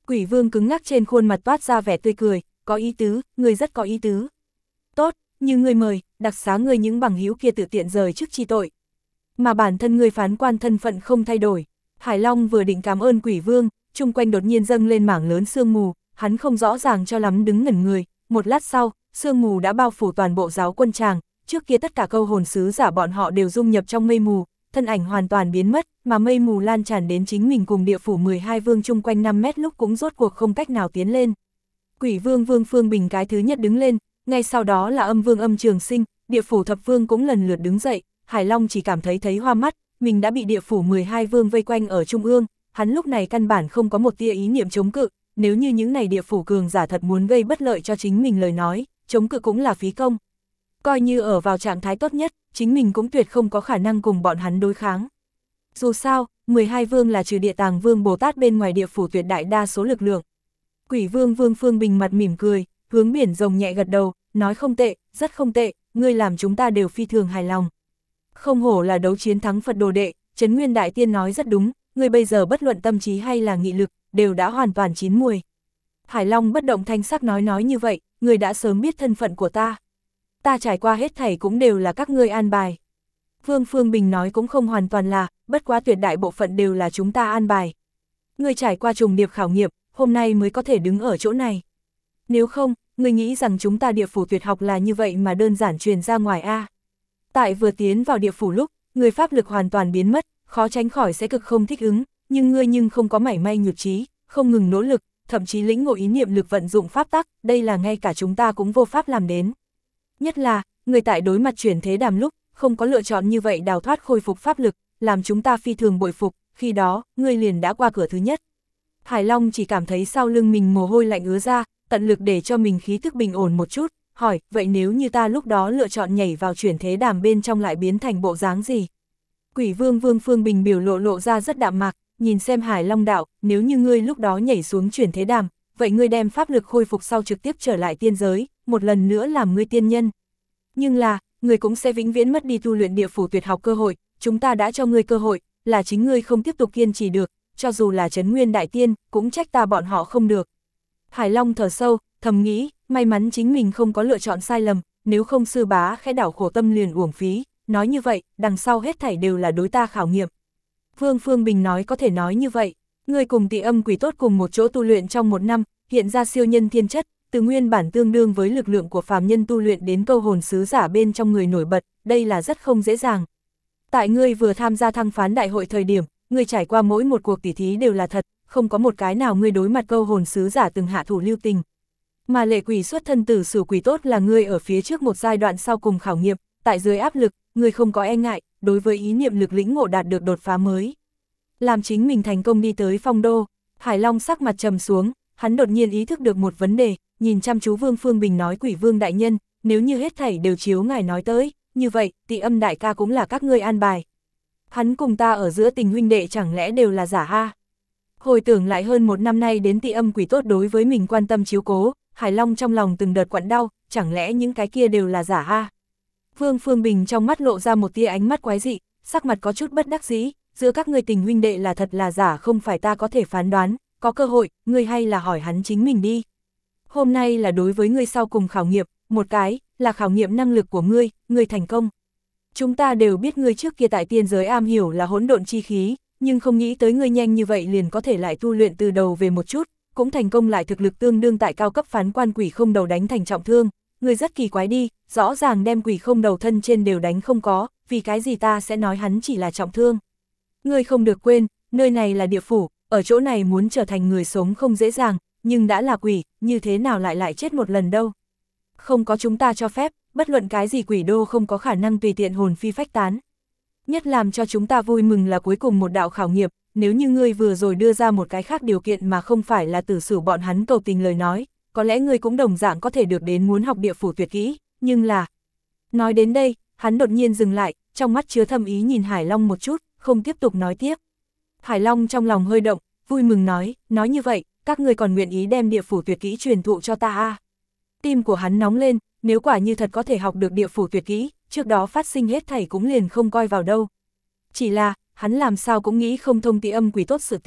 Quỷ vương cứng ngắc trên khuôn mặt toát ra vẻ tươi cười, có ý tứ, ngươi rất có ý tứ. Tốt, như ngươi mời, đặc xá ngươi những bằng hữu kia tự tiện rời chức chi tội. Mà bản thân ngươi phán quan thân phận không thay đổi. Hải Long vừa định cảm ơn quỷ vương, chung quanh đột nhiên dâng lên mảng lớn sương mù, hắn không rõ ràng cho lắm đứng ngẩn người, một lát sau, sương mù đã bao phủ toàn bộ giáo quân tràng, trước kia tất cả câu hồn sứ giả bọn họ đều dung nhập trong mây mù, thân ảnh hoàn toàn biến mất, mà mây mù lan tràn đến chính mình cùng địa phủ 12 vương chung quanh 5 mét lúc cũng rốt cuộc không cách nào tiến lên. Quỷ vương Vương Phương Bình cái thứ nhất đứng lên, ngay sau đó là âm vương Âm Trường Sinh, địa phủ thập vương cũng lần lượt đứng dậy, Hải Long chỉ cảm thấy hoa mắt, mình đã bị địa phủ 12 vương vây quanh ở trung ương, hắn lúc này căn bản không có một tia ý niệm chống cự, nếu như những này địa phủ cường giả thật muốn gây bất lợi cho chính mình lời nói, chống cự cũng là phí công. Coi như ở vào trạng thái tốt nhất, chính mình cũng tuyệt không có khả năng cùng bọn hắn đối kháng. Dù sao, 12 vương là trừ địa tàng vương Bồ Tát bên ngoài địa phủ tuyệt đại đa số lực lượng. Quỷ vương Vương Phương Bình mặt mỉm cười, hướng biển rồng nhẹ gật đầu, nói không tệ, rất không tệ, ngươi làm chúng ta đều phi thường hài lòng. Không hổ là đấu chiến thắng Phật đồ đệ, Trấn Nguyên Đại Tiên nói rất đúng, ngươi bây giờ bất luận tâm trí hay là nghị lực, đều đã hoàn toàn chín muồi. Hải Long bất động thanh sắc nói như vậy, ngươi đã sớm biết thân phận của ta. Ta trải qua hết thảy cũng đều là các ngươi an bài. Vương Phương Bình nói cũng không hoàn toàn là, bất quá tuyệt đại bộ phận đều là chúng ta an bài. Ngươi trải qua trùng điệp khảo nghiệm, hôm nay mới có thể đứng ở chỗ này. Nếu không, ngươi nghĩ rằng chúng ta địa phủ tuyệt học là như vậy mà đơn giản truyền ra ngoài a? Tại vừa tiến vào địa phủ lúc, người pháp lực hoàn toàn biến mất, khó tránh khỏi sẽ cực không thích ứng, nhưng ngươi không có mảy may nhụt chí, không ngừng nỗ lực, thậm chí lĩnh ngộ ý niệm lực vận dụng pháp tắc, đây là ngay cả chúng ta cũng vô pháp làm đến. Nhất là, người tại đối mặt chuyển thế đàm lúc, không có lựa chọn như vậy đào thoát khôi phục pháp lực, làm chúng ta phi thường bội phục, khi đó, ngươi liền đã qua cửa thứ nhất. Hải Long chỉ cảm thấy sau lưng mình mồ hôi lạnh ứa ra, tận lực để cho mình khí thức bình ổn một chút, hỏi, vậy nếu như ta lúc đó lựa chọn nhảy vào chuyển thế đàm bên trong lại biến thành bộ dáng gì? Quỷ vương Vương Phương Bình biểu lộ ra rất đạm mạc, nhìn xem Hải Long đạo, nếu như ngươi lúc đó nhảy xuống chuyển thế đàm, vậy ngươi đem pháp lực khôi phục sau trực tiếp trở lại tiên giới, một lần nữa làm ngươi tiên nhân. Nhưng là, ngươi cũng sẽ vĩnh viễn mất đi tu luyện địa phủ tuyệt học cơ hội, chúng ta đã cho ngươi cơ hội, là chính ngươi không tiếp tục kiên trì được, cho dù là Trấn Nguyên Đại Tiên, cũng trách ta bọn họ không được. Hải Long thở sâu, thầm nghĩ, may mắn chính mình không có lựa chọn sai lầm, nếu không sư bá khẽ đảo khổ tâm liền uổng phí, nói như vậy, đằng sau hết thảy đều là đối ta khảo nghiệm. Vương Phương Bình nói có thể nói như vậy, ngươi cùng Tị Âm Quỷ Tốt cùng một chỗ tu luyện trong 1 năm, hiện ra siêu nhân thiên chất, từ nguyên bản tương đương với lực lượng của phàm nhân tu luyện đến câu hồn sứ giả bên trong người nổi bật, đây là rất không dễ dàng. Tại ngươi vừa tham gia thăng phán đại hội thời điểm, ngươi trải qua mỗi một cuộc tỉ thí đều là thật, không có một cái nào ngươi đối mặt câu hồn sứ giả từng hạ thủ lưu tình. Mà lệ quỷ xuất thân tử Sửu Quỷ Tốt là ngươi ở phía trước một giai đoạn sau cùng khảo nghiệm, tại dưới áp lực, ngươi không có e ngại, đối với ý niệm lực lĩnh ngộ đạt được đột phá mới. Làm chính mình thành công đi tới phong đô, Hải Long sắc mặt trầm xuống, hắn đột nhiên ý thức được một vấn đề, nhìn chăm chú Vương Phương Bình nói quỷ vương đại nhân, nếu như hết thảy đều chiếu ngài nói tới, như vậy, Tị Âm đại ca cũng là các ngươi an bài. Hắn cùng ta ở giữa tình huynh đệ chẳng lẽ đều là giả ha? Hồi tưởng lại hơn 1 năm nay đến Tị Âm Quỷ Tốt đối với mình quan tâm chiếu cố, Hải Long trong lòng từng đợt quặn đau, chẳng lẽ những cái kia đều là giả ha? Vương Phương Bình trong mắt lộ ra một tia ánh mắt quái dị, sắc mặt có chút bất đắc dĩ, giữa các ngươi tình huynh đệ là thật là giả không phải ta có thể phán đoán, có cơ hội, ngươi hay là hỏi hắn chính mình đi. Hôm nay là đối với ngươi sau cùng khảo nghiệm, một cái, là khảo nghiệm năng lực của ngươi thành công. Chúng ta đều biết ngươi trước kia tại tiên giới am hiểu là hỗn độn chi khí, nhưng không nghĩ tới ngươi nhanh như vậy liền có thể lại tu luyện từ đầu về một chút, cũng thành công lại thực lực tương đương tại cao cấp phán quan quỷ không đầu đánh thành trọng thương. Ngươi rất kỳ quái đi, rõ ràng đem quỷ không đầu thân trên đều đánh không có, vì cái gì ta sẽ nói hắn chỉ là trọng thương. Ngươi không được quên, nơi này là địa phủ, ở chỗ này muốn trở thành người sống không dễ dàng, nhưng đã là quỷ, như thế nào lại chết một lần đâu. Không có chúng ta cho phép, bất luận cái gì quỷ đô không có khả năng tùy tiện hồn phi phách tán. Nhất làm cho chúng ta vui mừng là cuối cùng một đạo khảo nghiệm, nếu như ngươi vừa rồi đưa ra một cái khác điều kiện mà không phải là tử sử bọn hắn cầu tình lời nói, có lẽ ngươi cũng đồng dạng có thể được đến muốn học địa phủ tuyệt kỹ, nhưng là... Nói đến đây, hắn đột nhiên dừng lại, trong mắt chứa thâm ý nhìn Hải Long một chút, không tiếp tục nói tiếp. Hải Long trong lòng hơi động, vui mừng nói như vậy, các ngươi còn nguyện ý đem địa phủ tuyệt kỹ truyền thụ cho ta à? Tim của hắn nóng lên, nếu quả như thật có thể học được địa phủ tuyệt kỹ, trước đó phát sinh hết thảy cũng liền không coi vào đâu. Chỉ là, hắn làm sao cũng nghĩ không thông Tị Âm Quỷ Tốt sự tình,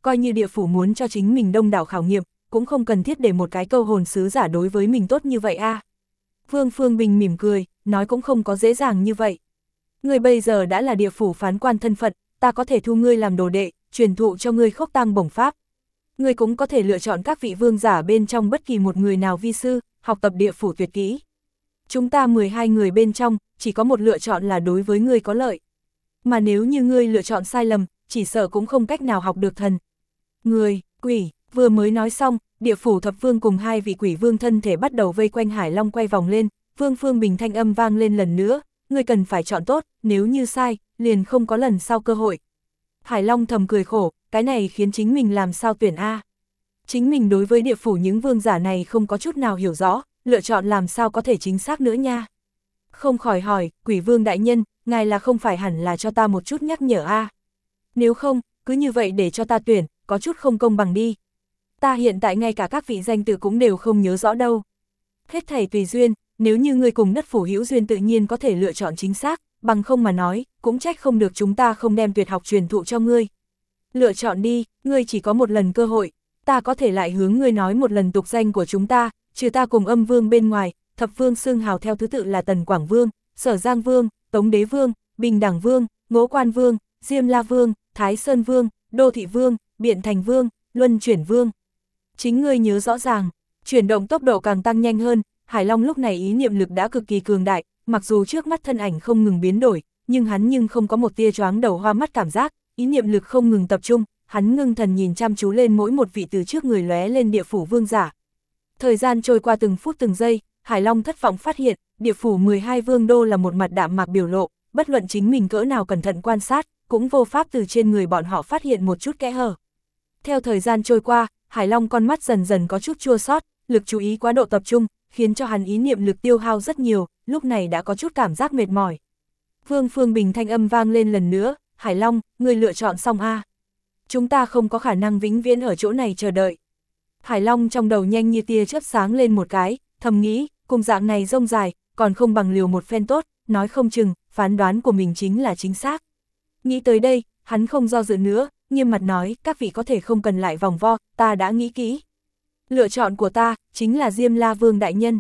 coi như địa phủ muốn cho chính mình đông đảo khảo nghiệm, cũng không cần thiết để một cái câu hồn sứ giả đối với mình tốt như vậy a. Vương Phương Bình mỉm cười, nói cũng không có dễ dàng như vậy. Ngươi bây giờ đã là địa phủ phán quan thân phận, ta có thể thu ngươi làm đồ đệ, truyền thụ cho ngươi khốc tang bổng pháp. Ngươi cũng có thể lựa chọn các vị vương giả bên trong bất kỳ một người nào vi sư, học tập địa phủ tuyệt kỹ. Chúng ta 12 người bên trong, chỉ có một lựa chọn là đối với ngươi có lợi. Mà nếu như ngươi lựa chọn sai lầm, chỉ sợ cũng không cách nào học được thần. Người, quỷ, vừa mới nói xong, địa phủ thập vương cùng hai vị quỷ vương thân thể bắt đầu vây quanh Hải Long quay vòng lên, Vương Phương Bình thanh âm vang lên lần nữa, ngươi cần phải chọn tốt, nếu như sai, liền không có lần sau cơ hội. Hải Long thầm cười khổ, cái này khiến chính mình làm sao tuyển A. Chính mình đối với địa phủ những vương giả này không có chút nào hiểu rõ, lựa chọn làm sao có thể chính xác nữa nha. Không khỏi hỏi, quỷ vương đại nhân, ngài là không phải hẳn là cho ta một chút nhắc nhở A. Nếu không, cứ như vậy để cho ta tuyển, có chút không công bằng đi. Ta hiện tại ngay cả các vị danh từ cũng đều không nhớ rõ đâu. Hết thảy tùy duyên, nếu như ngươi cùng đất phủ hữu duyên tự nhiên có thể lựa chọn chính xác, bằng không mà nói, cũng trách không được chúng ta không đem tuyệt học truyền thụ cho ngươi. Lựa chọn đi, ngươi chỉ có một lần cơ hội, ta có thể lại hướng ngươi nói một lần tục danh của chúng ta, trừ ta cùng Âm Vương bên ngoài, thập vương xưng hào theo thứ tự là Tần Quảng Vương, Sở Giang Vương, Tống Đế Vương, Bình Đẳng Vương, Ngỗ Quan Vương, Diêm La Vương, Thái Sơn Vương, Đô Thị Vương, Biện Thành Vương, Luân Chuyển Vương. Chính ngươi nhớ rõ ràng, chuyển động tốc độ càng tăng nhanh hơn, Hải Long lúc này ý niệm lực đã cực kỳ cường đại, mặc dù trước mắt thân ảnh không ngừng biến đổi, nhưng hắn không có một tia choáng đầu hoa mắt cảm giác, ý niệm lực không ngừng tập trung, hắn ngưng thần nhìn chăm chú lên mỗi một vị từ trước người lóe lên địa phủ vương giả. Thời gian trôi qua từng phút từng giây, Hải Long thất vọng phát hiện, địa phủ 12 vương đô là một mặt đạm mạc biểu lộ, bất luận chính mình cỡ nào cẩn thận quan sát, cũng vô pháp từ trên người bọn họ phát hiện một chút kẽ hở. Theo thời gian trôi qua, Hải Long con mắt dần dần có chút chua xót, lực chú ý quá độ tập trung, khiến cho hắn ý niệm lực tiêu hao rất nhiều, lúc này đã có chút cảm giác mệt mỏi. Vương Phương Bình thanh âm vang lên lần nữa, Hải Long, ngươi lựa chọn xong a. Chúng ta không có khả năng vĩnh viễn ở chỗ này chờ đợi. Hải Long trong đầu nhanh như tia chớp sáng lên một cái, thầm nghĩ, cùng dạng này rông dài, còn không bằng liều một phen tốt, nói không chừng, phán đoán của mình chính là chính xác. Nghĩ tới đây, hắn không do dự nữa, nghiêm mặt nói, các vị có thể không cần lại vòng vo, ta đã nghĩ kỹ. Lựa chọn của ta, chính là Diêm La Vương đại nhân.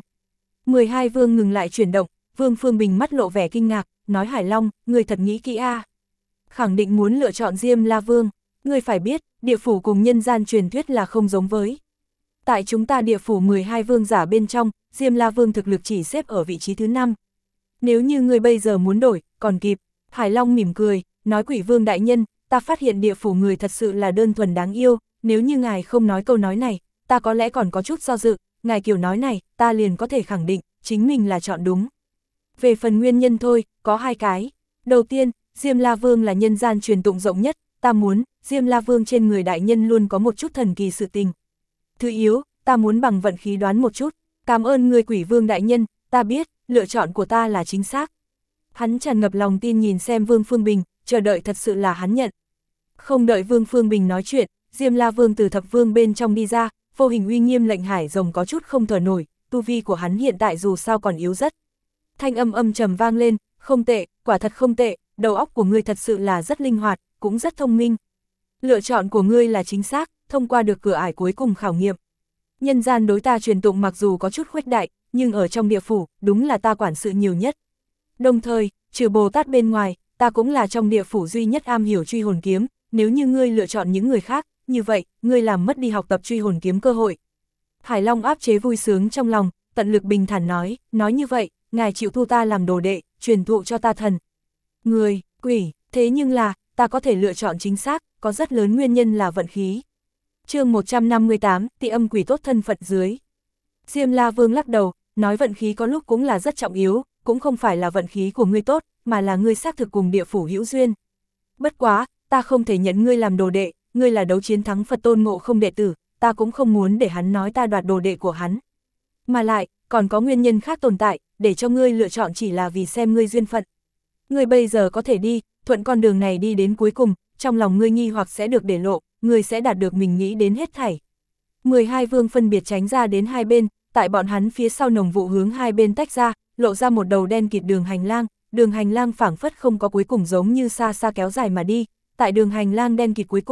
12 vương ngừng lại chuyển động, Vương Phương Bình mắt lộ vẻ kinh ngạc, nói Hải Long, người thật nghĩ kỹ a. Khẳng định muốn lựa chọn Diêm La Vương, người phải biết, địa phủ cùng nhân gian truyền thuyết là không giống với. Tại chúng ta địa phủ 12 vương giả bên trong, Diêm La Vương thực lực chỉ xếp ở vị trí thứ 5. Nếu như người bây giờ muốn đổi, còn kịp. Hải Long mỉm cười, nói quỷ vương đại nhân, ta phát hiện địa phủ người thật sự là đơn thuần đáng yêu, nếu như ngài không nói câu nói này, ta có lẽ còn có chút do dự, ngài kiểu nói này, ta liền có thể khẳng định, chính mình là chọn đúng. Về phần nguyên nhân thôi, có hai cái. Đầu tiên, Diêm La Vương là nhân gian truyền tụng rộng nhất, ta muốn, Diêm La Vương trên người đại nhân luôn có một chút thần kỳ sự tình. Thứ yếu, ta muốn bằng vận khí đoán một chút, cảm ơn người quỷ vương đại nhân, ta biết, lựa chọn của ta là chính xác. Hắn tràn ngập lòng tin nhìn xem Vương Phương Bình, chờ đợi thật sự là hắn nhận. Không đợi Vương Phương Bình nói chuyện, Diêm La Vương từ thập vương bên trong đi ra, vô hình uy nghiêm lệnh hải rồng có chút không thở nổi, tu vi của hắn hiện tại dù sao còn yếu rất. Thanh âm âm trầm vang lên, không tệ, quả thật không tệ, đầu óc của ngươi thật sự là rất linh hoạt, cũng rất thông minh. Lựa chọn của ngươi là chính xác, thông qua được cửa ải cuối cùng khảo nghiệm. Nhân gian đối ta truyền tụng mặc dù có chút khuếch đại, nhưng ở trong địa phủ, đúng là ta quản sự nhiều nhất. Đồng thời, trừ Bồ Tát bên ngoài, ta cũng là trong địa phủ duy nhất am hiểu truy hồn kiếm, nếu như ngươi lựa chọn những người khác, như vậy, ngươi làm mất đi học tập truy hồn kiếm cơ hội. Hải Long áp chế vui sướng trong lòng, tận lực bình thản nói như vậy, ngài chịu thu ta làm đồ đệ, truyền thụ cho ta thần. Người, quỷ, thế nhưng là, ta có thể lựa chọn chính xác, có rất lớn nguyên nhân là vận khí. Chương 158, Tị Âm Quỷ tốt thân phận dưới. Diêm La Vương lắc đầu, nói vận khí có lúc cũng là rất trọng yếu, cũng không phải là vận khí của ngươi tốt, mà là ngươi xác thực cùng địa phủ hữu duyên. Bất quá, ta không thể nhận ngươi làm đồ đệ, ngươi là đấu chiến thắng Phật Tôn Ngộ Không đệ tử, ta cũng không muốn để hắn nói ta đoạt đồ đệ của hắn. Mà lại, còn có nguyên nhân khác tồn tại, để cho ngươi lựa chọn chỉ là vì xem ngươi duyên phận. Ngươi bây giờ có thể đi, thuận con đường này đi đến cuối cùng, trong lòng ngươi nghi hoặc sẽ được để lộ, ngươi sẽ đạt được mình nghĩ đến hết thảy. 12 vương phân biệt tránh ra đến hai bên, tại bọn hắn phía sau nồng vụ hướng hai bên tách ra, lộ ra một đầu đen kịt đường hành lang phảng phất không có cuối cùng giống như xa xa kéo dài mà đi, tại đường hành lang đen kịt cuối cùng,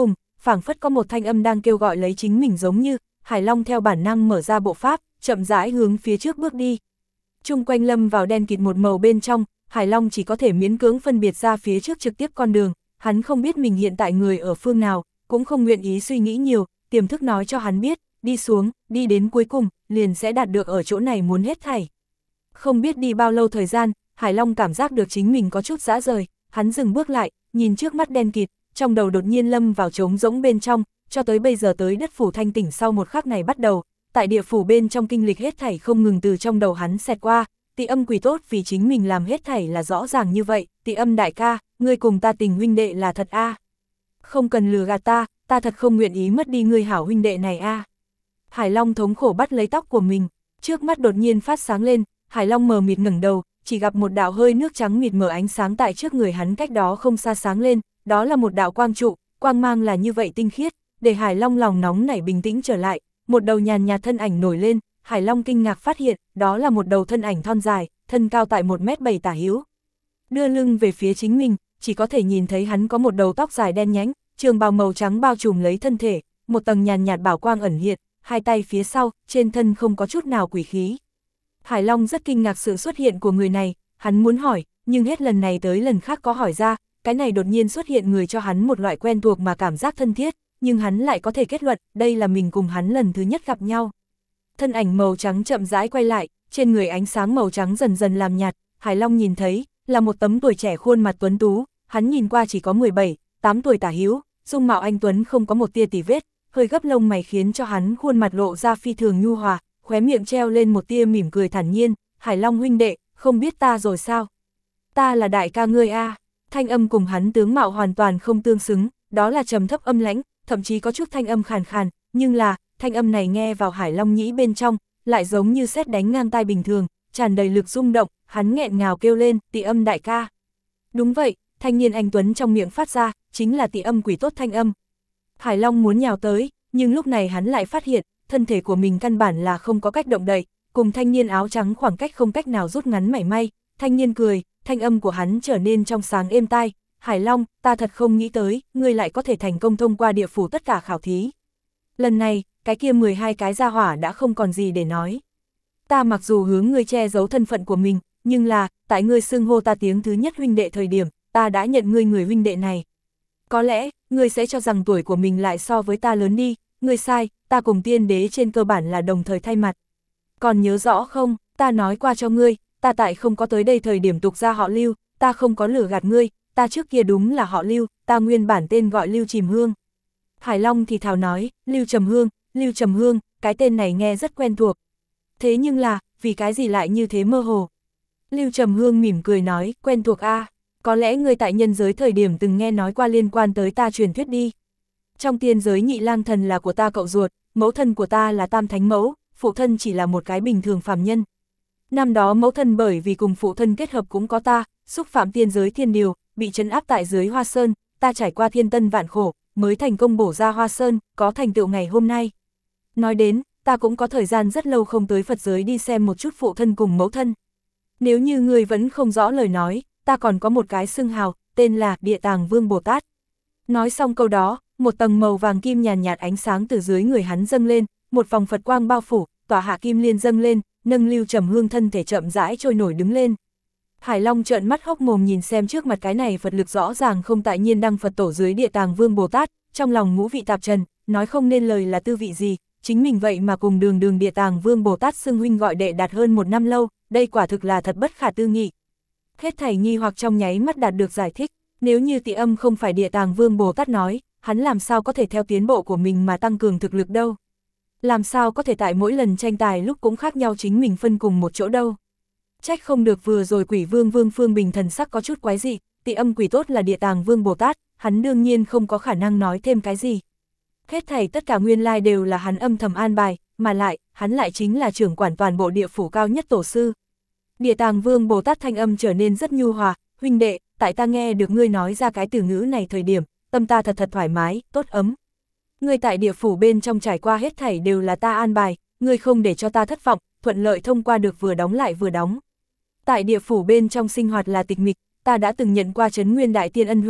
phảng phất có một thanh âm đang kêu gọi lấy chính mình giống như, Hải Long theo bản năng mở ra bộ pháp, chậm rãi hướng phía trước bước đi. Chung quanh lâm vào đen kịt một màu bên trong, Hải Long chỉ có thể miễn cưỡng phân biệt ra phía trước trực tiếp con đường, hắn không biết mình hiện tại người ở phương nào, cũng không nguyện ý suy nghĩ nhiều, tiềm thức nói cho hắn biết, đi xuống, đi đến cuối cùng, liền sẽ đạt được ở chỗ này muốn hết thảy. Không biết đi bao lâu thời gian, Hải Long cảm giác được chính mình có chút dã rời, hắn dừng bước lại, nhìn trước mắt đen kịt, trong đầu đột nhiên lâm vào trống rỗng bên trong, cho tới bây giờ tới đất phủ thanh tỉnh sau một khắc này bắt đầu, tại địa phủ bên trong kinh lịch hết thảy không ngừng từ trong đầu hắn xẹt qua, Tị Âm quỷ tốt vì chính mình làm hết thảy là rõ ràng như vậy, Tị Âm đại ca, ngươi cùng ta tình huynh đệ là thật a. Không cần lừa gạt ta thật không nguyện ý mất đi ngươi hảo huynh đệ này a. Hải Long thống khổ bắt lấy tóc của mình, trước mắt đột nhiên phát sáng lên, Hải Long mờ mịt ngẩng đầu, chỉ gặp một đạo hơi nước trắng mịt mờ ánh sáng tại trước người hắn cách đó không xa sáng lên, đó là một đạo quang trụ, quang mang là như vậy tinh khiết, để Hải Long lòng nóng nảy bình tĩnh trở lại, một đầu nhàn nhạt thân ảnh nổi lên, Hải Long kinh ngạc phát hiện, đó là một đầu thân ảnh thon dài, thân cao tại 1m7 tả hữu. Đưa lưng về phía chính mình, chỉ có thể nhìn thấy hắn có một đầu tóc dài đen nhánh, trường bào màu trắng bao trùm lấy thân thể, một tầng nhàn nhạt bảo quang ẩn hiện, hai tay phía sau, trên thân không có chút nào quỷ khí. Hải Long rất kinh ngạc sự xuất hiện của người này, hắn muốn hỏi, nhưng hết lần này tới lần khác có hỏi ra, cái này đột nhiên xuất hiện người cho hắn một loại quen thuộc mà cảm giác thân thiết, nhưng hắn lại có thể kết luận, đây là mình cùng hắn lần thứ nhất gặp nhau. Thân ảnh màu trắng chậm rãi quay lại, trên người ánh sáng màu trắng dần dần làm nhạt, Hải Long nhìn thấy, là một tấm tuổi trẻ khuôn mặt tuấn tú, hắn nhìn qua chỉ có 17, 8 tuổi tả hữu, dung mạo anh tuấn không có một tia tì vết, hơi gấp lông mày khiến cho hắn khuôn mặt lộ ra phi thường nhu hòa, khóe miệng treo lên một tia mỉm cười thản nhiên, Hải Long huynh đệ, không biết ta rồi sao? Ta là đại ca ngươi a. Thanh âm cùng hắn tướng mạo hoàn toàn không tương xứng, đó là trầm thấp âm lãnh, thậm chí có chút thanh âm khàn khàn, nhưng là, thanh âm này nghe vào Hải Long nhĩ bên trong, lại giống như sét đánh ngang tai bình thường, tràn đầy lực rung động, hắn nghẹn ngào kêu lên, Tị Âm đại ca. Đúng vậy, thanh niên anh tuấn trong miệng phát ra, chính là Tị Âm quỷ tốt thanh âm. Hải Long muốn nhào tới, nhưng lúc này hắn lại phát hiện, thân thể của mình căn bản là không có cách động đậy, cùng thanh niên áo trắng khoảng cách không cách nào rút ngắn mảy may, thanh niên cười, thanh âm của hắn trở nên trong sáng êm tai, Hải Long, ta thật không nghĩ tới, ngươi lại có thể thành công thông qua địa phủ tất cả khảo thí. Lần này, cái kia 12 cái gia hỏa đã không còn gì để nói. Ta mặc dù hướng ngươi che giấu thân phận của mình, nhưng là, tại ngươi xưng hô ta tiếng thứ nhất huynh đệ thời điểm, ta đã nhận ngươi người huynh đệ này. Có lẽ, ngươi sẽ cho rằng tuổi của mình lại so với ta lớn đi, ngươi sai, ta cùng tiên đế trên cơ bản là đồng thời thay mặt. Còn nhớ rõ không, ta nói qua cho ngươi, ta tại không có tới đây thời điểm tục ra họ Lưu, ta không có lừa gạt ngươi, ta trước kia đúng là họ Lưu, ta nguyên bản tên gọi Lưu Trầm Hương. Hải Long thì thào nói, Lưu Trầm Hương, cái tên này nghe rất quen thuộc. Thế nhưng là, vì cái gì lại như thế mơ hồ? Lưu Trầm Hương mỉm cười nói, quen thuộc a, có lẽ ngươi tại nhân giới thời điểm từng nghe nói qua liên quan tới ta truyền thuyết đi. Trong tiên giới Nhị Lang Thần là của ta cậu ruột, mẫu thân của ta là Tam Thánh Mẫu, phụ thân chỉ là một cái bình thường phàm nhân. Năm đó mẫu thân bởi vì cùng phụ thân kết hợp cũng có ta, xúc phạm tiên giới thiên điều, bị trấn áp tại dưới Hoa Sơn, ta trải qua thiên tân vạn khổ, mới thành công bổ ra Hoa Sơn, có thành tựu ngày hôm nay. Nói đến, ta cũng có thời gian rất lâu không tới Phật giới đi xem một chút phụ thân cùng mẫu thân. Nếu như người vẫn không rõ lời nói, ta còn có một cái xưng hào, tên là Địa Tàng Vương Bồ Tát. Nói xong câu đó, một tầng màu vàng kim nhàn nhạt ánh sáng từ dưới người hắn dâng lên, một vòng Phật quang bao phủ, tỏa hạ kim liên dâng lên, nâng Lưu Trầm Hương thân thể chậm rãi trôi nổi đứng lên. Hải Long trợn mắt hốc mồm nhìn xem trước mặt cái này Phật lực rõ ràng không tại nhiên đăng Phật tổ dưới Địa Tàng Vương Bồ Tát, trong lòng ngũ vị tạp trần, nói không nên lời là tư vị gì, chính mình vậy mà cùng đường Địa Tàng Vương Bồ Tát xưng huynh gọi đệ đạt hơn 1 năm lâu, đây quả thực là thật bất khả tư nghị. Hết thảy nghi hoặc trong nháy mắt đạt được giải thích, nếu như Tị Âm không phải Địa Tàng Vương Bồ Tát nói, hắn làm sao có thể theo tiến bộ của mình mà tăng cường thực lực đâu. Làm sao có thể tại mỗi lần tranh tài lúc cũng khác nhau chính mình phân cùng một chỗ đâu. Trách không được vừa rồi Quỷ Vương Vương Phương Bình thần sắc có chút quái dị, Tị Âm quỷ tốt là Địa Tàng Vương Bồ Tát, hắn đương nhiên không có khả năng nói thêm cái gì. Hết thảy tất cả nguyên lai đều là hắn âm thầm an bài, mà lại, hắn lại chính là trưởng quản toàn bộ địa phủ cao nhất tổ sư. Địa Tàng Vương Bồ Tát thanh âm trở nên rất nhu hòa, huynh đệ, tại ta nghe được ngươi nói ra cái từ ngữ này thời điểm, tâm ta thật thoải mái, tốt ấm. Ngươi tại địa phủ bên trong trải qua hết thảy đều là ta an bài, ngươi không để cho ta thất vọng, thuận lợi thông qua được vừa đóng lại vừa đóng. Tại địa phủ bên trong sinh hoạt là tịch mịch, ta đã từng nhận qua Trấn Nguyên Đại Tiên ân huệ,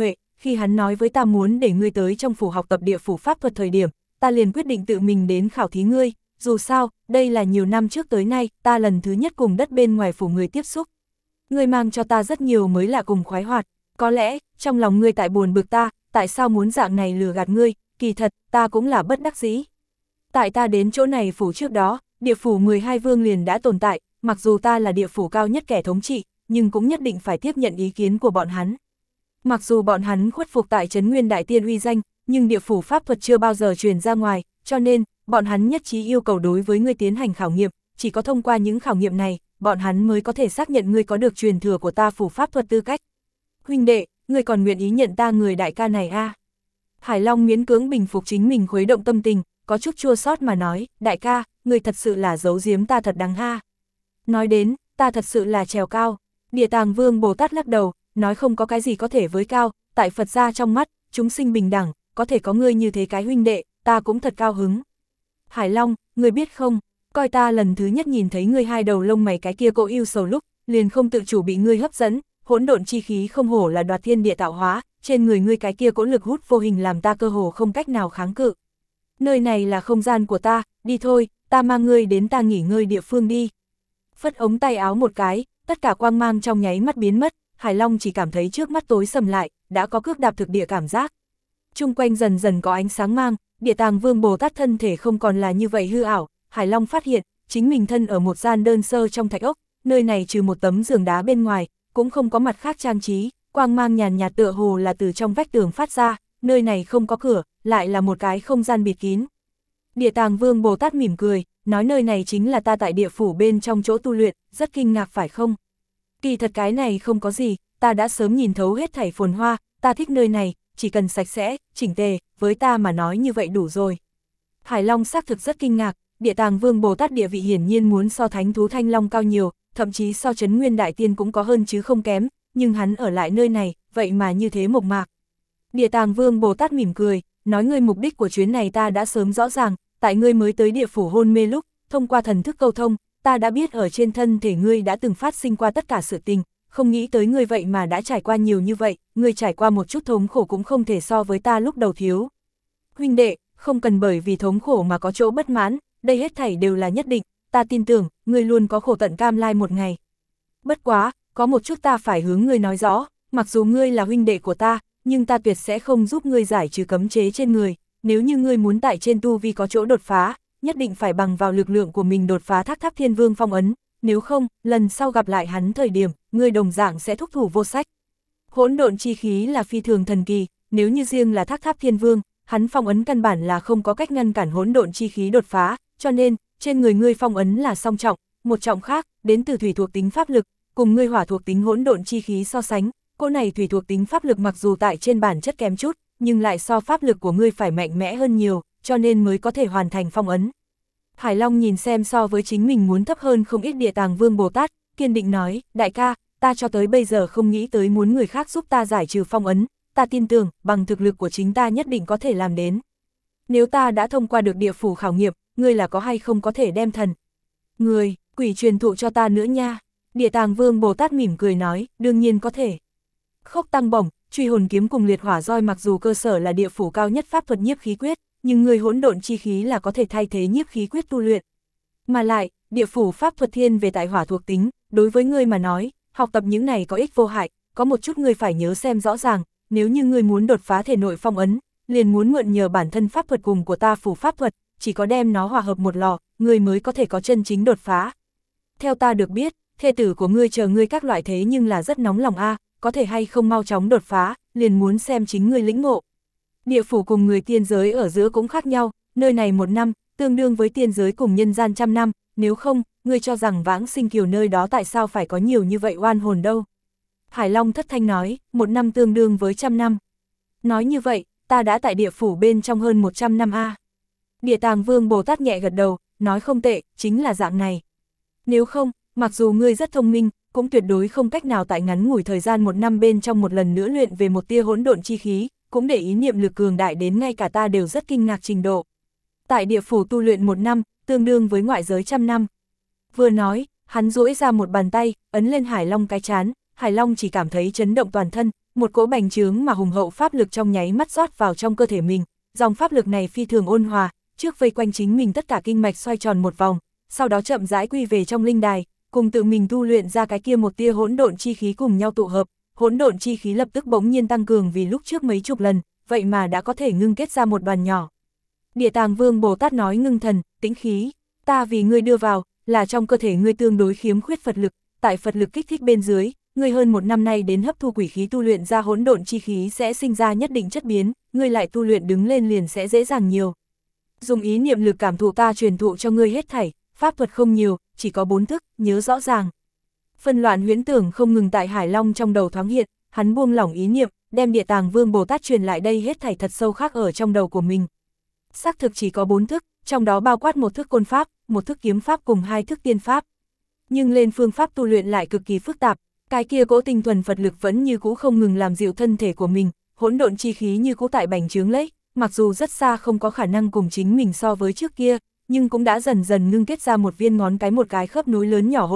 khi hắn nói với ta muốn để ngươi tới trong phủ học tập địa phủ pháp thuật thời điểm, ta liền quyết định tự mình đến khảo thí ngươi, dù sao, đây là nhiều năm trước tới nay, ta lần thứ nhất cùng đất bên ngoài phủ người tiếp xúc. Ngươi mang cho ta rất nhiều mới lạ cùng khoái hoạt, có lẽ, trong lòng ngươi tại buồn bực ta, tại sao muốn dạng này lừa gạt ngươi, kỳ thật, ta cũng là bất đắc dĩ. Tại ta đến chỗ này phủ trước đó, địa phủ 12 vương liền đã tồn tại, mặc dù ta là địa phủ cao nhất kẻ thống trị, nhưng cũng nhất định phải tiếp nhận ý kiến của bọn hắn. Mặc dù bọn hắn khuất phục tại Trấn Nguyên Đại Tiên uy danh, nhưng địa phủ pháp thuật chưa bao giờ truyền ra ngoài, cho nên, bọn hắn nhất trí yêu cầu đối với ngươi tiến hành khảo nghiệm, chỉ có thông qua những khảo nghiệm này, bọn hắn mới có thể xác nhận ngươi có được truyền thừa của ta phủ pháp thuật tư cách. Huynh đệ, ngươi còn nguyện ý nhận ta người đại ca này a? Hải Long miễn cưỡng bình phục chính mình khuấy động tâm tình, có chút chua xót mà nói, đại ca, ngươi thật sự là giấu giếm ta thật đáng ha. Nói đến, ta thật sự là trèo cao. Địa Tàng Vương Bồ Tát lắc đầu, nói không có cái gì có thể với cao, tại Phật gia trong mắt, chúng sinh bình đẳng, có thể có ngươi như thế cái huynh đệ, ta cũng thật cao hứng. Hải Long, ngươi biết không, coi ta lần thứ nhất nhìn thấy ngươi hai đầu lông mày cái kia cỗ yêu sầu lúc, liền không tự chủ bị ngươi hấp dẫn, hỗn độn chi khí không hổ là đoạt thiên địa tạo hóa, trên người ngươi cái kia cỗ lực hút vô hình làm ta cơ hồ không cách nào kháng cự. Nơi này là không gian của ta, đi thôi, ta mang ngươi đến ta nghỉ ngơi địa phương đi. Phất ống tay áo một cái, tất cả quang mang trong nháy mắt biến mất, Hải Long chỉ cảm thấy trước mắt tối sầm lại, đã có cước đạp thực địa cảm giác. Chung quanh dần dần có ánh sáng mang, Địa Tàng Vương Bồ Tát thân thể không còn là như vậy hư ảo, Hải Long phát hiện, chính mình thân ở một gian đơn sơ trong thạch ốc, nơi này trừ một tấm giường đá bên ngoài, cũng không có mặt khác trang trí, quang mang nhàn nhạt tựa hồ là từ trong vách tường phát ra, nơi này không có cửa, lại là một cái không gian bịt kín. Địa Tàng Vương Bồ Tát mỉm cười, nói nơi này chính là ta tại địa phủ bên trong chỗ tu luyện, rất kinh ngạc phải không? Kỳ thật cái này không có gì, ta đã sớm nhìn thấu hết thảy phồn hoa, ta thích nơi này, chỉ cần sạch sẽ, chỉnh tề, với ta mà nói như vậy đủ rồi. Hải Long xác thực rất kinh ngạc, Địa Tàng Vương Bồ Tát địa vị hiển nhiên muốn so thánh thú Thanh Long cao nhiều, thậm chí so Trấn Nguyên Đại Tiên cũng có hơn chứ không kém, nhưng hắn ở lại nơi này, vậy mà như thế mộc mạc. Địa Tàng Vương Bồ Tát mỉm cười, nói ngươi mục đích của chuyến này ta đã sớm rõ ràng, tại ngươi mới tới địa phủ hôn mê lúc, thông qua thần thức câu thông, ta đã biết ở trên thân thể ngươi đã từng phát sinh qua tất cả sự tình, không nghĩ tới ngươi vậy mà đã trải qua nhiều như vậy, ngươi trải qua một chút thống khổ cũng không thể so với ta lúc đầu thiếu. Huynh đệ, không cần bởi vì thống khổ mà có chỗ bất mãn, đây hết thảy đều là nhất định, ta tin tưởng, ngươi luôn có khổ tận cam lai một ngày. Bất quá, có một chút ta phải hướng ngươi nói rõ, mặc dù ngươi là huynh đệ của ta, nhưng ta tuyệt sẽ không giúp ngươi giải trừ cấm chế trên người, nếu như ngươi muốn tại trên tu vi có chỗ đột phá, nhất định phải bằng vào lực lượng của mình đột phá Thác Tháp Thiên Vương phong ấn, nếu không, lần sau gặp lại hắn thời điểm, ngươi đồng dạng sẽ thúc thủ vô sách. Hỗn độn chi khí là phi thường thần kỳ, nếu như riêng là Thác Tháp Thiên Vương, hắn phong ấn căn bản là không có cách ngăn cản hỗn độn chi khí đột phá, cho nên, trên người ngươi phong ấn là song trọng, một trọng khác, đến từ thủy thuộc tính pháp lực, cùng ngươi hỏa thuộc tính hỗn độn chi khí so sánh, cô này thủy thuộc tính pháp lực mặc dù tại trên bản chất kém chút, nhưng lại so pháp lực của ngươi phải mạnh mẽ hơn nhiều, cho nên mới có thể hoàn thành phong ấn. Hải Long nhìn xem so với chính mình muốn thấp hơn không ít Địa Tàng Vương Bồ Tát, kiên định nói, đại ca, ta cho tới bây giờ không nghĩ tới muốn người khác giúp ta giải trừ phong ấn, ta tin tưởng, bằng thực lực của chính ta nhất định có thể làm đến. Nếu ta đã thông qua được địa phủ khảo nghiệm, ngươi là có hay không có thể đem thần người, quỷ truyền thụ cho ta nữa nha. Địa Tàng Vương Bồ Tát mỉm cười nói, đương nhiên có thể. Khốc tăng bổng, truy hồn kiếm cùng liệt hỏa roi mặc dù cơ sở là địa phủ cao nhất pháp thuật nhiếp khí quyết, nhưng người hỗn độn chi khí là có thể thay thế nhiếp khí quyết tu luyện. Mà lại, địa phủ pháp thuật thiên về tại hỏa thuộc tính, đối với ngươi mà nói, học tập những này có ích vô hại, có một chút ngươi phải nhớ xem rõ ràng, nếu như ngươi muốn đột phá thể nội phong ấn, liền muốn mượn nhờ bản thân pháp thuật cùng của ta phủ pháp thuật, chỉ có đem nó hòa hợp một lò, ngươi mới có thể có chân chính đột phá. Theo ta được biết, thê tử của ngươi chờ ngươi các loại thế nhưng là rất nóng lòng a, có thể hay không mau chóng đột phá, liền muốn xem chính ngươi lĩnh ngộ. Địa phủ cùng người tiên giới ở giữa cũng khác nhau, nơi này 1 năm, tương đương với tiên giới cùng nhân gian 100 năm, nếu không, ngươi cho rằng Vãng Sinh Kiều nơi đó tại sao phải có nhiều như vậy oan hồn đâu. Hải Long thất thanh nói, 1 năm tương đương với 100 năm. Nói như vậy, ta đã tại địa phủ bên trong hơn 100 năm a. Địa Tàng Vương Bồ Tát nhẹ gật đầu, nói không tệ, chính là dạng này. Nếu không, mặc dù ngươi rất thông minh, cũng tuyệt đối không cách nào tại ngắn ngủi thời gian 1 năm bên trong một lần nữa luyện về một tia hỗn độn chi khí, cũng để ý niệm lực cường đại đến ngay cả ta đều rất kinh ngạc trình độ. Tại địa phủ tu luyện 1 năm, tương đương với ngoại giới 100 năm. Vừa nói, hắn duỗi ra một bàn tay, ấn lên Hải Long cái trán, Hải Long chỉ cảm thấy chấn động toàn thân, Một cỗ bành trướng mà hùng hậu pháp lực trong nháy mắt rót vào trong cơ thể mình, dòng pháp lực này phi thường ôn hòa, trước vây quanh chính mình tất cả kinh mạch xoay tròn một vòng, sau đó chậm rãi quy về trong linh đài, cùng tự mình tu luyện ra cái kia một tia hỗn độn chi khí cùng nhau tụ hợp, hỗn độn chi khí lập tức bỗng nhiên tăng cường vì lúc trước mấy chục lần, vậy mà đã có thể ngưng kết ra một đoàn nhỏ. Địa Tàng Vương Bồ Tát nói ngưng thần, tĩnh khí, ta vì ngươi đưa vào, là trong cơ thể ngươi tương đối khiếm khuyết Phật lực, tại Phật lực kích thích bên dưới, ngươi hơn một năm nay đến hấp thu quỷ khí tu luyện ra hỗn độn chi khí sẽ sinh ra nhất định chất biến, ngươi lại tu luyện đứng lên liền sẽ dễ dàng nhiều. Dùng ý niệm lực cảm thụ ta truyền thụ cho ngươi hết thảy, pháp thuật không nhiều, chỉ có 4 thức, nhớ rõ ràng. Phân loạn huyễn tưởng không ngừng tại Hải Long trong đầu thoáng hiện, hắn buông lỏng ý niệm, đem Địa Tàng Vương Bồ Tát truyền lại đây hết thảy thật sâu khắc ở trong đầu của mình. Xác thực chỉ có 4 thức, trong đó bao quát một thức côn pháp, một thức kiếm pháp cùng 2 thức tiên pháp. Nhưng lên phương pháp tu luyện lại cực kỳ phức tạp, cái kia cỗ tinh thuần Phật lực vẫn như cũ không ngừng làm dịu thân thể của mình, hỗn độn chi khí như cũ tại bành trướng lấy, mặc dù rất xa không có khả năng cùng chính mình so với trước kia, nhưng cũng đã dần dần ngưng kết ra một viên ngón cái một cái khớp nối lớn nhỏ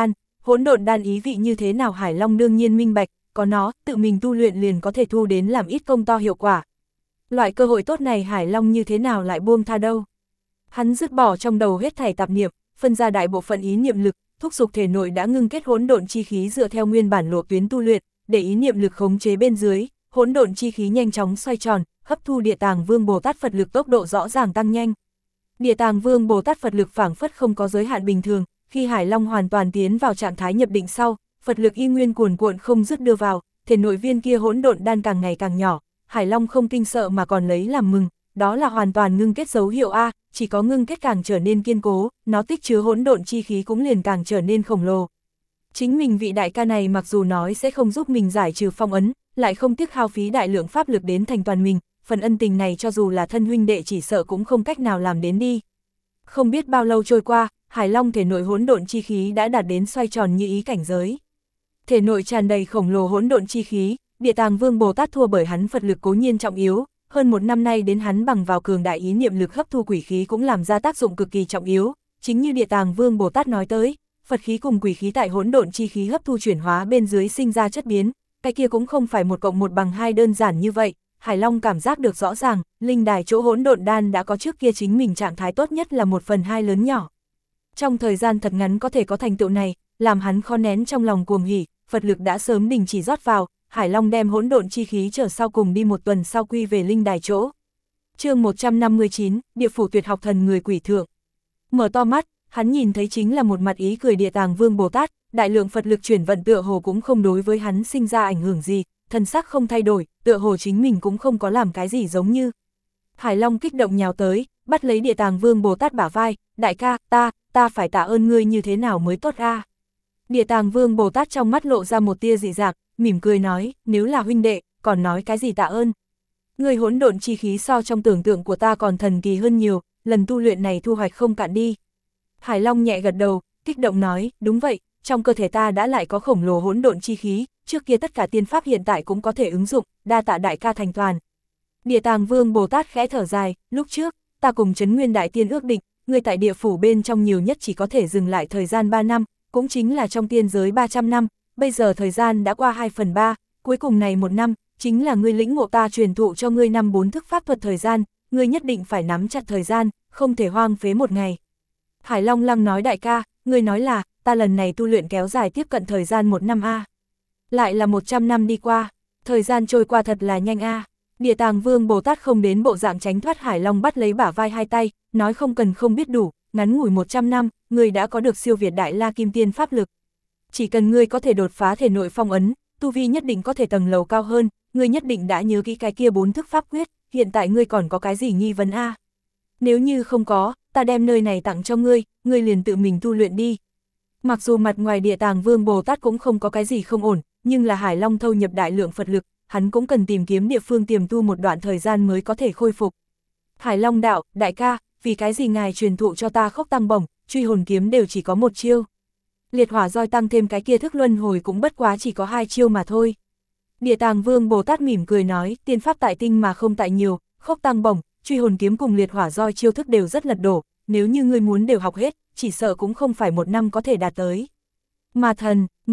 hỗn độn đan ý vị như thế nào Hải Long đương nhiên minh bạch, có nó, tự mình tu luyện liền có thể thu đến làm ít công to hiệu quả. Loại cơ hội tốt này Hải Long như thế nào lại buông tha đâu. Hắn dứt bỏ trong đầu hết thảy tạp niệm, phân ra đại bộ phận ý niệm lực, thúc giục thể nội đã ngưng kết hỗn độn chi khí dựa theo nguyên bản lộ tuyến tu luyện, để ý niệm lực khống chế bên dưới, hỗn độn chi khí nhanh chóng xoay tròn, hấp thu Địa Tàng Vương Bồ Tát Phật lực tốc độ rõ ràng tăng nhanh. Địa Tàng Vương Bồ Tát Phật lực phảng phất không có giới hạn bình thường, khi Hải Long hoàn toàn tiến vào trạng thái nhập định sau, Phật lực y nguyên cuồn cuộn không dứt đưa vào, thể nội viên kia hỗn độn đan càng ngày càng nhỏ, Hải Long không kinh sợ mà còn lấy làm mừng, đó là hoàn toàn ngưng kết dấu hiệu A, chỉ có ngưng kết càng trở nên kiên cố, nó tích chứa hỗn độn chi khí cũng liền càng trở nên khổng lồ. Chính mình vị đại ca này mặc dù nói sẽ không giúp mình giải trừ phong ấn, lại không tiếc hao phí đại lượng pháp lực đến thành toàn mình, phần ân tình này cho dù là thân huynh đệ chỉ sợ cũng không cách nào làm đến đi. Không biết bao lâu trôi qua, Hải Long thể nội hỗn độn chi khí đã đạt đến xoay tròn như ý cảnh giới. Thể nội tràn đầy khổng lồ hỗn độn chi khí, Địa Tàng Vương Bồ Tát thua bởi hắn Phật lực cố nhiên trọng yếu, hơn một năm nay đến hắn bằng vào cường đại ý niệm lực hấp thu quỷ khí cũng làm ra tác dụng cực kỳ trọng yếu, chính như Địa Tàng Vương Bồ Tát nói tới, Phật khí cùng quỷ khí tại hỗn độn chi khí hấp thu chuyển hóa bên dưới sinh ra chất biến, cái kia cũng không phải 1 + 1 = 2 đơn giản như vậy. Hải Long cảm giác được rõ ràng, linh đài chỗ hỗn độn đan đã có trước kia chính mình trạng thái tốt nhất là 1/2 lớn nhỏ. Trong thời gian thật ngắn có thể có thành tựu này, làm hắn khó nén trong lòng cuồng hỉ, Phật lực đã sớm đình chỉ rót vào, Hải Long đem hỗn độn chi khí trở sau cùng đi 1 tuần sau quy về linh đài chỗ. Chương 159, Địa phủ tuyệt học thần người quỷ thượng. Mở to mắt, hắn nhìn thấy chính là một mặt ý cười Địa Tàng Vương Bồ Tát, đại lượng Phật lực chuyển vận tựa hồ cũng không đối với hắn sinh ra ảnh hưởng gì, thân sắc không thay đổi, tựa hồ chính mình cũng không có làm cái gì giống như. Hải Long kích động nhào tới, bắt lấy Địa Tàng Vương Bồ Tát bả vai, đại ca, ta phải tạ ơn ngươi như thế nào mới tốt a. Địa Tàng Vương Bồ Tát trong mắt lộ ra một tia dị dạng, mỉm cười nói, nếu là huynh đệ, còn nói cái gì tạ ơn. Ngươi hỗn độn chi khí so trong tưởng tượng của ta còn thần kỳ hơn nhiều, lần tu luyện này thu hoạch không cạn đi. Hải Long nhẹ gật đầu, kích động nói, đúng vậy, trong cơ thể ta đã lại có khổng lồ hỗn độn chi khí, trước kia tất cả tiên pháp hiện tại cũng có thể ứng dụng, đa tạ đại ca thành toàn. Địa Tàng Vương Bồ Tát khẽ thở dài, lúc trước, ta cùng Trấn Nguyên Đại Tiên ước định, ngươi tại địa phủ bên trong nhiều nhất chỉ có thể dừng lại thời gian 3 năm, cũng chính là trong tiên giới 300 năm, bây giờ thời gian đã qua 2/3, cuối cùng này 1 năm, chính là ngươi lĩnh ngộ ta truyền thụ cho ngươi 4 thức pháp thuật thời gian, ngươi nhất định phải nắm chặt thời gian, không thể hoang phế một ngày. Hải Long lăng nói đại ca, ngươi nói là, ta lần này tu luyện kéo dài tiếp cận thời gian 1 năm a. Lại là 100 năm đi qua, thời gian trôi qua thật là nhanh a. Địa Tàng Vương Bồ Tát không đến bộ dạng tránh thoát Hải Long bắt lấy bả vai hai tay, nói không cần không biết đủ, ngắn ngủi 100 năm, ngươi đã có được siêu việt đại la kim tiên pháp lực. Chỉ cần ngươi có thể đột phá thể nội phong ấn, tu vi nhất định có thể tầng lầu cao hơn, ngươi nhất định đã nhớ kỹ cái kia 4 thức pháp quyết, hiện tại ngươi còn có cái gì nghi vấn a? Nếu như không có, ta đem nơi này tặng cho ngươi liền tự mình tu luyện đi. Mặc dù mặt ngoài Địa Tàng Vương Bồ Tát cũng không có cái gì không ổn, nhưng là Hải Long thâu nhập đại lượng Phật lực, hắn cũng cần tìm kiếm địa phương tiềm tu một đoạn thời gian mới có thể khôi phục. Hải Long đạo, đại ca, vì cái gì ngài truyền thụ cho ta Khốc Tăng Bổng, Truy Hồn Kiếm đều chỉ có 1 chiêu. Liệt Hỏa Roi tăng thêm cái kia thức luân hồi cũng bất quá chỉ có 2 chiêu mà thôi. Địa Tàng Vương Bồ Tát mỉm cười nói, tiên pháp tại tinh mà không tại nhiều, Khốc Tăng Bổng, Truy Hồn Kiếm cùng Liệt Hỏa Roi chiêu thức đều rất lật đổ, nếu như ngươi muốn đều học hết, chỉ sợ cũng không phải 1 năm có thể đạt tới. Mà thần, người,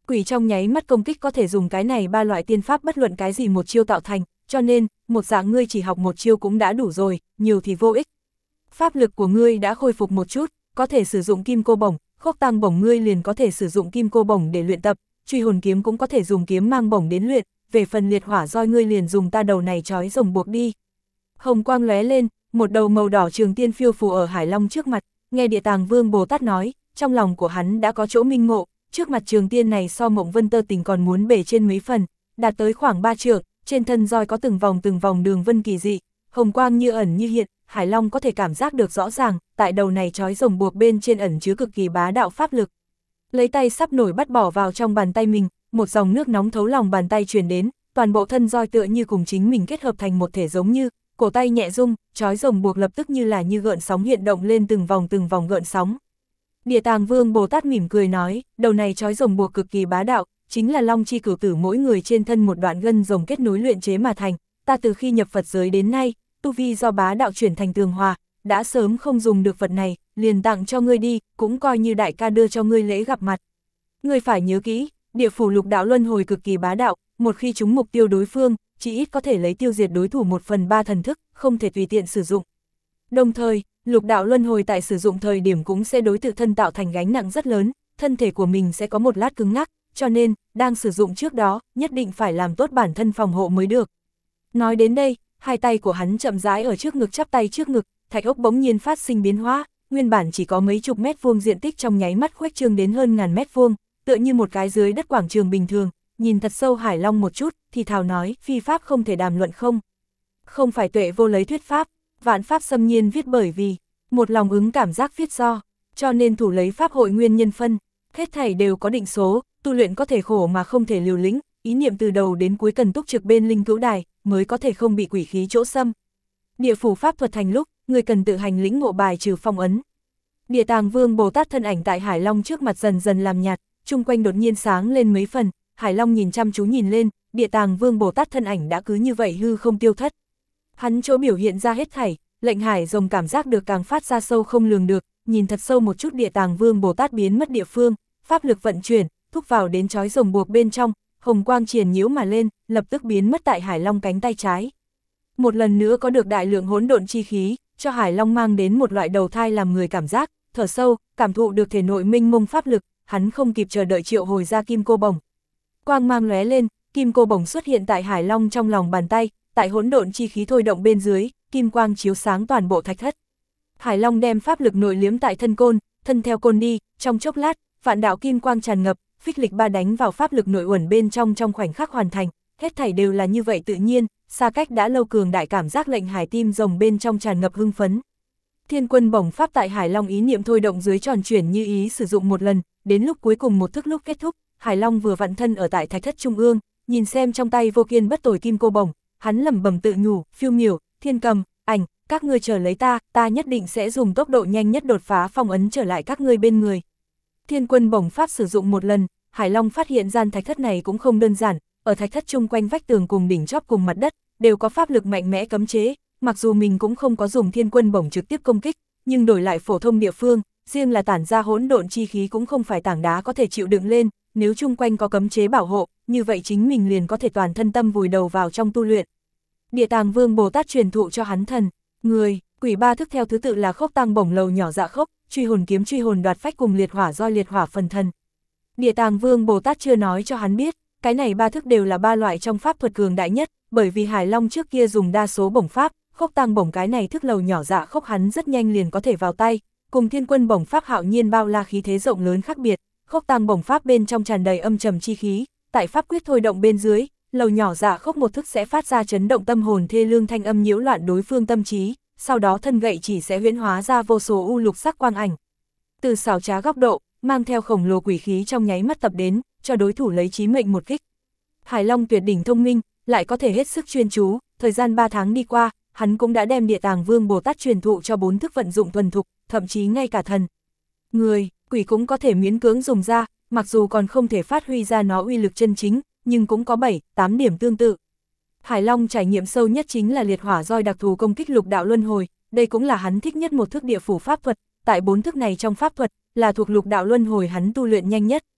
Quỷ trong nháy mắt công kích có thể dùng cái này ba loại tiên pháp bất luận cái gì một chiêu tạo thành, cho nên, một dạng ngươi chỉ học một chiêu cũng đã đủ rồi, nhiều thì vô ích. Pháp lực của ngươi đã khôi phục một chút, có thể sử dụng kim cô bổng, khốc tăng bổng ngươi liền có thể sử dụng kim cô bổng để luyện tập, truy hồn kiếm cũng có thể dùng kiếm mang bổng đến luyện, về phần liệt hỏa roi ngươi liền dùng ta đầu này trói rồng buộc đi. Hồng quang lóe lên, một đầu màu đỏ trường tiên phiêu phù ở Hải Long trước mặt, nghe Địa Tàng Vương Bồ Tát nói, trong lòng của hắn đã có chỗ minh ngộ, trước mặt trường tiên này so Mộng Vân Tơ Tình còn muốn bể trên mấy phần, đạt tới khoảng 3 trượng, trên thân roi có từng vòng đường vân kỳ dị, hồng quang như ẩn như hiện, Hải Long có thể cảm giác được rõ ràng, tại đầu này trói rồng buộc bên trên ẩn chứa cực kỳ bá đạo pháp lực. Lấy tay sắp nổi bắt bỏ vào trong bàn tay mình, một dòng nước nóng thấu lòng bàn tay truyền đến, toàn bộ thân roi tựa như cùng chính mình kết hợp thành một thể giống như, cổ tay nhẹ rung, trói rồng buộc lập tức như là như gợn sóng hiện động lên từng vòng gợn sóng. Địa Tàng Vương Bồ Tát mỉm cười nói, đầu này trói rồng buộc cực kỳ bá đạo, chính là long chi cửu tử mỗi người trên thân một đoạn gân rồng kết nối luyện chế mà thành, ta từ khi nhập Phật giới đến nay, tu vi do bá đạo chuyển thành tường hòa, đã sớm không dùng được vật này, liền tặng cho ngươi đi, cũng coi như đại ca đưa cho ngươi lễ gặp mặt. Ngươi phải nhớ kỹ, địa phủ lục đạo luân hồi cực kỳ bá đạo, một khi trúng mục tiêu đối phương, chỉ ít có thể lấy tiêu diệt đối thủ 1/3 thần thức, không thể tùy tiện sử dụng. Đồng thời, lục đạo luân hồi tại sử dụng thời điểm cũng sẽ đối tự thân tạo thành gánh nặng rất lớn, thân thể của mình sẽ có một lát cứng ngắc, cho nên, đang sử dụng trước đó, nhất định phải làm tốt bản thân phòng hộ mới được. Nói đến đây, hai tay của hắn chậm rãi ở trước ngực chắp tay trước ngực, thạch ốc bỗng nhiên phát sinh biến hóa, nguyên bản chỉ có mấy chục mét vuông diện tích trong nháy mắt khuếch trương đến hơn ngàn mét vuông, tựa như một cái dưới đất quảng trường bình thường, nhìn thật sâu Hải Long một chút, thì thào nói, phi pháp không thể đàm luận không. Không phải tuệ vô lấy thuyết pháp, vạn pháp xâm nhiên viết bởi vì, một lòng ứng cảm giác viết do, cho nên thủ lấy pháp hội nguyên nhân phân, hết thảy đều có định số, tu luyện có thể khổ mà không thể liều lĩnh, ý niệm từ đầu đến cuối cần túc trực bên linh cữu đài, mới có thể không bị quỷ khí chỗ xâm. Địa phủ pháp thuật thành lúc, người cần tự hành lĩnh ngộ bài trừ phong ấn. Địa Tàng Vương Bồ Tát thân ảnh tại Hải Long trước mặt dần dần làm nhạt, chung quanh đột nhiên sáng lên mấy phần, Hải Long nhìn chăm chú nhìn lên, Địa Tàng Vương Bồ Tát thân ảnh đã cứ như vậy hư không tiêu thất. Hắn chỗ biểu hiện ra hết thảy, lệnh Hải rồng cảm giác được càng phát ra sâu không lường được, nhìn thật sâu một chút Địa Tàng Vương Bồ Tát biến mất địa phương, pháp lực vận chuyển, thúc vào đến trói rồng buộc bên trong, hồng quang triền nhiễu mà lên, lập tức biến mất tại Hải Long cánh tay trái. Một lần nữa có được đại lượng hỗn độn chi khí, cho Hải Long mang đến một loại đầu thai làm người cảm giác, thở sâu, cảm thụ được thể nội minh mông pháp lực, hắn không kịp chờ đợi triệu hồi ra kim cô bổng. Quang mang lóe lên, kim cô bổng xuất hiện tại Hải Long trong lòng bàn tay, tại hỗn độn chi khí thôi động bên dưới, kim quang chiếu sáng toàn bộ thạch thất. Hải Long đem pháp lực nội liếm tại thân côn, thân theo côn đi, trong chốc lát, vạn đạo kim quang tràn ngập, phích lịch ba đánh vào pháp lực nội uẩn bên trong khoảnh khắc hoàn thành, hết thảy đều là như vậy tự nhiên, xa cách đã lâu cường đại cảm giác lệnh Hải tim rồng bên trong tràn ngập hưng phấn. Thiên quân bổng pháp tại Hải Long ý niệm thôi động dưới tròn chuyển như ý sử dụng một lần, đến lúc cuối cùng một thức lúc kết thúc, Hải Long vừa vặn thân ở tại thạch thất trung ương, nhìn xem trong tay vô kiên bất tồi kim cô bổng, hắn lẩm bẩm tự nhủ, phiêu miểu, thiên cầm, ảnh, các ngươi chờ lấy ta nhất định sẽ dùng tốc độ nhanh nhất đột phá phong ấn trở lại các ngươi bên người. Thiên quân bổng pháp sử dụng một lần, Hải Long phát hiện gian thạch thất này cũng không đơn giản, ở thạch thất chung quanh vách tường cùng đỉnh chóp cùng mặt đất, đều có pháp lực mạnh mẽ cấm chế, mặc dù mình cũng không có dùng thiên quân bổng trực tiếp công kích, nhưng đổi lại phổ thông địa phương, riêng là tản ra hỗn độn chi khí cũng không phải tảng đá có thể chịu đựng lên, nếu chung quanh có cấm chế bảo hộ, như vậy chính mình liền có thể toàn thân tâm vùi đầu vào trong tu luyện. Địa Tàng Vương Bồ Tát truyền thụ cho hắn thần, người, quỷ ba thức theo thứ tự là khốc tăng bổng lầu nhỏ dạ khốc, truy hồn kiếm truy hồn đoạt phách cùng liệt hỏa roi liệt hỏa phần thần. Địa Tàng Vương Bồ Tát chưa nói cho hắn biết, cái này ba thức đều là ba loại trong pháp thuật cường đại nhất, bởi vì Hải Long trước kia dùng đa số bổng pháp, khốc tăng bổng cái này thức lầu nhỏ dạ khốc hắn rất nhanh liền có thể vào tay, cùng thiên quân bổng pháp hạo nhiên bao la khí thế rộng lớn khác biệt, khốc tăng bổng pháp bên trong tràn đầy âm trầm chi khí, tại pháp quyết thôi động bên dưới, lầu nhỏ dạ khốc một thức sẽ phát ra chấn động tâm hồn thê lương thanh âm nhiễu loạn đối phương tâm trí, sau đó thân gậy chỉ sẽ huyễn hóa ra vô số u lục sắc quang ảnh. Từ xảo trá góc độ, mang theo khổng lồ quỷ khí trong nháy mắt tập đến, cho đối thủ lấy chí mệnh một kích. Hải Long tuyệt đỉnh thông minh, lại có thể hết sức chuyên chú, thời gian 3 tháng đi qua, hắn cũng đã đem Địa Tàng Vương Bồ Tát truyền thụ cho 4 thức vận dụng thuần thục, thậm chí ngay cả thần, người, quỷ cũng có thể miễn cưỡng dùng ra, mặc dù còn không thể phát huy ra nó uy lực chân chính, nhưng cũng có 7-8 điểm tương tự. Hải Long trải nghiệm sâu nhất chính là liệt hỏa roi đặc thù công kích lục đạo luân hồi, đây cũng là hắn thích nhất một thức địa phủ pháp thuật, tại 4 thức này trong pháp thuật, là thuộc lục đạo luân hồi hắn tu luyện nhanh nhất,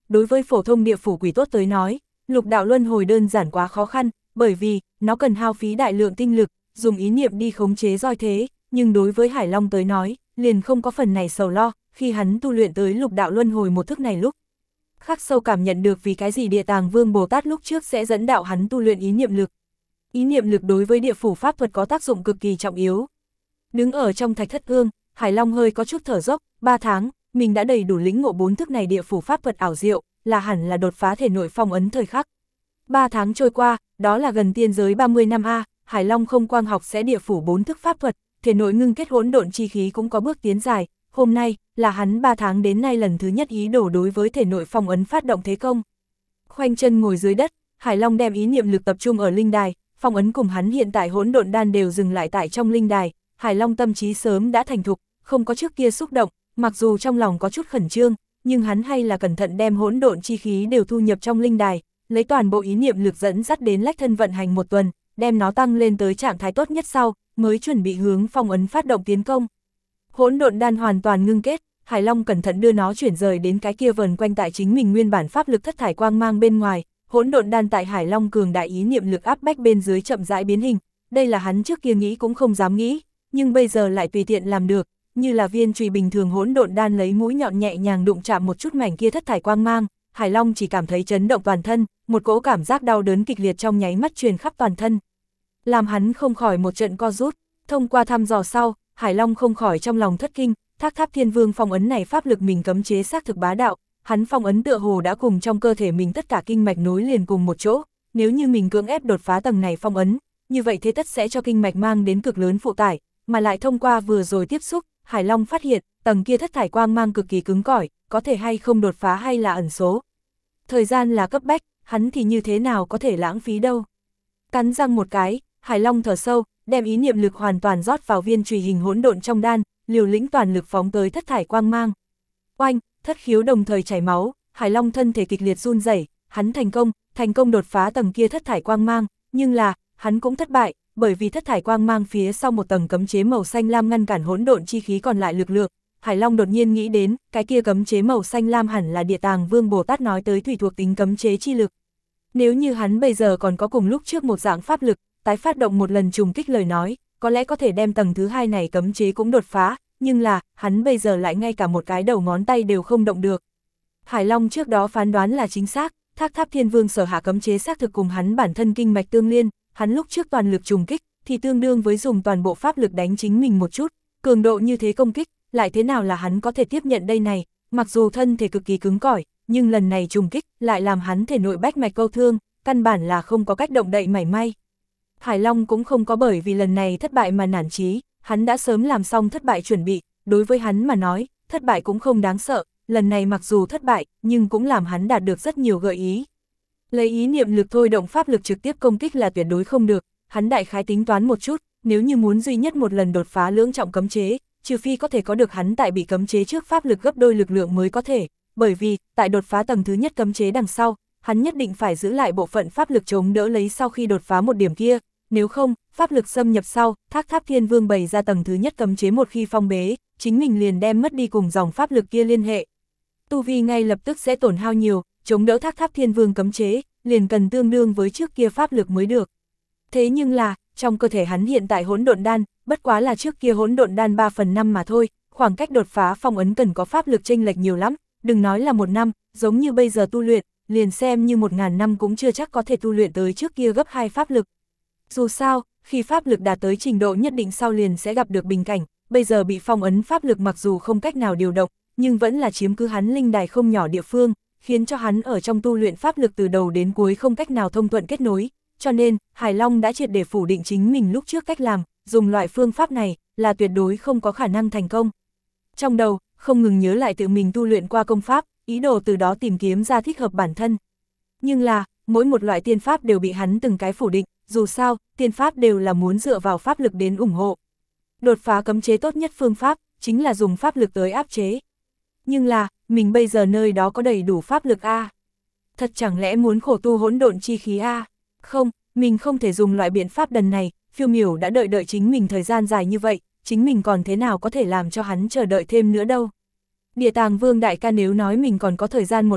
đối với phổ thông địa phủ quỷ tốt tới nói, lục đạo luân hồi đơn giản quá khó khăn, bởi vì nó cần hao phí đại lượng tinh lực, dùng ý niệm đi khống chế roi thế, nhưng đối với Hải Long tới nói, liền không có phần này sầu lo, khi hắn tu luyện tới lục đạo luân hồi một thức này lúc. Khắc sâu cảm nhận được vì cái gì Địa Tàng Vương Bồ Tát lúc trước sẽ dẫn đạo hắn tu luyện ý niệm lực. Ý niệm lực đối với địa phủ pháp thuật có tác dụng cực kỳ trọng yếu. Đứng ở trong thạch thất ương, Hải Long hơi có chút thở dốc, 3 tháng, mình đã đầy đủ lĩnh ngộ 4 thức này địa phủ pháp thuật ảo diệu, là hẳn là đột phá thể nội phong ấn thời khắc. 3 tháng trôi qua, đó là gần tiên giới 30 năm a, Hải Long không quang học sẽ địa phủ 4 thức pháp thuật, thể nội ngưng kết hỗn độn chi khí cũng có bước tiến dài, hôm nay là hắn 3 tháng đến nay lần thứ nhất ý đồ đối với thể nội phong ấn phát động thế công. Khoanh chân ngồi dưới đất, Hải Long đem ý niệm lực tập trung ở linh đài, phong ấn cùng hắn hiện tại hỗn độn đan đều dừng lại tại trong linh đài, Hải Long tâm trí sớm đã thành thục, không có trước kia xúc động, mặc dù trong lòng có chút khẩn trương, nhưng hắn hay là cẩn thận đem hỗn độn chi khí đều thu nhập trong linh đài, lấy toàn bộ ý niệm lực dẫn dắt đến lách thân vận hành 1 tuần, đem nó tăng lên tới trạng thái tốt nhất sau, mới chuẩn bị hướng phong ấn phát động tiến công. Hỗn độn đan hoàn toàn ngưng kết, Hải Long cẩn thận đưa nó chuyển rời đến cái kia vần quanh tại chính mình nguyên bản pháp lực thất thải quang mang bên ngoài, hỗn độn đan tại Hải Long cường đại ý niệm lực áp bách bên dưới chậm rãi biến hình, đây là hắn trước kia nghĩ cũng không dám nghĩ, nhưng bây giờ lại tùy tiện làm được, như là viên chùy bình thường hỗn độn đan lấy mũi nhọn nhẹ nhàng đụng chạm một chút mảnh kia thất thải quang mang, Hải Long chỉ cảm thấy chấn động toàn thân, một cỗ cảm giác đau đớn kịch liệt trong nháy mắt truyền khắp toàn thân. Làm hắn không khỏi một trận co rút, thông qua thăm dò sau, Hải Long không khỏi trong lòng thất kinh, Thác Tháp Thiên Vương phong ấn này pháp lực mình cấm chế xác thực bá đạo, hắn phong ấn tựa hồ đã cùng trong cơ thể mình tất cả kinh mạch nối liền cùng một chỗ, nếu như mình cưỡng ép đột phá tầng này phong ấn, như vậy thế tất sẽ cho kinh mạch mang đến cực lớn phụ tải, mà lại thông qua vừa rồi tiếp xúc, Hải Long phát hiện, tầng kia thất thải quang mang cực kỳ cứng cỏi, có thể hay không đột phá hay là ẩn số. Thời gian là cấp bách, hắn thì như thế nào có thể lãng phí đâu. Cắn răng một cái, Hải Long thở sâu, đem ý niệm lực hoàn toàn rót vào viên chùy hình hỗn độn trong đan, liều lĩnh toàn lực phóng tới thất thải quang mang. Oanh, thất khiếu đồng thời chảy máu, Hải Long thân thể kịch liệt run rẩy, hắn thành công đột phá tầng kia thất thải quang mang, nhưng là, hắn cũng thất bại, bởi vì thất thải quang mang phía sau một tầng cấm chế màu xanh lam ngăn cản hỗn độn chi khí còn lại lực lượng. Hải Long đột nhiên nghĩ đến, cái kia cấm chế màu xanh lam hẳn là Địa Tàng Vương Bồ Tát nói tới thủy thuộc tính cấm chế chi lực. Nếu như hắn bây giờ còn có cùng lúc trước một dạng pháp lực, tái phát động một lần trùng kích lời nói, có lẽ có thể đem tầng thứ 2 này cấm chế cũng đột phá, nhưng là, hắn bây giờ lại ngay cả một cái đầu ngón tay đều không động được. Hải Long trước đó phán đoán là chính xác, Thác Tháp Thiên Vương sở hạ cấm chế xác thực cùng hắn bản thân kinh mạch tương liên, hắn lúc trước toàn lực trùng kích, thì tương đương với dùng toàn bộ pháp lực đánh chính mình một chút, cường độ như thế công kích, lại thế nào là hắn có thể tiếp nhận đây này, mặc dù thân thể cực kỳ cứng cỏi, nhưng lần này trùng kích lại làm hắn thể nội bách mạch câu thương, căn bản là không có cách động đậy mảy may. Hải Long cũng không có bởi vì lần này thất bại mà nản chí, hắn đã sớm làm xong thất bại chuẩn bị, đối với hắn mà nói, thất bại cũng không đáng sợ, lần này mặc dù thất bại, nhưng cũng làm hắn đạt được rất nhiều gợi ý. Lấy ý niệm lực thôi động pháp lực trực tiếp công kích là tuyệt đối không được, hắn đại khái tính toán một chút, nếu như muốn duy nhất một lần đột phá lưỡng trọng cấm chế, trừ phi có thể có được hắn tại bị cấm chế trước pháp lực gấp đôi lực lượng mới có thể, bởi vì, tại đột phá tầng thứ nhất cấm chế đằng sau, hắn nhất định phải giữ lại bộ phận pháp lực chống đỡ lấy sau khi đột phá một điểm kia, nếu không, pháp lực xâm nhập sau, Thác Tháp Thiên Vương bày ra tầng thứ nhất cấm chế một khi phong bế, chính mình liền đem mất đi cùng dòng pháp lực kia liên hệ. Tu vi ngay lập tức sẽ tổn hao nhiều, chống đỡ Thác Tháp Thiên Vương cấm chế, liền cần tương đương với trước kia pháp lực mới được. Thế nhưng là, trong cơ thể hắn hiện tại hỗn độn đan, bất quá là trước kia hỗn độn đan 3/5 mà thôi, khoảng cách đột phá phong ấn cần có pháp lực chênh lệch nhiều lắm, đừng nói là 1 năm, giống như bây giờ tu luyện, liền xem như 1000 năm cũng chưa chắc có thể tu luyện tới trước kia gấp 2 pháp lực. Dù sao, khi pháp lực đạt tới trình độ nhất định sau liền sẽ gặp được bình cảnh, bây giờ bị phong ấn pháp lực mặc dù không cách nào điều động, nhưng vẫn là chiếm cứ hắn linh đài không nhỏ địa phương, khiến cho hắn ở trong tu luyện pháp lực từ đầu đến cuối không cách nào thông thuận kết nối, cho nên, Hải Long đã triệt để phủ định chính mình lúc trước cách làm, dùng loại phương pháp này, là tuyệt đối không có khả năng thành công. Trong đầu, không ngừng nhớ lại tự mình tu luyện qua công pháp, ý đồ từ đó tìm kiếm ra thích hợp bản thân. Nhưng là, mỗi một loại tiên pháp đều bị hắn từng cái phủ định, dù sao, tiên pháp đều là muốn dựa vào pháp lực đến ủng hộ. Đột phá cấm chế tốt nhất phương pháp, chính là dùng pháp lực tới áp chế. Nhưng là, mình bây giờ nơi đó có đầy đủ pháp lực a. Thật chẳng lẽ muốn khổ tu hỗn độn chi khí a? Không, mình không thể dùng loại biện pháp đần này, Phiêu Miểu đã đợi chính mình thời gian dài như vậy, chính mình còn thế nào có thể làm cho hắn chờ đợi thêm nữa đâu. Địa Tàng Vương đại ca nếu nói mình còn có thời gian 1 năm,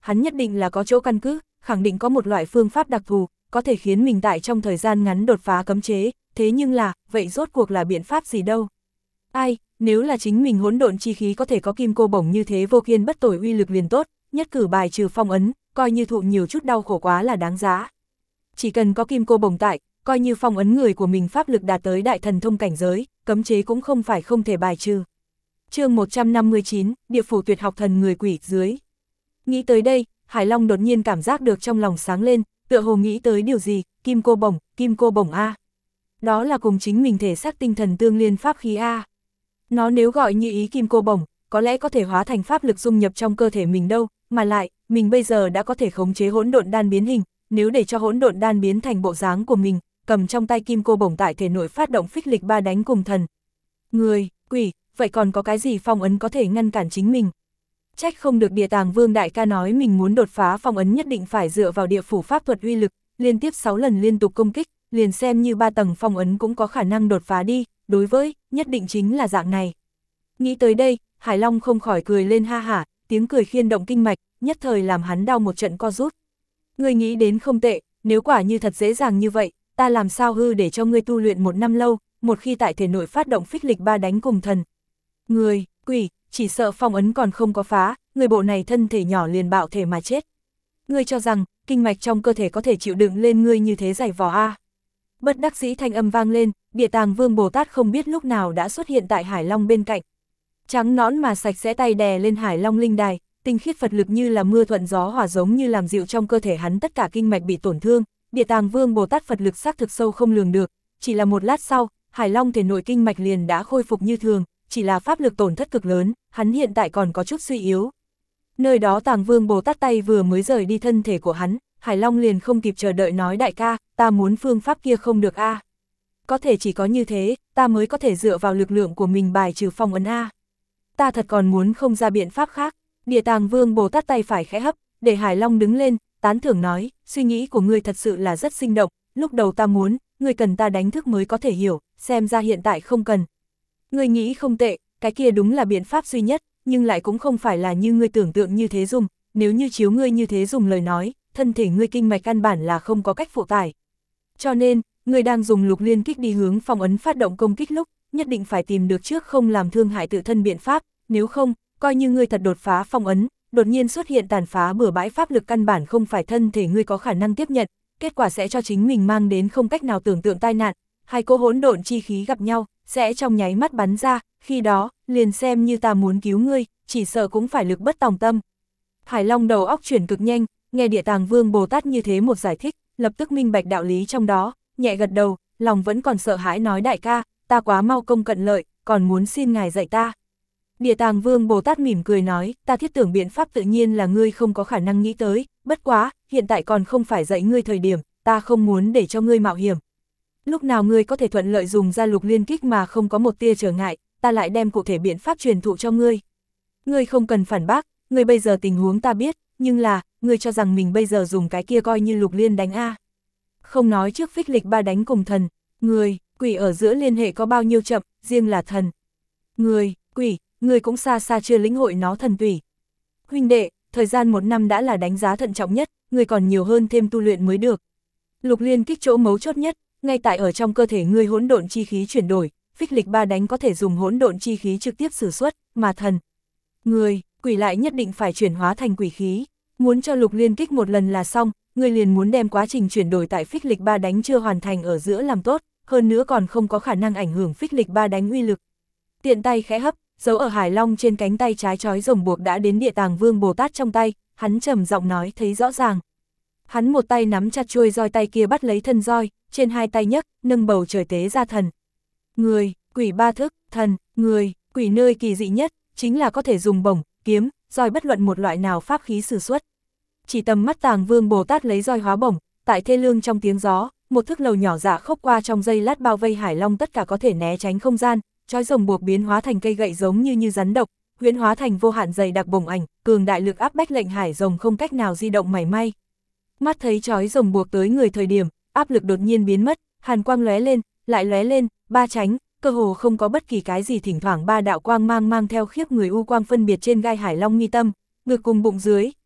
hắn nhất định là có chỗ căn cứ, khẳng định có một loại phương pháp đặc thù, có thể khiến mình tại trong thời gian ngắn đột phá cấm chế, thế nhưng là, vậy rốt cuộc là biện pháp gì đâu? Ai, nếu là chính mình hỗn độn chi khí có thể có kim cô bổng như thế vô kiên bất tồi uy lực liền tốt, nhất cử bài trừ phong ấn, coi như thụ nhiều chút đau khổ quá là đáng giá. Chỉ cần có kim cô bổng tại, coi như phong ấn người của mình pháp lực đạt tới đại thần thông cảnh giới, cấm chế cũng không phải không thể bài trừ. Chương 159, Địa phủ tuyệt học thần người quỷ dưới. Nghĩ tới đây, Hải Long đột nhiên cảm giác được trong lòng sáng lên, tựa hồ nghĩ tới điều gì, kim cô bổng a. Đó là cùng chính mình thể xác tinh thần tương liên pháp khí a. Nó nếu gọi như ý kim cô bổng, có lẽ có thể hóa thành pháp lực dung nhập trong cơ thể mình đâu, mà lại, mình bây giờ đã có thể khống chế hỗn độn đan biến hình, nếu để cho hỗn độn đan biến thành bộ dáng của mình, cầm trong tay kim cô bổng tại thể nội phát động phích lịch ba đánh cùng thần. Người, quỷ, vậy còn có cái gì phong ấn có thể ngăn cản chính mình? Trách không được Địa Tàng Vương đại ca nói mình muốn đột phá phong ấn nhất định phải dựa vào địa phủ pháp thuật uy lực, liên tiếp 6 lần liên tục công kích, liền xem như 3 tầng phong ấn cũng có khả năng đột phá đi, đối với, nhất định chính là dạng này. Nghĩ tới đây, Hải Long không khỏi cười lên ha hả, tiếng cười khiên động kinh mạch, nhất thời làm hắn đau một trận co rút. Ngươi nghĩ đến không tệ, nếu quả như thật dễ dàng như vậy, ta làm sao hư để cho ngươi tu luyện 1 năm lâu, một khi tại thể nội phát động phích lịch ba đánh cùng thần. Người, quỷ, chỉ sợ phong ấn còn không có phá, người bộ này thân thể nhỏ liền bạo thể mà chết. Ngươi cho rằng, kinh mạch trong cơ thể có thể chịu đựng lên ngươi như thế dày vò a? Bất đắc dĩ thanh âm vang lên, Địa Tàng Vương Bồ Tát không biết lúc nào đã xuất hiện tại Hải Long bên cạnh. Trắng nõn mà sạch sẽ tay đè lên Hải Long linh đài, tinh khiết Phật lực như là mưa thuận gió hòa giống như làm dịu trong cơ thể hắn tất cả kinh mạch bị tổn thương. Địa Tàng Vương Bồ Tát Phật lực xác thực sâu không lường được, chỉ là một lát sau, Hải Long thể nội kinh mạch liền đã khôi phục như thường, chỉ là pháp lực tổn thất cực lớn, hắn hiện tại còn có chút suy yếu. Nơi đó Tàng Vương Bồ Tát tay vừa mới rời đi thân thể của hắn, Hải Long liền không kịp chờ đợi nói đại ca, ta muốn phương pháp kia không được a. Có thể chỉ có như thế, ta mới có thể dựa vào lực lượng của mình bài trừ phong ấn a. Ta thật còn muốn không ra biện pháp khác. Địa Tàng Vương Bồ Tát tay phải khẽ hấp, để Hải Long đứng lên, tán thưởng nói, suy nghĩ của ngươi thật sự là rất sinh động, lúc đầu ta muốn, ngươi cần ta đánh thức mới có thể hiểu, xem ra hiện tại không cần. Ngươi nghĩ không tệ, cái kia đúng là biện pháp duy nhất, nhưng lại cũng không phải là như ngươi tưởng tượng như thế dùng, nếu như chiếu ngươi như thế dùng lời nói, thân thể ngươi kinh mạch căn bản là không có cách phụ tải. Cho nên, ngươi đang dùng lục liên kích đi hướng phong ấn phát động công kích lúc, nhất định phải tìm được trước không làm thương hại tự thân biện pháp, nếu không, coi như ngươi thật đột phá phong ấn, đột nhiên xuất hiện tàn phá bừa bãi pháp lực căn bản không phải thân thể ngươi có khả năng tiếp nhận, kết quả sẽ cho chính mình mang đến không cách nào tưởng tượng tai nạn, hai cỗ hỗn độn chi khí gặp nhau, sẽ trong nháy mắt bắn ra, khi đó, liền xem như ta muốn cứu ngươi, chỉ sợ cũng phải lực bất tòng tâm. Hải Long đầu óc chuyển cực nhanh, nghe Địa Tàng Vương Bồ Tát như thế một giải thích, lập tức minh bạch đạo lý trong đó, nhẹ gật đầu, lòng vẫn còn sợ hãi nói đại ca, ta quá mau công cận lợi, còn muốn xin ngài dạy ta. Địa Tàng Vương Bồ Tát mỉm cười nói, ta thiết tưởng biện pháp tự nhiên là ngươi không có khả năng nghĩ tới, bất quá, hiện tại còn không phải dạy ngươi thời điểm, ta không muốn để cho ngươi mạo hiểm. Lúc nào ngươi có thể thuận lợi dùng ra lục liên kích mà không có một tia trở ngại, ta lại đem cụ thể biện pháp truyền thụ cho ngươi. Ngươi không cần phản bác, ngươi bây giờ tình huống ta biết, nhưng là, ngươi cho rằng mình bây giờ dùng cái kia coi như lục liên đánh a. Không nói trước phích lịch ba đánh cùng thần, người, quỷ ở giữa liên hệ có bao nhiêu chậm, riêng là thần. Người, quỷ, người cũng xa xa chưa lĩnh hội nó thần tùy. Huynh đệ, thời gian 1 năm đã là đánh giá thận trọng nhất, người còn nhiều hơn thêm tu luyện mới được. Lục liên kích chỗ mấu chốt nhất, ngay tại ở trong cơ thể ngươi hỗn độn chi khí chuyển đổi, phích lịch ba đánh có thể dùng hỗn độn chi khí trực tiếp sử xuất, mà thần, người, quỷ lại nhất định phải chuyển hóa thành quỷ khí. Muốn cho lục liên kích một lần là xong, ngươi liền muốn đem quá trình chuyển đổi tại phích lịch ba đánh chưa hoàn thành ở giữa làm tốt, hơn nữa còn không có khả năng ảnh hưởng phích lịch ba đánh uy lực. Tiện tay khẽ hấp, dấu ở Hải Long trên cánh tay trái trói rồng buộc đã đến Địa Tàng Vương Bồ Tát trong tay, hắn trầm giọng nói thấy rõ ràng. Hắn một tay nắm chặt chuôi roi, tay kia bắt lấy thân roi, trên hai tay nhấc, nâng bầu trời tế ra thần. Người, quỷ ba thức, thần, người, quỷ nơi kỳ dị nhất, chính là có thể dùng bổng, kiếm, roi bất luận một loại nào pháp khí sử xuất. Chỉ tầm mắt Tàng Vương Bồ Tát lấy roi hóa bổng, tại thê lương trong tiếng gió, một thước lầu nhỏ dạ khốc qua trong giây lát bao vây Hải Long tất cả có thể né tránh không gian, trói rồng buộc biến hóa thành cây gậy giống như rắn độc, huyễn hóa thành vô hạn dày đặc bổng ảnh, cường đại lực áp bách lệnh Hải rồng không cách nào di động mảy may. Mắt thấy trói rồng buộc tới người thời điểm, áp lực đột nhiên biến mất, hàn quang lóe lên, lại lóe lên, ba tránh, cơ hồ không có bất kỳ cái gì, thỉnh thoảng ba đạo quang mang mang theo khiếp người u quang phân biệt trên gai Hải Long mi tâm, ngực cùng bụng dưới,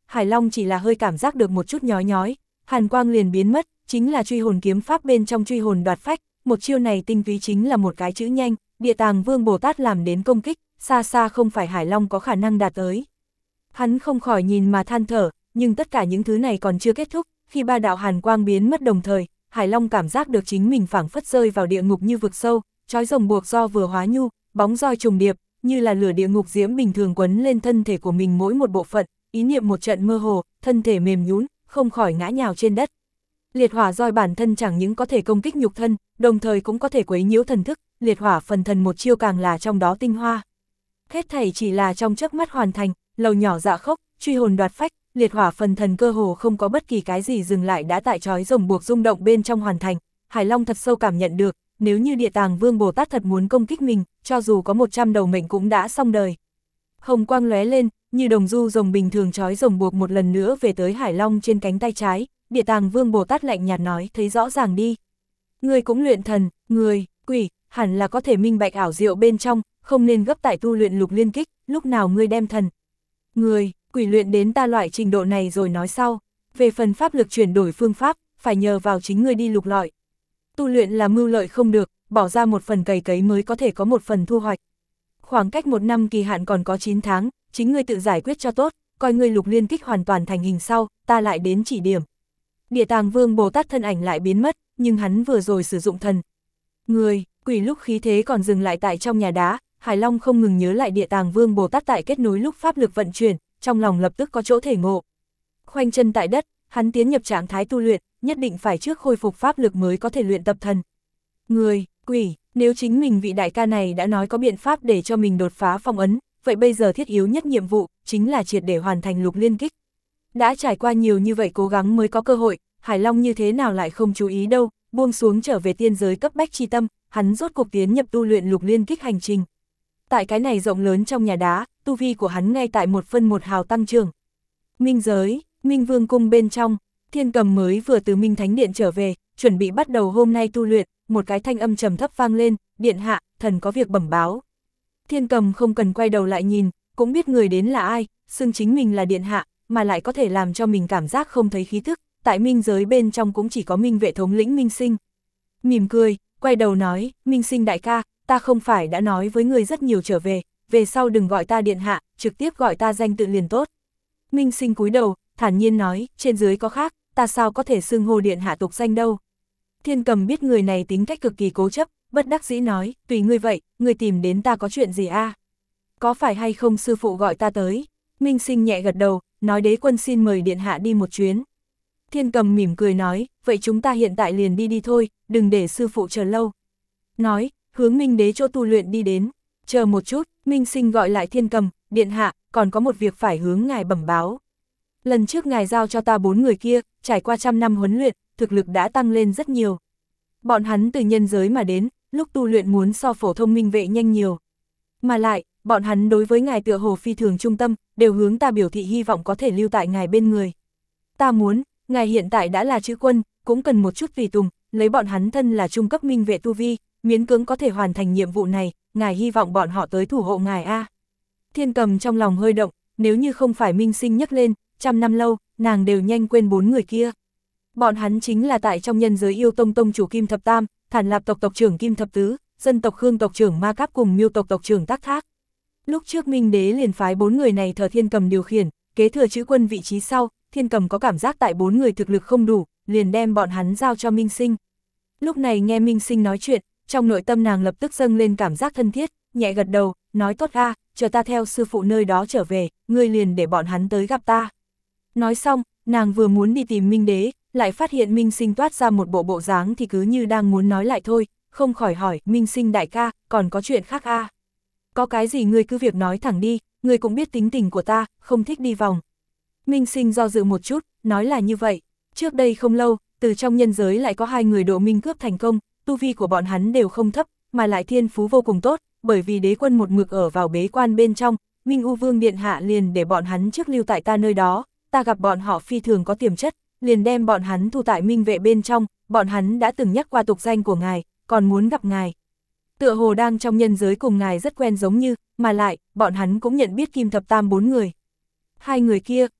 Hải Long chỉ là hơi cảm giác được một chút nhói nhói, hàn quang liền biến mất, chính là truy hồn kiếm pháp bên trong truy hồn đoạt phách, một chiêu này tinh túy chính là một cái chữ nhanh, Địa Tàng Vương Bồ Tát làm đến công kích, xa xa không phải Hải Long có khả năng đạt tới. Hắn không khỏi nhìn mà than thở, nhưng tất cả những thứ này còn chưa kết thúc, khi ba đạo hàn quang biến mất đồng thời, Hải Long cảm giác được chính mình phảng phất rơi vào địa ngục như vực sâu, trói rồng buộc do vừa hóa nhu, bóng roi trùng điệp, như là lửa địa ngục diễm bình thường quấn lên thân thể của mình mỗi một bộ phận, ý niệm một trận mơ hồ, thân thể mềm nhũn, không khỏi ngã nhào trên đất. Liệt hỏa roi bản thân chẳng những có thể công kích nhục thân, đồng thời cũng có thể quấy nhiễu thần thức, liệt hỏa phần thần một chiêu càng là trong đó tinh hoa. Hết thảy chỉ là trong chớp mắt hoàn thành, lầu nhỏ dạ khốc, truy hồn đoạt phách, liệt hỏa phần thần cơ hồ không có bất kỳ cái gì dừng lại đã tại trói rồng buộc rung động bên trong hoàn thành. Hải Long thật sâu cảm nhận được, nếu như Địa Tàng Vương Bồ Tát thật muốn công kích mình, cho dù có 100 đầu mệnh cũng đã xong đời. Hồng quang lóe lên, như đồng du rồng bình thường trói rồng buộc một lần nữa về tới Hải Long trên cánh tay trái, Địa Tàng Vương Bồ Tát lạnh nhạt nói, thấy rõ ràng đi. Người cũng luyện thần, người, quỷ, hẳn là có thể minh bạch ảo diệu bên trong, không nên gấp tại tu luyện lục liên kích, lúc nào ngươi đem thần. Người, quỷ luyện đến ta loại trình độ này rồi nói sau, về phần pháp lực chuyển đổi phương pháp, phải nhờ vào chính ngươi đi lục lọi. Tu luyện là mưu lợi không được, bỏ ra một phần cày cấy mới có thể có một phần thu hoạch. Khoảng cách 1 năm kỳ hạn còn có 9 tháng, chính ngươi tự giải quyết cho tốt, coi ngươi lục liên kích hoàn toàn thành hình sau, ta lại đến chỉ điểm. Địa Tàng Vương Bồ Tát thân ảnh lại biến mất, nhưng hắn vừa rồi sử dụng thần. Người, quỷ lúc khí thế còn dừng lại tại trong nhà đá, Hải Long không ngừng nhớ lại Địa Tàng Vương Bồ Tát tại kết nối lúc pháp lực vận chuyển, trong lòng lập tức có chỗ thể ngộ. Khoanh chân tại đất, hắn tiến nhập trạng thái tu luyện, nhất định phải trước khôi phục pháp lực mới có thể luyện tập thần. Người, quỷ, nếu chính mình vị đại ca này đã nói có biện pháp để cho mình đột phá phong ấn, vậy bây giờ thiết yếu nhất nhiệm vụ, chính là triệt để hoàn thành lục liên kích. Đã trải qua nhiều như vậy cố gắng mới có cơ hội, Hải Long như thế nào lại không chú ý đâu, buông xuống trở về tiên giới cấp bách chi tâm, hắn rốt cuộc tiến nhập tu luyện lục liên kích hành trình. Tại cái này rộng lớn trong nhà đá, tu vi của hắn ngay tại 1 phân 1 hào tăng trưởng. Minh giới, Minh Vương cung bên trong, Thiên Cầm mới vừa từ Minh Thánh Điện trở về, chuẩn bị bắt đầu hôm nay tu luyện, một cái thanh âm trầm thấp vang lên, điện hạ, thần có việc bẩm báo. Thiên Cầm không cần quay đầu lại nhìn, cũng biết người đến là ai, xưng chính mình là điện hạ, mà lại có thể làm cho mình cảm giác không thấy khí thức, tại Minh giới bên trong cũng chỉ có Minh vệ thống lĩnh Minh Sinh. Mỉm cười, quay đầu nói, Minh Sinh đại ca, ta không phải đã nói với người rất nhiều trở về sau đừng gọi ta điện hạ, trực tiếp gọi ta danh tự liền tốt. Minh Sinh cúi đầu, thản nhiên nói, trên dưới có khác, ta sao có thể xưng hô điện hạ tục danh đâu. Thiên Cầm biết người này tính cách cực kỳ cố chấp, bất đắc dĩ nói, tùy ngươi vậy, ngươi tìm đến ta có chuyện gì a? Có phải hay không sư phụ gọi ta tới? Minh Sinh nhẹ gật đầu, nói đế quân xin mời điện hạ đi một chuyến. Thiên Cầm mỉm cười nói, vậy chúng ta hiện tại liền đi thôi, đừng để sư phụ chờ lâu. Nói, hướng Minh đế chỗ tu luyện đi đến, chờ một chút, Minh Sinh gọi lại Thiên Cầm, điện hạ, còn có một việc phải hướng ngài bẩm báo. Lần trước ngài giao cho ta 4 người kia, trải qua 100 năm huấn luyện, thực lực đã tăng lên rất nhiều. Bọn hắn từ nhân giới mà đến, lúc tu luyện muốn so phổ thông minh vệ nhanh nhiều. Mà lại, bọn hắn đối với ngài tựa hồ phi thường trung tâm, đều hướng ta biểu thị hy vọng có thể lưu tại ngài bên người. Ta muốn, ngài hiện tại đã là chữ quân, cũng cần một chút tùy tùng, lấy bọn hắn thân là trung cấp minh vệ tu vi, miễn cưỡng có thể hoàn thành nhiệm vụ này, ngài hy vọng bọn họ tới thủ hộ ngài a. Thiên Cầm trong lòng hơi động, nếu như không phải Minh Sinh nhắc lên, 100 năm lâu, nàng đều nhanh quên 4 người kia. Bọn hắn chính là tại trong nhân giới Yêu Tông tông chủ Kim Thập Tam, Thản Lạp tộc tộc trưởng Kim Thập Tứ, dân tộc Khương tộc trưởng Ma Cáp cùng Miêu tộc tộc trưởng Tác Thác. Lúc trước Minh đế liền phái 4 người này thờ Thiên Cầm điều khiển, kế thừa chữ quân vị trí sau, Thiên Cầm có cảm giác tại 4 người thực lực không đủ, liền đem bọn hắn giao cho Minh Sinh. Lúc này nghe Minh Sinh nói chuyện, trong nội tâm nàng lập tức dâng lên cảm giác thân thiết, nhẹ gật đầu, nói tốt a, chờ ta theo sư phụ nơi đó trở về, ngươi liền để bọn hắn tới gặp ta. Nói xong, nàng vừa muốn đi tìm Minh đế, lại phát hiện Minh Sinh toát ra một bộ dáng thì cứ như đang muốn nói lại thôi, không khỏi hỏi, Minh Sinh đại ca, còn có chuyện khác a? Có cái gì ngươi cứ việc nói thẳng đi, ngươi cũng biết tính tình của ta, không thích đi vòng. Minh Sinh do dự một chút, nói là như vậy, trước đây không lâu, từ trong nhân giới lại có 2 người độ minh cướp thành công, tu vi của bọn hắn đều không thấp, mà lại thiên phú vô cùng tốt, bởi vì đế quân một mực ở vào bế quan bên trong, Minh U Vương điện hạ liền để bọn hắn trước lưu tại ta nơi đó, ta gặp bọn họ phi thường có tiềm chất, liền đem bọn hắn thu tại Minh vệ bên trong, bọn hắn đã từng nhắc qua tục danh của ngài, còn muốn gặp ngài. Tựa hồ đang trong nhân giới cùng ngài rất quen giống như, mà lại, bọn hắn cũng nhận biết Kim Thập Tam 4 người. 2 người kia,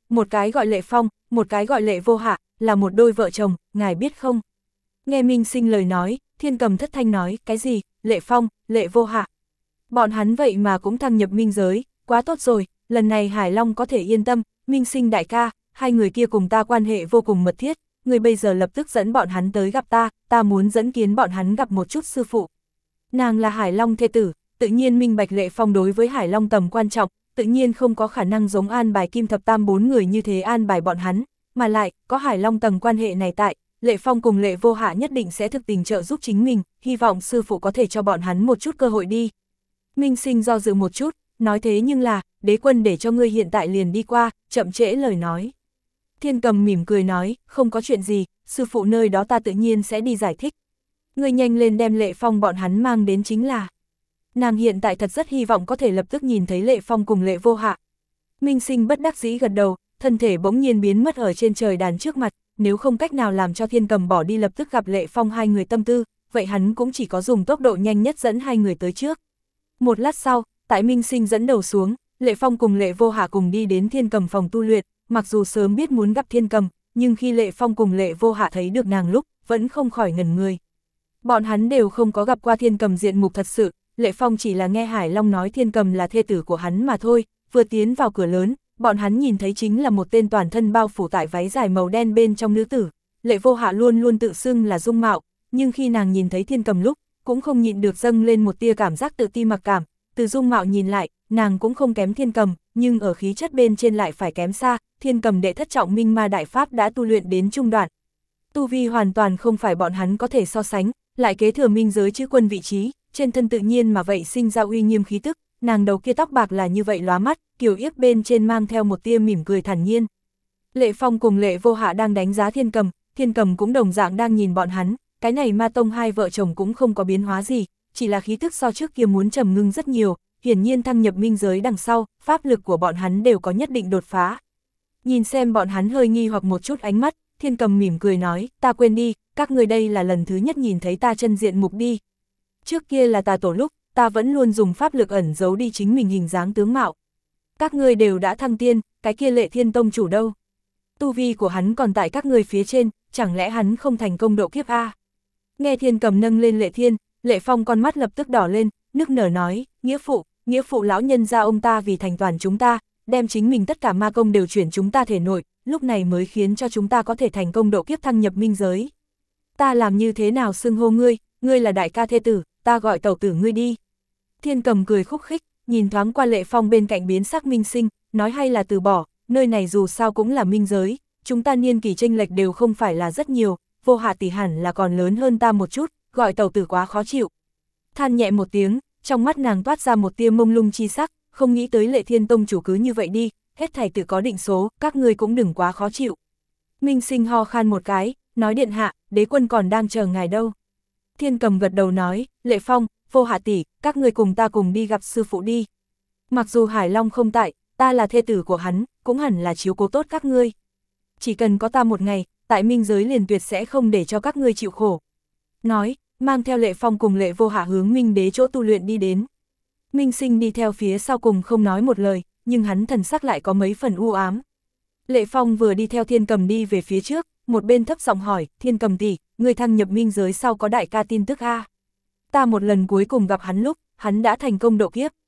một cái gọi Lệ Phong, một cái gọi Lệ Vô Hạ, là một đôi vợ chồng, ngài biết không? Nghe Minh Sinh lời nói, Thiên Cầm thất thanh nói, cái gì, Lệ Phong, Lệ Vô Hạ. Bọn hắn vậy mà cũng thăng nhập minh giới, quá tốt rồi, lần này Hải Long có thể yên tâm, Minh Sinh đại ca, hai người kia cùng ta quan hệ vô cùng mật thiết, người bây giờ lập tức dẫn bọn hắn tới gặp ta muốn dẫn kiến bọn hắn gặp một chút sư phụ. Nàng là Hải Long thê tử, tự nhiên minh bạch Lệ Phong đối với Hải Long tầm quan trọng, tự nhiên không có khả năng giống an bài Kim Thập Tam bốn người như thế an bài bọn hắn, mà lại, có Hải Long tầng quan hệ này tại, Lệ Phong cùng Lệ Vô Hạ nhất định sẽ thực tình trợ giúp chính mình, hy vọng sư phụ có thể cho bọn hắn một chút cơ hội đi. Minh Sinh do dự một chút, nói thế nhưng là, đế quân để cho ngươi hiện tại liền đi qua, chậm trễ lời nói. Thiên Cầm mỉm cười nói, không có chuyện gì, sư phụ nơi đó ta tự nhiên sẽ đi giải thích. Ngươi nhanh lên đem Lệ Phong bọn hắn mang đến chính là. Nàng hiện tại thật rất hy vọng có thể lập tức nhìn thấy Lệ Phong cùng Lệ Vô Hạ. Minh Sinh bất đắc dĩ gật đầu, thân thể bỗng nhiên biến mất ở trên trời đàn trước mặt, nếu không cách nào làm cho Thiên Cầm bỏ đi lập tức gặp Lệ Phong hai người tâm tư, vậy hắn cũng chỉ có dùng tốc độ nhanh nhất dẫn hai người tới trước. Một lát sau, tại Minh Sinh dẫn đầu xuống, Lệ Phong cùng Lệ Vô Hạ cùng đi đến Thiên Cầm phòng tu luyện, mặc dù sớm biết muốn gặp Thiên Cầm, nhưng khi Lệ Phong cùng Lệ Vô Hạ thấy được nàng lúc, vẫn không khỏi ngẩn người. Bọn hắn đều không có gặp qua Thiên Cầm diện mục thật sự, Lệ Phong chỉ là nghe Hải Long nói Thiên Cầm là thê tử của hắn mà thôi, vừa tiến vào cửa lớn, bọn hắn nhìn thấy chính là một tên toàn thân bao phủ tại váy dài màu đen bên trong nữ tử. Lệ Vô Hạ luôn luôn tự xưng là dung mạo, nhưng khi nàng nhìn thấy Thiên Cầm lúc, cũng không nhịn được dâng lên một tia cảm giác tự ti mặc cảm, từ dung mạo nhìn lại, nàng cũng không kém Thiên Cầm, nhưng ở khí chất bên trên lại phải kém xa, Thiên Cầm đệ thất trọng minh ma đại pháp đã tu luyện đến trung đoạn. Tu vi hoàn toàn không phải bọn hắn có thể so sánh, lại kế thừa minh giới chữ quân vị trí, trên thân tự nhiên mà vậy sinh ra uy nghiêm khí tức, nàng đầu kia tóc bạc là như vậy lóa mắt, kiều yếc bên trên mang theo một tia mỉm cười thản nhiên. Lệ Phong cùng Lệ Vô Hạ đang đánh giá Thiên Cầm cũng đồng dạng đang nhìn bọn hắn, cái này ma tông hai vợ chồng cũng không có biến hóa gì, chỉ là khí tức so trước kia muốn trầm ngưng rất nhiều, hiển nhiên thăng nhập minh giới đằng sau, pháp lực của bọn hắn đều có nhất định đột phá. Nhìn xem bọn hắn hơi nghi hoặc một chút ánh mắt, Thiên Cầm mỉm cười nói, ta quên đi, các người đây là lần thứ nhất nhìn thấy ta chân diện mục đi. Trước kia là ta tổ lúc, ta vẫn luôn dùng pháp lực ẩn giấu đi chính mình hình dáng tướng mạo. Các ngươi đều đã thăng tiên, cái kia Lệ Thiên Tông chủ đâu? Tu vi của hắn còn tại các ngươi phía trên, chẳng lẽ hắn không thành công độ kiếp a? Nghe Thiên Cầm nâng lên Lệ Thiên, Lệ Phong con mắt lập tức đỏ lên, nức nở nói, nghĩa phụ lão nhân gia ông ta vì thành toàn chúng ta, đem chính mình tất cả ma công đều chuyển chúng ta thể nội, lúc này mới khiến cho chúng ta có thể thành công độ kiếp thăng nhập minh giới. Ta làm như thế nào xưng hô ngươi là đại ca thê tử, ta gọi tẩu tử ngươi đi. Thiên Cầm cười khúc khích, nhìn thoáng qua Lệ Phong bên cạnh biến sắc Minh Sinh, nói hay là từ bỏ, nơi này dù sao cũng là minh giới, chúng ta niên kỷ chênh lệch đều không phải là rất nhiều, Vô Hạ tỷ hẳn là còn lớn hơn ta một chút, gọi tẩu tử quá khó chịu. Than nhẹ một tiếng, trong mắt nàng toát ra một tia mông lung chi sắc, không nghĩ tới Lệ Thiên Tông chủ cứ như vậy đi, hết thảy tự có định số, các ngươi cũng đừng quá khó chịu. Minh Sinh ho khan một cái, nói điện hạ, đế quân còn đang chờ ngài đâu. Thiên Cầm gật đầu nói, Lệ Phong, Vô Hạ tỷ, các ngươi cùng ta cùng đi gặp sư phụ đi. Mặc dù Hải Long không tại, ta là thê tử của hắn, cũng hẳn là chiếu cố tốt các ngươi. Chỉ cần có ta một ngày, tại minh giới liền tuyệt sẽ không để cho các ngươi chịu khổ. Nói, mang theo Lệ Phong cùng Lệ Vô Hạ hướng minh đế chỗ tu luyện đi đến. Minh Sinh đi theo phía sau cùng không nói một lời, nhưng hắn thần sắc lại có mấy phần u ám. Lệ Phong vừa đi theo Thiên Cầm đi về phía trước, một bên thấp giọng hỏi, Thiên Cầm tỷ, người thăng nhập minh giới sau có đại ca tin tức a? Ta một lần cuối cùng gặp hắn lúc, hắn đã thành công độ kiếp.